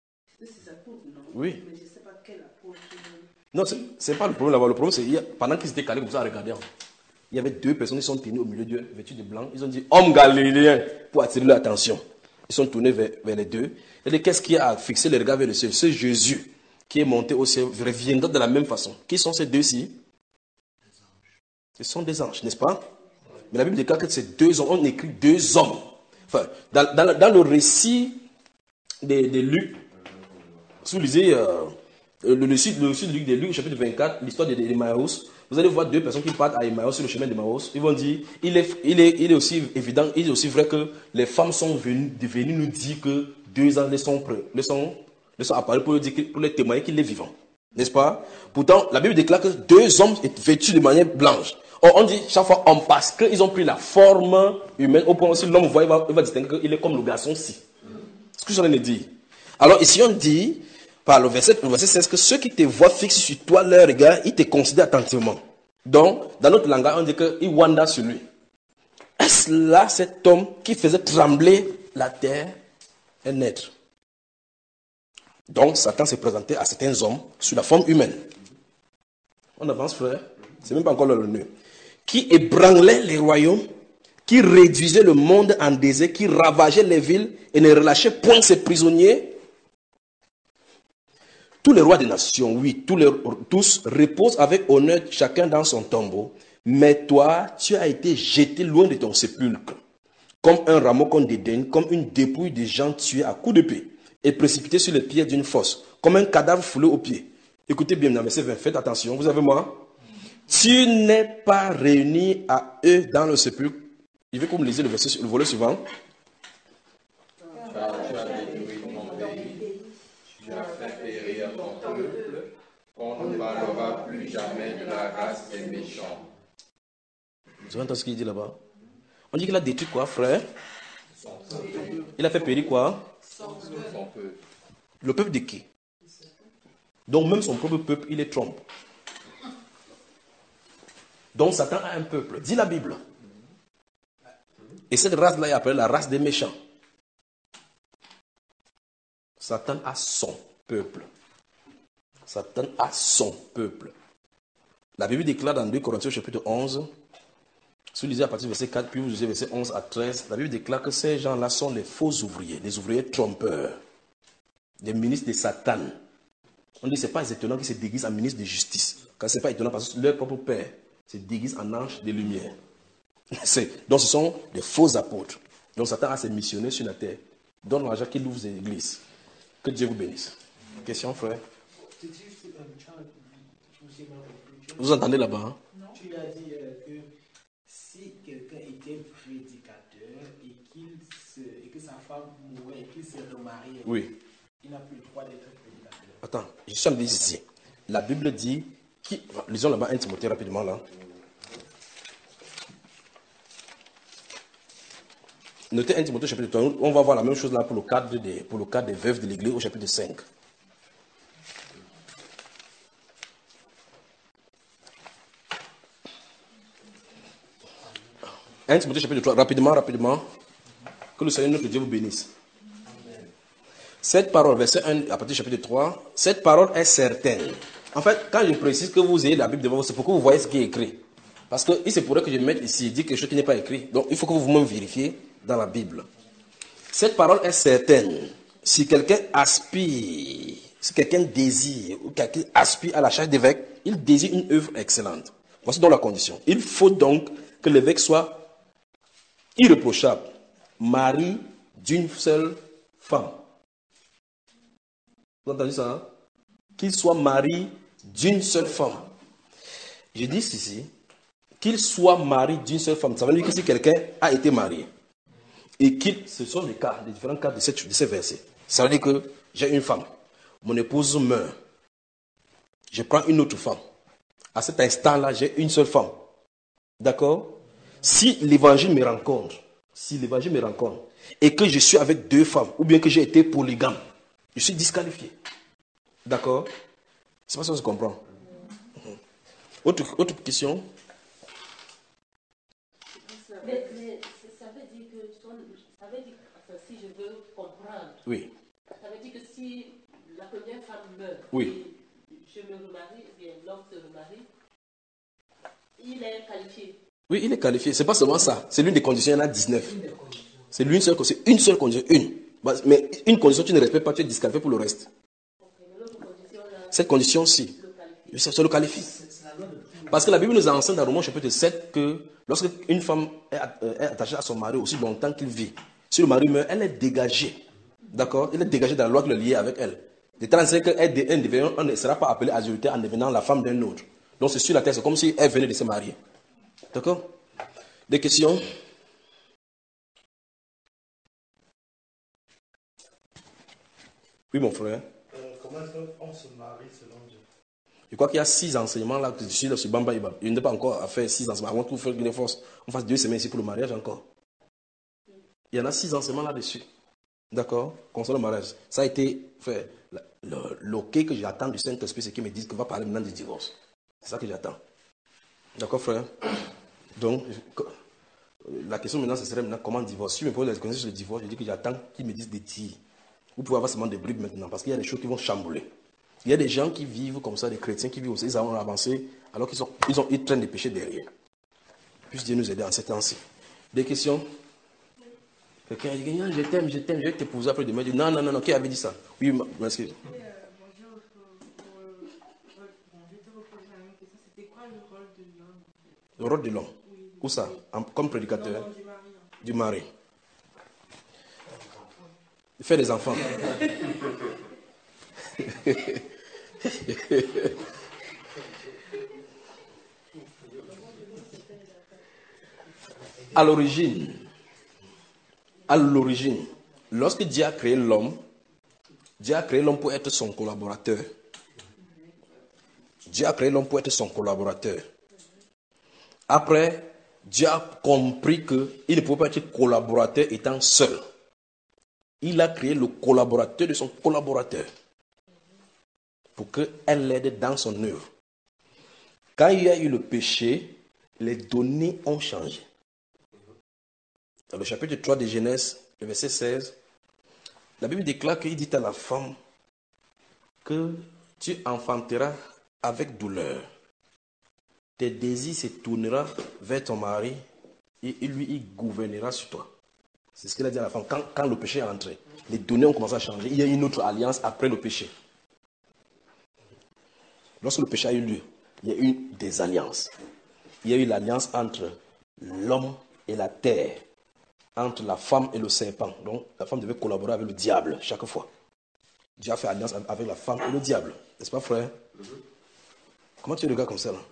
Oui. Non, ce n'est pas le problème là-bas. Le problème, c'est que pendant qu'ils étaient calés comme ça à regarder, il y avait deux personnes qui sont tenues au milieu d'eux, vêtues de blanc. Ils ont dit homme galiléen pour attirer leur attention. Ils sont tournés vers, vers les deux. Et dit qu'est-ce qui a fixé les regards vers le ciel? C'est Jésus qui est monté au ciel, reviendra de la même façon. Qui sont ces deux-ci? Ce sont des anges, n'est-ce pas? Mais la Bible déclare que ces deux hommes, on écrit deux hommes. Enfin, dans, dans, dans le récit de, de Luc, si vous lisez euh, le, récit, le récit de Luc, de Luc, chapitre vingt-quatre, l'histoire de, de, de Emmaüs, vous allez voir deux personnes qui partent à Emmaüs sur le chemin d'Emmaüs. Ils vont dire, il est, il, est, il est aussi évident, il est aussi vrai que les femmes sont venues, venues nous dire que deux anges les sont, les sont, les sont apparus pour, dire, pour les témoigner qu'il est vivant. N'est-ce pas? Pourtant, la Bible déclare que deux hommes sont vêtus de manière blanche. Or, on dit chaque fois homme parce qu'ils ont pris la forme humaine. Au point où si l'homme voit, il va, il va distinguer qu'il est comme le garçon-ci. C'est ce que je viens de dire. Alors ici, on dit, par le verset, le verset seize, que ceux qui te voient fixer sur toi leur regard, ils te considèrent attentivement. Donc, dans notre langage, on dit qu'ils wanda sur lui. Est-ce là cet homme qui faisait trembler la terre et naître? Donc, Satan s'est présenté à certains hommes sous la forme humaine. On avance, frère. C'est même pas encore le nœud. Qui ébranlait les royaumes, qui réduisait le monde en désert, qui ravageait les villes et ne relâchait point ses prisonniers. Tous les rois des nations, oui, tous, les, tous reposent avec honneur chacun dans son tombeau. Mais toi, tu as été jeté loin de ton sépulcre, comme un rameau qu'on dédaigne, comme une dépouille de gens tués à coups d'épée, et précipité sur les pieds d'une fosse, comme un cadavre foulé aux pieds. Écoutez bien, dans verset vingt, faites attention, vous avez moi. Tu n'es pas réuni à eux dans le sépulcre. Il veut que vous me lisiez le, verset, le volet suivant. Car tu as détruit ton pays, tu as fait périr ton peuple, on ne parlera plus jamais de la race des méchants. Vous avez entendu ce qu'il dit là-bas? On dit qu'il a détruit quoi, frère? Son peuple. Il a fait périr quoi? Son peuple. Le peuple de qui? Donc même son propre peuple, il les trompe. Donc Satan a un peuple, dit la Bible. Et cette race-là est appelée la race des méchants. Satan a son peuple. Satan a son peuple. La Bible déclare dans deux Corinthiens chapitre onze, si vous lisez à partir du verset quatre, puis vous lisez verset onze à treize, la Bible déclare que ces gens-là sont les faux ouvriers, des ouvriers trompeurs, des ministres de Satan. On dit que ce n'est pas étonnant qu'ils se déguisent en ministre de justice. Car ce n'est pas étonnant parce que leur propre père se déguise en ange de lumière. Donc ce sont des faux apôtres. Donc Satan a ses missionnaires sur la terre. Donne l'argent qu'il ouvre les églises. Que Dieu vous bénisse. Question, frère? Vous entendez là-bas? Hein? Tu as dit euh, que si quelqu'un était prédicateur et, qu'il se, et que sa femme mourait et qu'il se remariait, oui. Il n'a plus le droit d'être prédicateur. Attends, je suis en train de dire ici. La Bible dit, qui, lisons là-bas un Timothée rapidement là. Notez un Timothée chapitre trois, on va voir la même chose là pour le cadre des, pour le cadre des veuves de l'église au chapitre cinq. un Timothée chapitre trois, rapidement, rapidement. Que le Seigneur notre Dieu vous bénisse. Cette parole, verset un, à partir du chapitre trois, cette parole est certaine. En fait, quand je précise que vous ayez la Bible devant vous, c'est pour que vous voyez ce qui est écrit. Parce qu'il se pourrait que je mette ici, dit quelque chose qui n'est pas écrit. Donc, il faut que vous-même vérifiez dans la Bible. Cette parole est certaine. Si quelqu'un aspire, si quelqu'un désire, ou quelqu'un aspire à la charge d'évêque, il désire une œuvre excellente. Voici donc la condition. Il faut donc que l'évêque soit irréprochable, mari d'une seule femme. Vous entendez ça? Hein? Qu'il soit mari d'une seule femme. Je dis ici, qu'il soit mari d'une seule femme. Ça veut dire que si quelqu'un a été marié, et qu'il, ce sont les cas, les différents cas de, cette, de ces versets. Ça veut dire que j'ai une femme, mon épouse meurt, je prends une autre femme. À cet instant-là, j'ai une seule femme. D'accord? Si l'évangile me rencontre, si l'évangile me rencontre, et que je suis avec deux femmes, ou bien que j'ai été polygame, je suis disqualifié. D'accord? C'est pas ça que je comprends. Autre, autre question? Mais, mais ça veut dire que, ça veut dire, enfin, si je veux comprendre, oui. Ça veut dire que si la première femme meurt, oui. et je me remarie, ou bien l'homme se remarie, il est qualifié. Oui, il est qualifié. C'est pas seulement ça. C'est l'une des conditions, il y en a dix-neuf. C'est l'une seule, c'est une seule condition, une. Mais une condition, tu ne respectes pas, tu es disqualifié pour le reste. Cette condition-ci, ça le qualifie. Parce que la Bible nous enseigne dans Romains chapitre sept que lorsque une femme est attachée à son mari aussi longtemps qu'il vit, si le mari meurt, elle est dégagée. D'accord? Elle est dégagée dans la loi qui le liée avec elle. De telle sorte qu'elle ne sera pas appelée adultère en devenant la femme d'un autre. Donc c'est sur la terre, c'est comme si elle venait de se marier. D'accord? Des questions? Oui, mon frère. Euh, comment est-ce qu'on se marie selon Dieu? Je crois qu'il y a six enseignements là que je suis là sur Bamba Iba. Il n'est pas encore à faire six enseignements. Avant tout, il faut qu'il force. On fasse deux semaines ici pour le mariage encore. Il y en a six enseignements là-dessus. D'accord? Concernant le mariage. Ça a été fait. Le, le ok que j'attends du Saint-Esprit, c'est qu'il me dise qu'il va parler maintenant du divorce. C'est ça que j'attends. D'accord, frère? Donc, la question maintenant, ce serait maintenant comment divorcer. Si je me pose la question sur le divorce, je dis que j'attends qu'il me dise des tirs. Vous pouvez avoir seulement des bribes maintenant, parce qu'il y a des choses qui vont chambouler. Il y a des gens qui vivent comme ça, des chrétiens qui vivent aussi, ils ont avancé, alors qu'ils sont, ils ont, ils traînent des péchés derrière. Puisse Dieu nous aider en ces temps-ci. Des questions? Quelqu'un a dit, je t'aime, je t'aime, je vais t'épouser après demain. Non, non, non, non, qui avait dit ça? Oui, m'excuse. Le rôle de l'homme. Où ça? Comme prédicateur? Non, non, du mari. Hein. Du mari. Il fait des enfants. À l'origine, à l'origine, lorsque Dieu a créé l'homme, Dieu a créé l'homme pour être son collaborateur. Dieu a créé l'homme pour être son collaborateur. Après, Dieu a compris qu'il ne pouvait pas être collaborateur étant seul. Il a créé le collaborateur de son collaborateur pour qu'elle l'aide dans son œuvre. Quand il y a eu le péché, les données ont changé. Dans le chapitre trois de Genèse, le verset seize, la Bible déclare qu'il dit à la femme que tu enfanteras avec douleur. Tes désirs se tourneront vers ton mari et lui, il gouvernera sur toi. C'est ce qu'il a dit à la femme. Quand, quand le péché est entré, les données ont commencé à changer. Il y a une autre alliance après le péché. Lorsque le péché a eu lieu, il y a eu des alliances. Il y a eu l'alliance entre l'homme et la terre, entre la femme et le serpent. Donc, la femme devait collaborer avec le diable chaque fois. Dieu a fait alliance avec la femme et le diable. N'est-ce pas, frère? Mm-hmm. Comment tu regardes comme ça, là?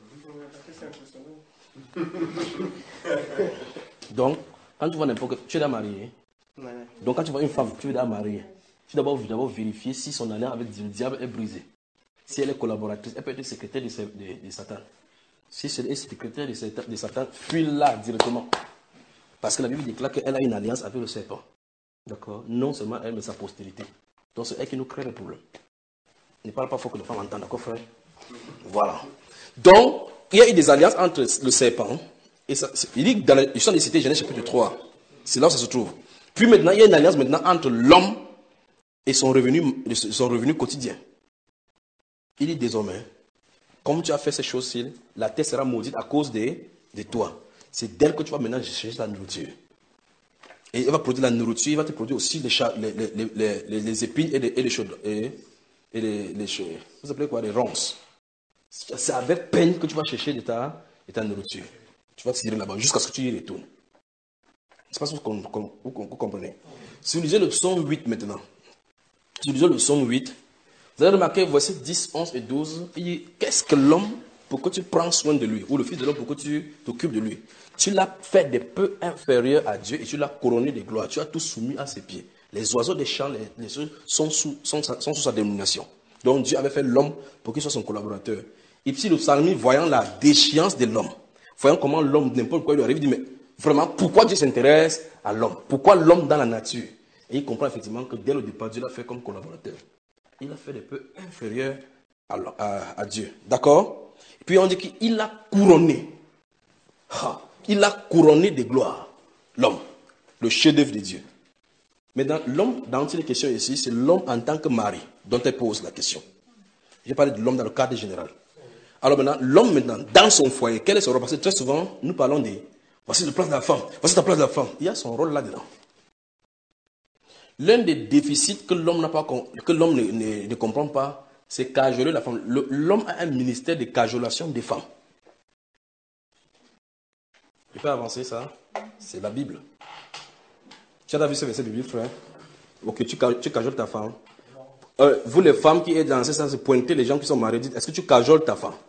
Donc, quand tu vois n'importe quoi, tu es déjà marié. Ouais. Donc, quand tu vois une femme, tu es déjà marié. Tu dois d'abord, d'abord vérifier si son alliance avec le diable est brisée. Si elle est collaboratrice, elle peut être secrétaire de, de, de Satan. Si elle est secrétaire de, de Satan, fuis-la directement. Parce que la Bible déclare qu'elle a une alliance avec le serpent. D'accord? Non seulement elle, mais sa postérité. Donc, c'est elle qui nous crée le problème. Ne parle pas fort que les femmes entendent, d'accord, frère? Voilà. Donc, il y a eu des alliances entre le serpent et ça. Il dit dans l'histoire des cités, Genèse chapitre trois. C'est là où ça se trouve. Puis maintenant, il y a une alliance maintenant entre l'homme et son revenu, son revenu quotidien. Il dit désormais, comme tu as fait ces choses-ci, la terre sera maudite à cause de, de toi. C'est d'elle que tu vas maintenant chercher la nourriture. Et elle va produire la nourriture, il va te produire aussi les, les, les, les, les, les épines et les, et les choses. Et, et les, les, vous appelez quoi? Les ronces. C'est avec peine que tu vas chercher de ta, de ta nourriture. Tu vas tirer là-bas jusqu'à ce que tu y retournes. C'est pas ce que vous, vous, vous comprenez. Si vous lisez le psaume huit maintenant, si vous lisez le psaume huit, vous allez remarquer, versets dix, onze et douze, il dit, qu'est-ce que l'homme pour que tu prends soin de lui, ou le fils de l'homme pour que tu t'occupes de lui? Tu l'as fait des peu inférieurs à Dieu et tu l'as couronné de gloire. Tu as tout soumis à ses pieds. Les oiseaux des champs, les, les choses sont sous, sont, sont sous sa dénomination. Donc Dieu avait fait l'homme pour qu'il soit son collaborateur. Et puis le psalmiste, voyant la déchéance de l'homme, voyant comment l'homme, n'importe quoi, il lui arrive, il dit, mais vraiment, pourquoi Dieu s'intéresse à l'homme? Pourquoi l'homme dans la nature? Et il comprend effectivement que dès le départ, Dieu l'a fait comme collaborateur. Il a fait des peu inférieurs à, à, à Dieu. D'accord? Et puis on dit qu'il l'a couronné. Ha, il a couronné de gloire. L'homme. Le chef-d'œuvre de Dieu. Mais dans l'homme, dans toutes les questions ici, c'est l'homme en tant que mari dont elle pose la question. J'ai parlé de l'homme dans le cadre général. Alors maintenant, l'homme maintenant, dans son foyer, quel est son rôle? Parce que très souvent, nous parlons de voici la place de la femme, voici la place de la femme. Il y a son rôle là-dedans. L'un des déficits que l'homme n'a pas, que l'homme ne, ne, ne comprend pas, c'est cajoler la femme. Le, l'homme a un ministère de cajolation des femmes. Je peux avancer ça? C'est la Bible. Tu as vu ce verset biblique, frère? Ok, tu, tu cajoles ta femme. Euh, vous les femmes qui êtes dans ce sens, pointez les gens qui sont mariés, dites, est-ce que tu cajoles ta femme?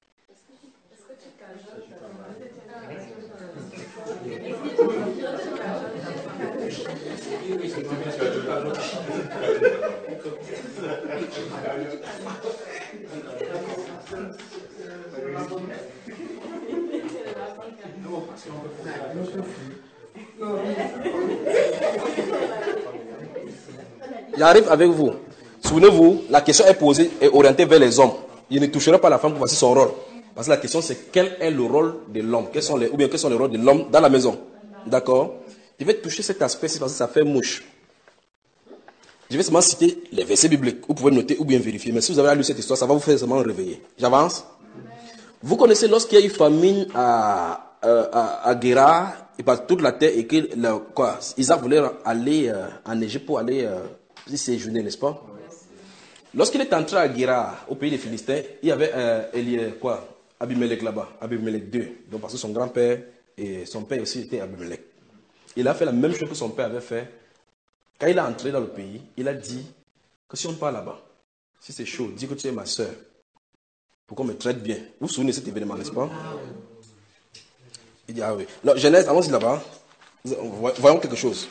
J'arrive avec vous. Souvenez-vous, la question est posée et orientée vers les hommes. Il ne touchera pas la femme pour voir son rôle. Parce que la question c'est quel est le rôle de l'homme, quels sont les, ou bien quels sont les rôles de l'homme dans la maison. D'accord? Je vais toucher cet aspect-ci parce que ça fait mouche. Je vais seulement citer les versets bibliques. Vous pouvez noter ou bien vérifier. Mais si vous avez lu cette histoire, ça va vous faire seulement réveiller. J'avance. Vous connaissez lorsqu'il y a eu famine à, à, à Guéra il passe toute la terre et que le, quoi, Isaac voulait aller euh, en Égypte pour aller euh, séjourner, n'est-ce pas? Lorsqu'il est entré à Guérar, au pays des Philistins, il y avait euh, Élie, quoi, Abimelech là-bas, Abimelech deux, donc parce que son grand-père et son père aussi était Abimelech. Il a fait la même chose que son père avait fait. Quand il est entré dans le pays, il a dit que si on part là-bas, si c'est chaud, dis que tu es ma soeur, pour qu'on me traite bien. Vous vous souvenez de cet événement, n'est-ce pas? Il dit, ah oui. Alors, Genèse, allons-y là-bas. Voyons quelque chose.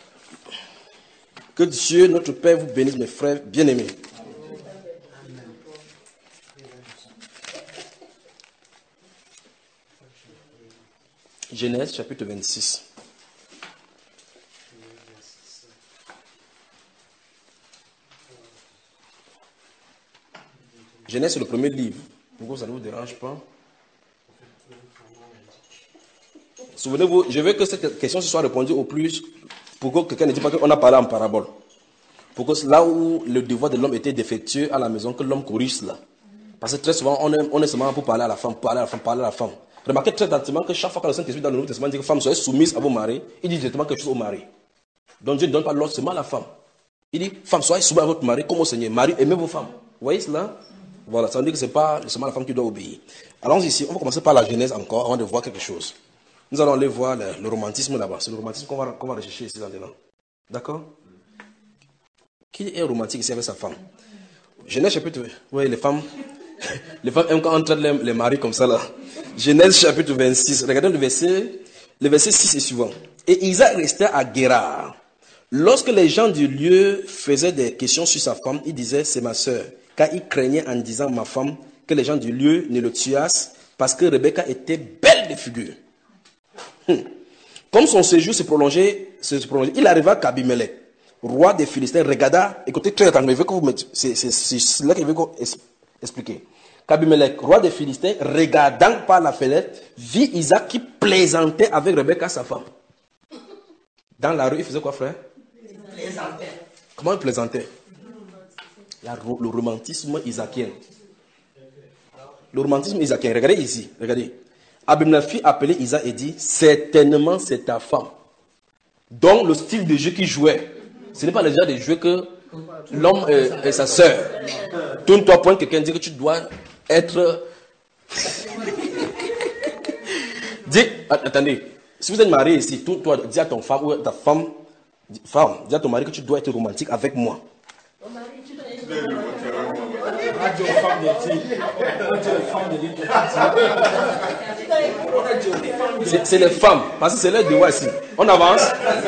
Que Dieu, notre Père, vous bénisse, mes frères bien-aimés. Genèse, chapitre vingt-six. Genèse, c'est le premier livre. Pourquoi ça ne vous dérange pas? Souvenez-vous, je veux que cette question soit répondue au plus, pour que quelqu'un ne dise pas qu'on a parlé en parabole. Pour que là où le devoir de l'homme était défectueux à la maison, que l'homme corrige cela. Parce que très souvent, on est, on est seulement pour parler à la femme, parler à la femme, parler à la femme. Remarquez très attentivement que chaque fois que le Saint-Esprit dans le Nouveau Testament dit que femme soyez soumise à vos maris, il dit directement quelque chose au mari. Donc Dieu ne donne pas l'ordre seulement à la femme. Il dit, femme soyez soumise à votre mari comme au Seigneur. Mari, aimez vos femmes. Vous voyez cela? Voilà, ça veut dire que ce n'est pas seulement la femme qui doit obéir. Allons ici, on va commencer par la Genèse encore, avant de voir quelque chose. Nous allons aller voir le, le romantisme là-bas. C'est le romantisme qu'on va, qu'on va rechercher ici maintenant. D'accord? Qui est romantique ici avec sa femme? Genèse chapitre... Oui, les femmes... les femmes aiment quand on traite les, les maris comme ça là. Genèse chapitre vingt-six. Regardez le verset... Le verset six est suivant. Et Isaac restait à Guérar. Lorsque les gens du lieu faisaient des questions sur sa femme, il disait, c'est ma sœur. Car il craignait en disant, ma femme, que les gens du lieu ne le tuassent, parce que Rebecca était belle de figure. Hum. Comme son séjour se prolongeait, se prolongeait, il arriva qu'Abimelech, roi des Philistins, regarda, écoutez très attentivement, que vous mettez, c'est, c'est, c'est cela qu'il veut expliquer. Qu'Abimelech, roi des Philistins, regardant par la fenêtre, vit Isaac qui plaisantait avec Rebecca, sa femme. Dans la rue, il faisait quoi, frère? Il plaisantait. Comment il plaisantait? La, le romantisme isaacien. Le romantisme isaacien. Regardez ici. Regardez. Abimelech fit appeler Isaac et dit, certainement c'est ta femme. Donc le style de jeu qu'il jouait, ce n'est pas déjà de jeu que l'homme et, et sa sœur. Tourne-toi point, quelqu'un dit que tu dois être... dis, attendez, si vous êtes marié ici, tourne-toi, dis à ton femme ou à ta femme, femme, dis à ton mari que tu dois être romantique avec moi. C'est, c'est les femmes, parce que c'est leur devoir ici. On avance.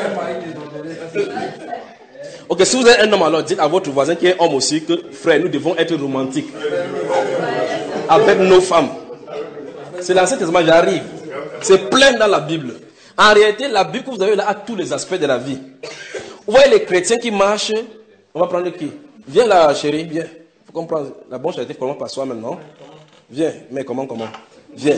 Ok, si vous êtes un homme, alors dites à votre voisin qui est homme aussi que, frère, nous devons être romantiques avec nos femmes. C'est l'Ancien Testament, j'arrive. C'est plein dans la Bible. En réalité, la Bible que vous avez là a tous les aspects de la vie. Vous voyez les chrétiens qui marchent. On va prendre qui? Viens là, chérie, viens. Il faut comprendre. La bonne charité commence par soi maintenant. Viens. Mais comment, comment? Viens.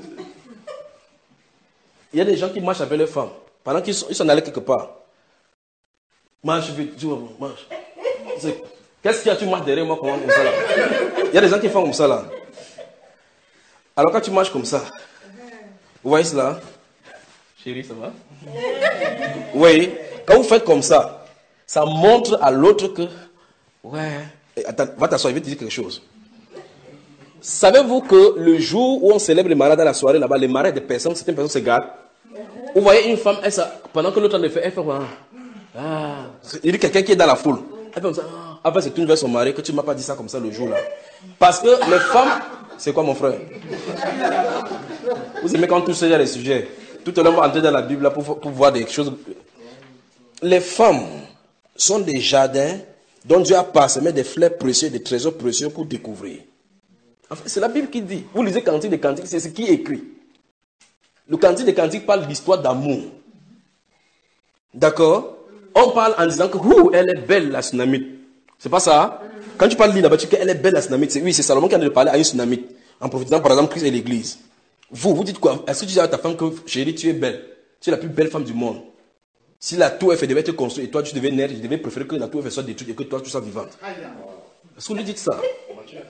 Il y a des gens qui marchent avec leurs femmes. Pendant qu'ils sont, ils sont allés quelque part. Marche vite, tu vois, marche. C'est, qu'est-ce qu'il y a? Tu marches derrière moi comment, comme ça là? Il y a des gens qui font comme ça là. Alors quand tu marches comme ça, vous voyez cela? Chérie, ça va? Oui. Quand vous faites comme ça, ça montre à l'autre que, ouais, attends, va t'asseoir, je vais te dire quelque chose. Savez-vous que le jour où on célèbre les mariages dans la soirée là-bas, les mariages des personnes, certaines personnes se gardent. Vous voyez une femme, elle, ça, pendant que l'autre en fait, elle fait quoi? Ah, il dit quelqu'un qui est dans la foule. Elle fait comme ça. Ah. Après, c'est une vers son mari que tu ne m'as pas dit ça comme ça le jour là. Parce que les femmes, c'est quoi mon frère? Vous aimez quand on touche déjà les sujets. Tout à l'heure, on va entrer dans la Bible là pour, pour voir des choses. Les femmes sont des jardins dont Dieu a parsemé des fleurs précieux, des trésors précieux pour découvrir. En fait, c'est la Bible qui dit. Vous lisez Cantique des Cantiques, c'est ce qui est écrit. Le Cantique des Cantiques parle d'histoire d'amour. D'accord? On parle en disant que ouh, elle est belle la Sunamite. C'est pas ça? Quand tu parles de là-bas, tu dis qu'elle est belle la Sunamite. C'est, oui, c'est Salomon qui a de parler à une Sunamite. En profitant par exemple Christ et l'Église. Vous, vous dites quoi? Est-ce que tu dis à ta femme que chérie, tu es belle? Tu es la plus belle femme du monde. Si la tour Eiffel devait être construite et toi tu devais naître, je devais préférer que la tour Eiffel soit détruite et que toi tu sois vivante. Est-ce que vous lui dites ça?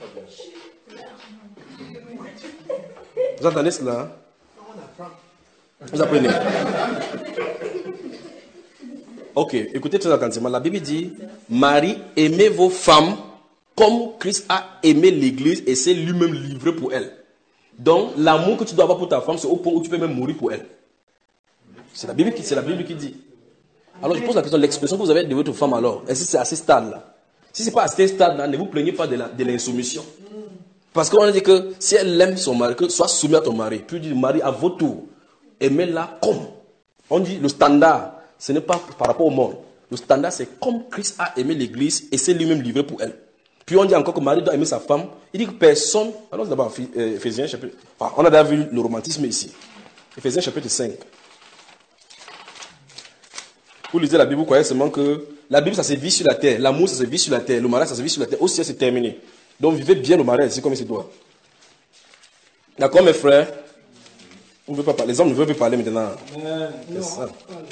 Vous entendez cela? Vous apprenez. Ok, écoutez très attentivement. La Bible dit, Marie, aimez vos femmes comme Christ a aimé l'église et s'est lui-même livré pour elle. Donc, l'amour que tu dois avoir pour ta femme, c'est au point où tu peux même mourir pour elle. C'est la Bible qui, c'est la Bible qui dit. Alors, je pose la question, l'expression que vous avez de votre femme alors, est-ce que c'est à ce stade-là? Si ce n'est pas à ce stade-là, ne vous plaignez pas de, la, de l'insoumission. Parce qu'on a dit que si elle aime son mari, que soit soumis à ton mari, puis dit, mari, à votre tour, aimez-la comme. On dit, le standard, ce n'est pas par rapport au monde. Le standard, c'est comme Christ a aimé l'église et s'est lui-même livré pour elle. Puis on dit encore que Marie doit aimer sa femme. Il dit que personne... Alors d'abord, Ephésiens chapitre... Enfin, on a déjà vu le romantisme ici. Ephésiens chapitre cinq. Vous lisez la Bible, vous croyez seulement que la Bible, ça se vit sur la terre. L'amour, ça se vit sur la terre. Le mariage, ça se vit sur la terre. Au ciel, c'est terminé. Donc vivez bien le mariage, c'est comme il se doit. D'accord, mes frères? On veut pas parler. Les hommes ne veulent plus parler maintenant. C'est ça.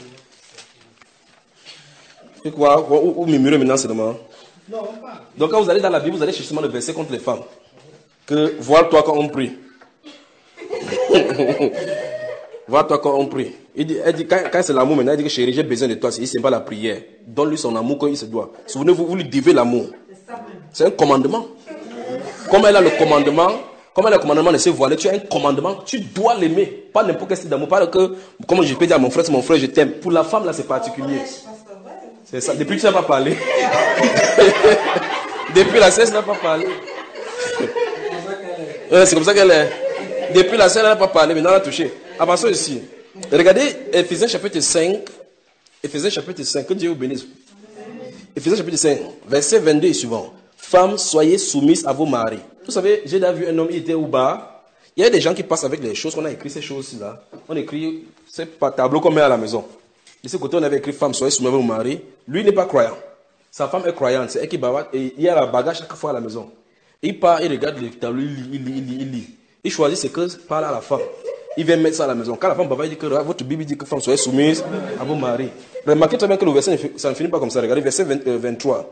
C'est quoi? Où murmurer maintenant seulement? Donc quand vous allez dans la Bible, vous allez chercher seulement le verset contre les femmes. Que vois-toi quand on prie. Vois-toi quand on prie. Il dit, elle dit, quand, quand c'est l'amour maintenant, il dit que chérie, j'ai besoin de toi. Il ne sait pas la prière. Donne-lui son amour comme il se doit. Souvenez-vous, vous lui devez l'amour. C'est un commandement. Comme elle a le commandement, comme elle a le commandement de se voiler, tu as un commandement, tu dois l'aimer. Pas n'importe quel style d'amour. Pas que, comme je peux dire à mon frère, c'est mon frère, je t'aime. Pour la femme, là, c'est particulier. C'est ça. Depuis que tu n'as pas parlé. Depuis la cesse, elle n'a pas parlé. Ouais, c'est comme ça qu'elle est. Depuis la cesse, elle n'a pas parlé, maintenant elle a touché. Avançons ici. Regardez Ephésiens chapitre cinq. Ephésiens chapitre cinq. Que Dieu vous bénisse. Ephésiens chapitre cinq, verset vingt-deux et suivant. Femmes, soyez soumises à vos maris. Vous savez, j'ai déjà vu un homme, il était au bar. Il y a des gens qui passent avec les choses. On a écrit ces choses-là. On écrit, c'est pas tableau qu'on met à la maison. De ce côté, on avait écrit femme, soyez soumises à vos maris. Lui n'est pas croyant. Sa femme est croyante. C'est elle qui bavard. Et il y a la bagage chaque fois à la maison. Il part, il regarde le tableau, il lit, il lit, il lit, il lit. Il choisit ce que parle à la femme. Il vient mettre ça à la maison. Quand la femme bavard, il dit que votre Bible dit que femme, soyez soumise à vos maris. Remarquez très bien que le verset, ça ne finit pas comme ça. Regardez, verset vingt, euh, vingt-trois.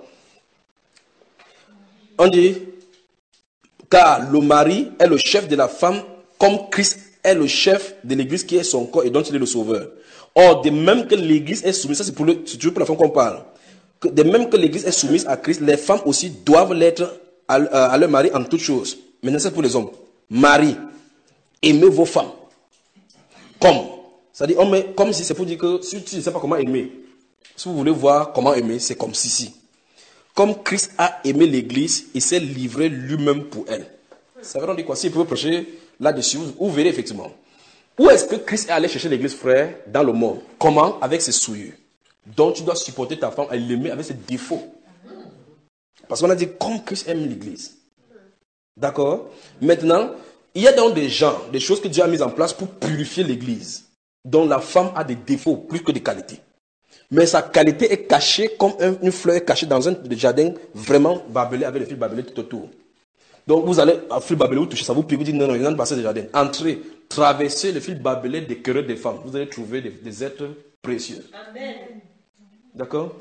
On dit, car le mari est le chef de la femme, comme Christ est le chef de l'église qui est son corps et dont il est le sauveur. Or, de même que l'église est soumise, ça c'est, pour le, c'est toujours pour la femme qu'on parle, que de même que l'église est soumise à Christ, les femmes aussi doivent l'être à, à, à leur mari en toutes choses. Maintenant, c'est pour les hommes. Mari, aimez vos femmes. Comme. C'est-à-dire, on met, comme si c'est pour dire que si tu ne sais pas comment aimer, si vous voulez voir comment aimer, c'est comme ceci. Comme Christ a aimé l'église, il s'est livré lui-même pour elle. Ça veut dire quoi? Si vous pouvez prêcher là-dessus, vous, vous verrez effectivement. Où est-ce que Christ est allé chercher l'église, frère, dans le monde? Comment? Avec ses souillures. Donc tu dois supporter ta femme à l'aimer avec ses défauts. Parce qu'on a dit comme Christ aime l'église. D'accord? Maintenant, il y a donc des gens, des choses que Dieu a mises en place pour purifier l'église. Dont la femme a des défauts plus que des qualités. Mais sa qualité est cachée comme une fleur est cachée dans un jardin vraiment barbelé avec les fils barbelés tout autour. Donc vous allez à fil barbelé, vous touchez ça, vous piquez, vous dites non, non, il n'en passe pas de jardin. Entrez, traversez le fil barbelé des querelles des femmes. Vous allez trouver des, des êtres précieux. Amen. D'accord?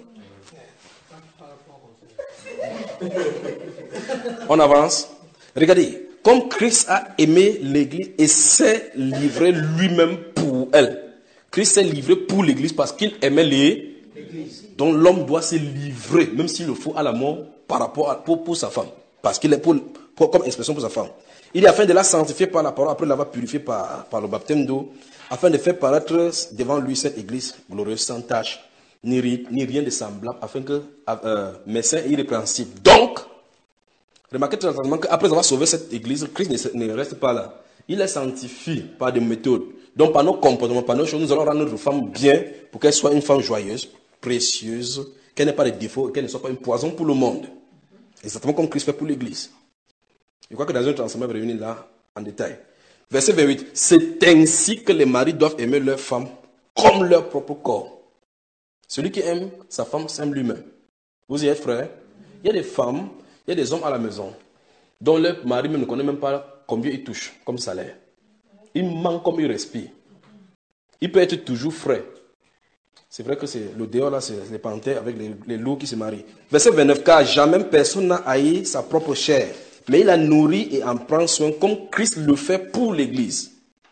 On avance. Regardez, comme Christ a aimé l'église et s'est livré lui-même pour elle. Christ s'est livré pour l'église parce qu'il aimait l'église. Donc l'homme doit se livrer, même s'il le faut, à la mort par rapport à, pour, pour sa femme. Parce qu'il est pour, pour, comme expression pour sa femme. Il est afin de la sanctifier par la parole, après l'avoir purifiée par, par le baptême d'eau, afin de faire paraître devant lui cette église glorieuse, sans tache, ni, ni rien de semblable, afin que, euh, mais saint et irrépréhensible. Donc, remarquez très attentivement qu'après avoir sauvé cette église, Christ ne, ne reste pas là. Il la sanctifie par des méthodes. Donc, par nos comportements, par nos choses, nous allons rendre notre femme bien pour qu'elle soit une femme joyeuse, précieuse, qu'elle n'ait pas de défauts et qu'elle ne soit pas un poison pour le monde. Exactement comme Christ fait pour l'église. Je crois que dans un transformé, va revenir là en détail. Verset vingt-huit. C'est ainsi que les maris doivent aimer leur femme comme leur propre corps. Celui qui aime sa femme s'aime lui-même. Vous y êtes, frère? Il y a des femmes, il y a des hommes à la maison dont leur mari même ne connaît même pas combien il touche comme salaire. Il manque comme il respire. Il peut être toujours frais. C'est vrai que c'est le dehors là, c'est les panthères avec les, les loups qui se marient. Verset vingt-neuf. Car jamais personne n'a haï sa propre chair, mais il la nourrit et en prend soin comme Christ le fait pour l'église.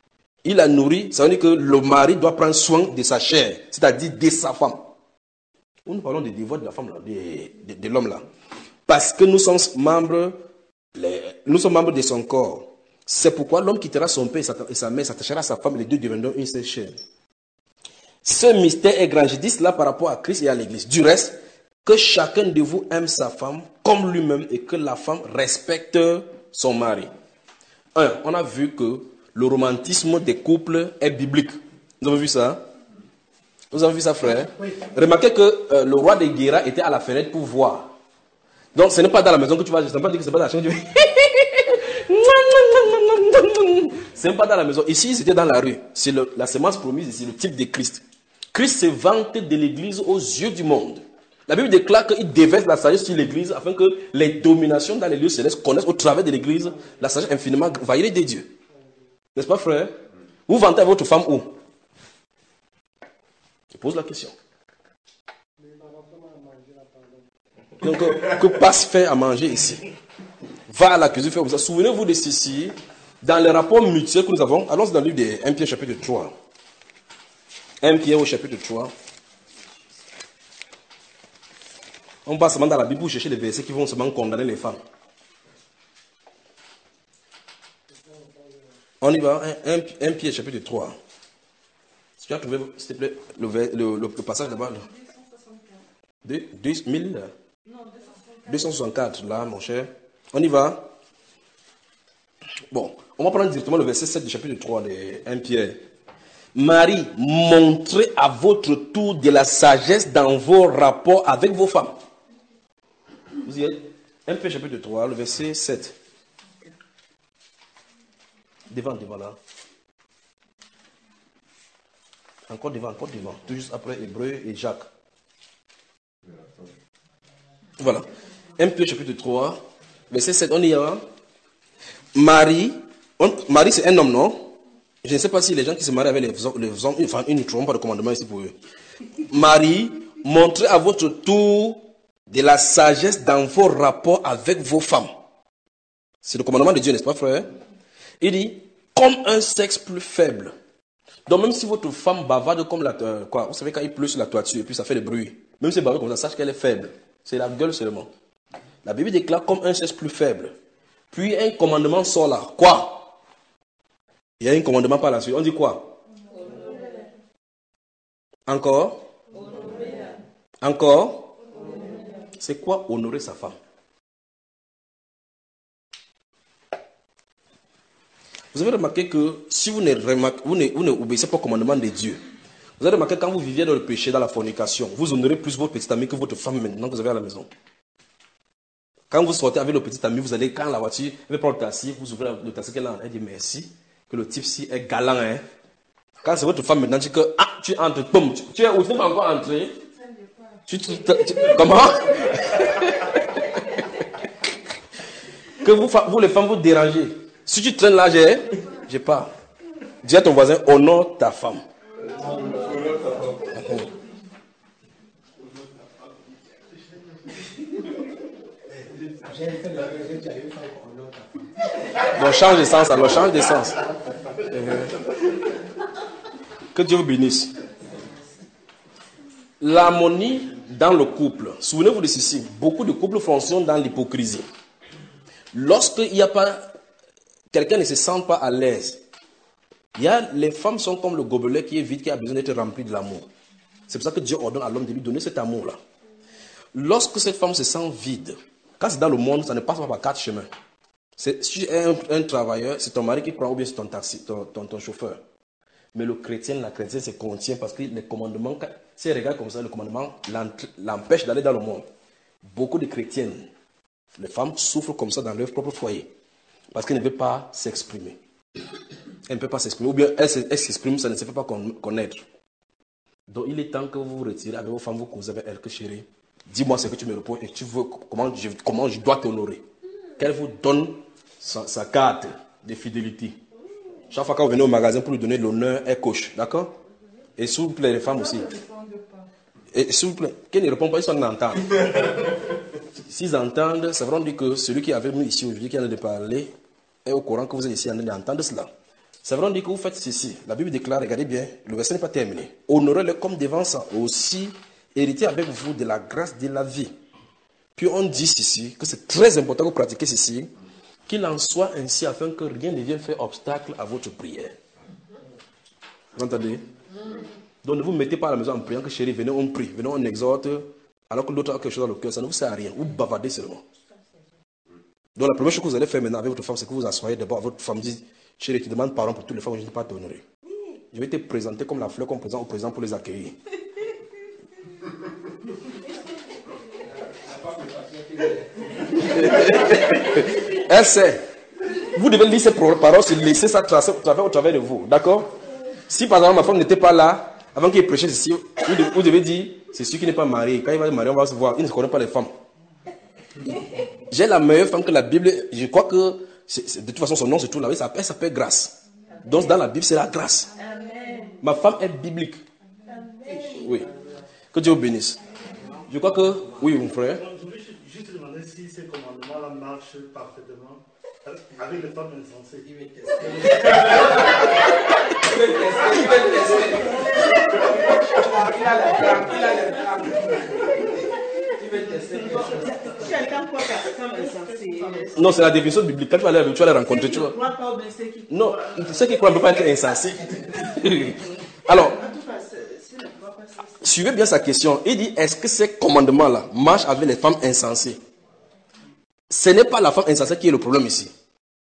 il la nourrit, ça veut dire que le mari doit prendre soin de sa chair, c'est-à-dire de sa femme. Nous parlons des devoirs de la femme, là, de, de, de l'homme là. Parce que nous sommes membres, les, nous sommes membres de son corps. C'est pourquoi l'homme quittera son père et sa mère, s'attachera à sa femme, et les deux deviendront une seule chair. Ce mystère est grand. Je dis cela par rapport à Christ et à l'Église. Du reste, que chacun de vous aime sa femme comme lui-même et que la femme respecte son mari. Un, on a vu que le romantisme des couples est biblique. Vous avez vu ça? Vous avez vu ça, frère? Oui. Remarquez que euh, le roi de Guéra était à la fenêtre pour voir. Donc, ce n'est pas dans la maison que tu vas. Je ne sais pas dire que ce n'est pas dans la chambre. Ce n'est pas dans la maison. Ici, c'était dans la rue. C'est le, la semence promise ici, le type de Christ. Christ se vante de l'Église aux yeux du monde. La Bible déclare qu'il déverse la sagesse sur l'Église afin que les dominations dans les lieux célestes connaissent au travers de l'Église la sagesse infiniment variée de Dieu. N'est-ce pas, frère? Vous vantez votre femme où? Je pose la question. Donc, que passe faire à manger ici? Va à la cuisine faire comme ça. Souvenez-vous de ceci. Dans les rapports mutuels que nous avons, allons dans le livre de premier Pierre chapitre trois. premier Pierre au chapitre trois. On va seulement dans la Bible pour chercher les versets qui vont seulement condamner les femmes. On y va, premier Pierre chapitre trois. Si tu as trouvé, s'il te plaît, le, le, le, le passage là-bas. deux mille deux cent soixante-quatre, là, mon cher. On y va. Bon, on va prendre directement le verset sept du chapitre trois de premier Pierre. Marie, montrez à votre tour de la sagesse dans vos rapports avec vos femmes. Vous y êtes? premier Pierre chapitre trois, le verset sept. Devant, devant là. Encore devant, encore devant. Tout juste après Hébreu et Jacques. Voilà. premier Pierre chapitre trois, verset sept. On y va. Marie, on, Marie c'est un homme, non? Je ne sais pas si les gens qui se marient avec les hommes, les hommes enfin, ils ne trouveront pas de commandement ici pour eux. Marie, montrez à votre tour de la sagesse dans vos rapports avec vos femmes. C'est le commandement de Dieu, n'est-ce pas, frère? Il dit, comme un sexe plus faible. Donc même si votre femme bavarde comme la... Euh, quoi, vous savez quand il pleut sur la toiture et puis ça fait le bruit. Même si elle bavarde comme ça, sache qu'elle est faible. C'est la gueule seulement. La Bible déclare comme un sexe plus faible. Puis un commandement sort là. Quoi? Il y a un commandement par la suite. On dit quoi? Encore? Encore? C'est quoi honorer sa femme? Vous avez remarqué que si vous ne, remarquez, vous ne, vous ne obéissez pas au commandement de Dieu, vous avez remarqué que quand vous viviez dans le péché, dans la fornication, vous honorez plus votre petit ami que votre femme maintenant que vous avez à la maison. Quand vous sortez avec le petit ami, vous allez, quand la voiture, elle va prendre le taxi, vous ouvrez le taxi qu'elle a, elle dit merci, que le type-ci est galant, hein. Quand c'est votre femme maintenant, tu dis que, ah, tu entres, boum, tu, tu es où, tu n'es pas encore entré. Tu, tu, tu, tu, comment? Que vous, vous les femmes, vous dérangez. Si tu traînes là, j'ai, j'ai pas. Dis à ton voisin, honore ta femme. Donc change de sens, alors change de sens. Que Dieu vous bénisse. L'harmonie dans le couple. Souvenez-vous de ceci. Beaucoup de couples fonctionnent dans l'hypocrisie. Lorsqu'il n'y a pas, quelqu'un ne se sent pas à l'aise. Il y a, les femmes sont comme le gobelet qui est vide, qui a besoin d'être rempli de l'amour. C'est pour ça que Dieu ordonne à l'homme de lui donner cet amour-là. Lorsque cette femme se sent vide, quand c'est dans le monde, ça ne passe pas par quatre chemins. C'est, si tu es un, un travailleur, c'est ton mari qui prend ou bien c'est ton taxi, ton, ton, ton chauffeur. Mais le chrétien, la chrétienne se contient parce que les commandements, si elle regarde comme ça, le commandement l'empêche d'aller dans le monde. Beaucoup de chrétiennes, les femmes souffrent comme ça dans leur propre foyer. Parce qu'elles ne veulent pas s'exprimer. Elles ne peuvent pas s'exprimer. Ou bien elles s'expriment, ça ne se fait pas connaître. Donc il est temps que vous vous retirez avec vos femmes, vous causez avec elles, que chérie, dis-moi ce que tu me reposes et tu veux, comment je, comment je dois t'honorer. Qu'elle vous donne sa, sa carte de fidélité. Chaque fois que vous venez au magasin pour lui donner l'honneur, elle coche. D'accord? Et s'il vous plaît, les femmes aussi. Et s'il vous plaît, qu'elles ne répondent pas, ils sont en entente. S'ils entendent, ça veut dire que celui qui est avec nous ici aujourd'hui, qui est en train de parler, est au courant que vous êtes ici en train d'entendre cela. C'est vrai, on dit que vous faites ceci. La Bible déclare, regardez bien, le verset n'est pas terminé. Honorez-le comme devant ça. Aussi, héritez avec vous de la grâce de la vie. Puis on dit ceci, que c'est très important que vous pratiquiez ceci, qu'il en soit ainsi afin que rien ne vienne faire obstacle à votre prière. Vous entendez? Donc ne vous mettez pas à la maison en priant que chérie, venez, on prie, venez, on exhorte, alors que l'autre a quelque chose dans le cœur, ça ne vous sert à rien. Vous bavardez seulement. Donc la première chose que vous allez faire maintenant avec votre femme, c'est que vous asseyez d'abord à votre femme, dites, chérie, tu demandes pardon pour toutes les femmes que je n'ai pas t'honorer. Je vais te présenter comme la fleur qu'on présente au président pour les accueillir. Elle sait. Vous devez lire ces paroles, se laisser ça tracer au travers de vous. D'accord? Si par exemple ma femme n'était pas là, avant qu'il prêchait ceci, vous devez, vous devez dire, c'est celui qui n'est pas marié. Quand il va être marié, on va se voir. Il ne connaît pas les femmes. J'ai la meilleure femme que la Bible. Je crois que, c'est, c'est, de toute façon, son nom se trouve là. Elle s'appelle Grâce. Donc dans la Bible, c'est la grâce. Amen. Ma femme est biblique. Amen. Oui. Que Dieu vous bénisse. Je crois que, oui, mon frère. Je voulais juste demander si ces commandements-là marchent parfaitement avec les femmes insensées. Il veut tester. Il veut tester. Il veut tester. Il a la flamme. Il a la flamme. Il veut tester. Quelqu'un croit qu'à la femme insensée. Non, c'est la définition biblique. Quand tu vas aller, tu vas les rencontrer, tu vois. Non, ceux qui croient ne peuvent pas être insensés. Alors, suivez bien sa question. Il dit, est-ce que ces commandements-là marchent avec les femmes insensées? Ce n'est pas la femme insensée qui est le problème ici.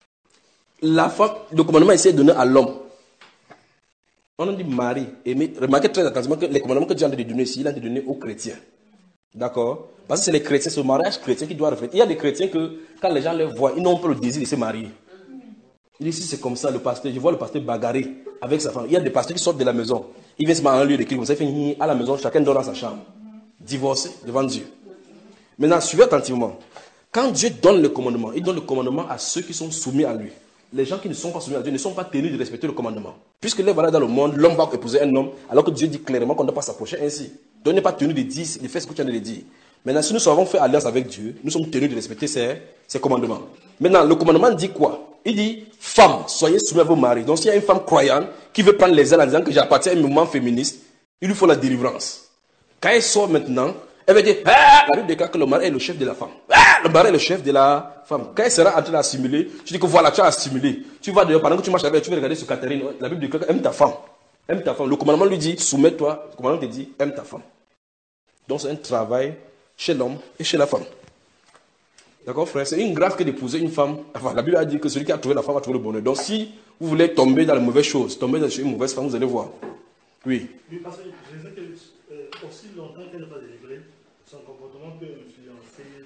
La femme, le commandement ici est donné à l'homme. On a dit mari, aimer. Remarquez très attentivement que les commandements que Dieu a donné ici, il a donné aux chrétiens. D'accord? Parce que c'est les chrétiens, c'est le mariage chrétien qui doit refléter. Il y a des chrétiens que, quand les gens les voient, ils n'ont pas le désir de se marier. Il dit, si c'est comme ça, le pasteur, je vois le pasteur bagarrer avec sa femme. Il y a des pasteurs qui sortent de la maison. Ils viennent se mettre en un lieu de culte. Vous savez, à la maison, chacun dort dans sa chambre. Divorcé devant Dieu. Maintenant, suivez attentivement. Quand Dieu donne le commandement, il donne le commandement à ceux qui sont soumis à lui. Les gens qui ne sont pas soumis à Dieu ne sont pas tenus de respecter le commandement. Puisque là, voilà, dans le monde, l'homme va épouser un homme, alors que Dieu dit clairement qu'on ne doit pas s'approcher ainsi. Donc, il n'est pas tenu de dire, de faire ce que tu as de dire. Maintenant, si nous avons fait alliance avec Dieu, nous sommes tenus de respecter ses, ses commandements. Maintenant, le commandement dit quoi? Il dit, femmes, soyez soumis à vos maris. Donc, s'il y a une femme croyante qui veut prendre les ailes en disant que j'appartiens à un mouvement féministe, il lui faut la délivrance. Quand elle sort maintenant, elle va dire, ah, la Bible déclare que le mari est le chef de la femme. Ah, le mari est le chef de la femme. Quand elle sera en train d'assimiler, tu dis que voilà, tu as assimilé. Tu vas d'ailleurs, pendant que tu marches avec elle, tu vas regarder sur Catherine. La Bible déclare, aime ta femme. Aime ta femme. Le commandement lui dit, soumets-toi. Le commandement te dit, aime ta femme. Donc, c'est un travail chez l'homme et chez la femme. D'accord, frère? C'est une grâce que d'épouser une femme. Enfin, la Bible a dit que celui qui a trouvé la femme a trouvé le bonheur. Donc, si vous voulez tomber dans les mauvaises choses, tomber dans une mauvaise femme, vous allez voir. Oui. Oui, parce que je sais que euh, aussi longtemps qu'elle n'est pas délivrée, son comportement peut influencer,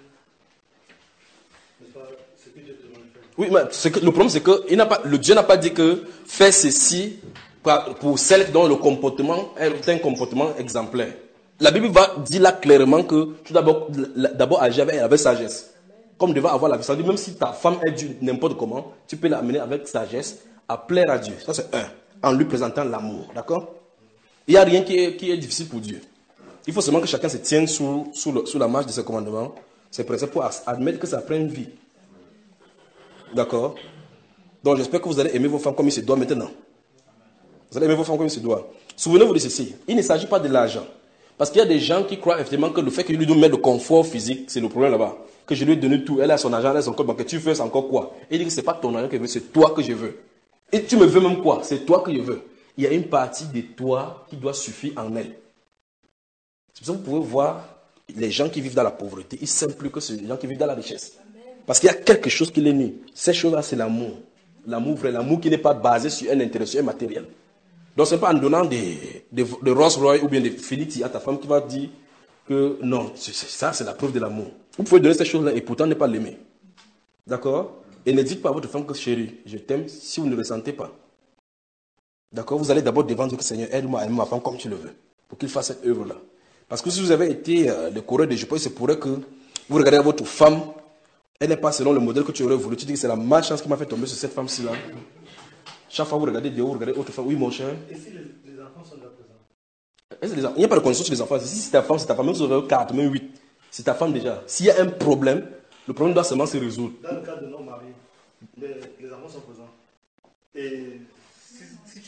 n'est-ce pas, ce que Dieu te demande de faire. Oui, mais c'est que, le problème, c'est que il n'a pas, le Dieu n'a pas dit que fais ceci pour celle dont le comportement est un comportement exemplaire. La Bible va dire là clairement que tu dois d'abord, d'abord agir avec, avec sagesse. Comme devant avoir la vie. C'est-à-dire, même si ta femme est due n'importe comment, tu peux l'amener avec sagesse à plaire à Dieu. Ça, c'est un. En lui présentant l'amour. D'accord? Il n'y a rien qui est, qui est difficile pour Dieu. Il faut seulement que chacun se tienne sous, sous, le, sous la marche de ses commandements. C'est précis pour admettre que ça prend une vie. D'accord? Donc, j'espère que vous allez aimer vos femmes comme il se doit maintenant. Vous allez aimer vos femmes comme il se doit. Souvenez-vous de ceci. Il ne s'agit pas de l'argent. Parce qu'il y a des gens qui croient effectivement que le fait qu'il lui donne le confort physique, c'est le problème là-bas. Que je lui ai donné tout, elle a son argent, elle a son compte bancaire, tu veux, c'est encore quoi? Il dit que ce n'est pas ton argent que je veux, c'est toi que je veux. Et tu me veux même quoi? C'est toi que je veux. Il y a une partie de toi qui doit suffire en elle. C'est pour ça que vous pouvez voir les gens qui vivent dans la pauvreté, ils s'aiment plus que les gens qui vivent dans la richesse. Parce qu'il y a quelque chose qui les nie. Ces choses-là, c'est l'amour. L'amour vrai, l'amour qui n'est pas basé sur un intérêt, sur un matériel. Donc, ce n'est pas en donnant des, des, des Rolls-Royce ou bien des Finiti à ta femme qui va dire que non, c'est, c'est, ça c'est la preuve de l'amour. Vous pouvez donner ces choses-là et pourtant ne pas l'aimer. D'accord? Et ne dites pas à votre femme que chérie, je t'aime si vous ne le ressentez pas. D'accord? Vous allez d'abord devant Dieu que Seigneur, aide-moi à aimer ma femme comme tu le veux. Pour qu'il fasse cette œuvre-là. Parce que si vous avez été euh, le coureur de Jupiter, c'est pourrait que vous regardez votre femme, elle n'est pas selon le modèle que tu aurais voulu. Tu dis que c'est la malchance qui m'a fait tomber sur cette femme-ci là. Chaque fois que vous regardez Dieu, vous regardez autre femme. Oui, mon cher. Et si les, les enfants sont là présents? Il n'y a pas de condition sur les enfants. Si c'est ta femme, c'est ta femme. Même si vous avez quatre, même huit, c'est ta femme déjà. S'il y a un problème, le problème doit seulement se résoudre. Dans le cas de non mariés, les, les enfants sont présents. Et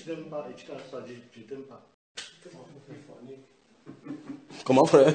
tu n'aimes pas et tu n'arrives pas à dire je ne t'aime pas. Comment frère?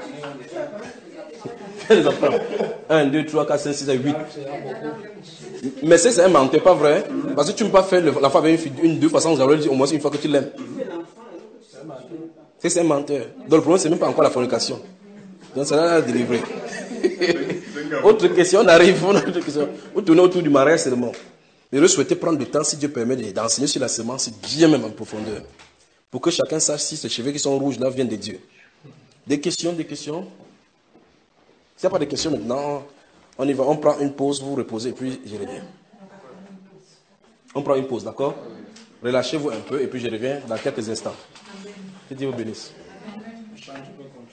Les enfants. un, deux, trois, quatre, cinq, six, sept, huit. Mais c'est un menteur, pas vrai? Parce que tu ne peux pas faire l'enfant avec une fille une, deux fois sans avoir dit au moins une fois que tu l'aimes. C'est un menteur. Donc le problème, c'est même pas encore la fornication. Donc ça l'a délivré. Autre question, on arrive. Autre question. Vous tournez autour du mariage seulement. Mais je souhaitais prendre le temps, si Dieu permet, d'enseigner sur la semence, bien même en profondeur. Pour que chacun sache si ces cheveux qui sont rouges là viennent de Dieu. Des questions, des questions? S'il n'y a pas de questions maintenant, on y va, on prend une pause, vous reposez et puis je reviens. On prend une pause, d'accord? Relâchez-vous un peu et puis je reviens dans quelques instants. Que Dieu vous bénisse.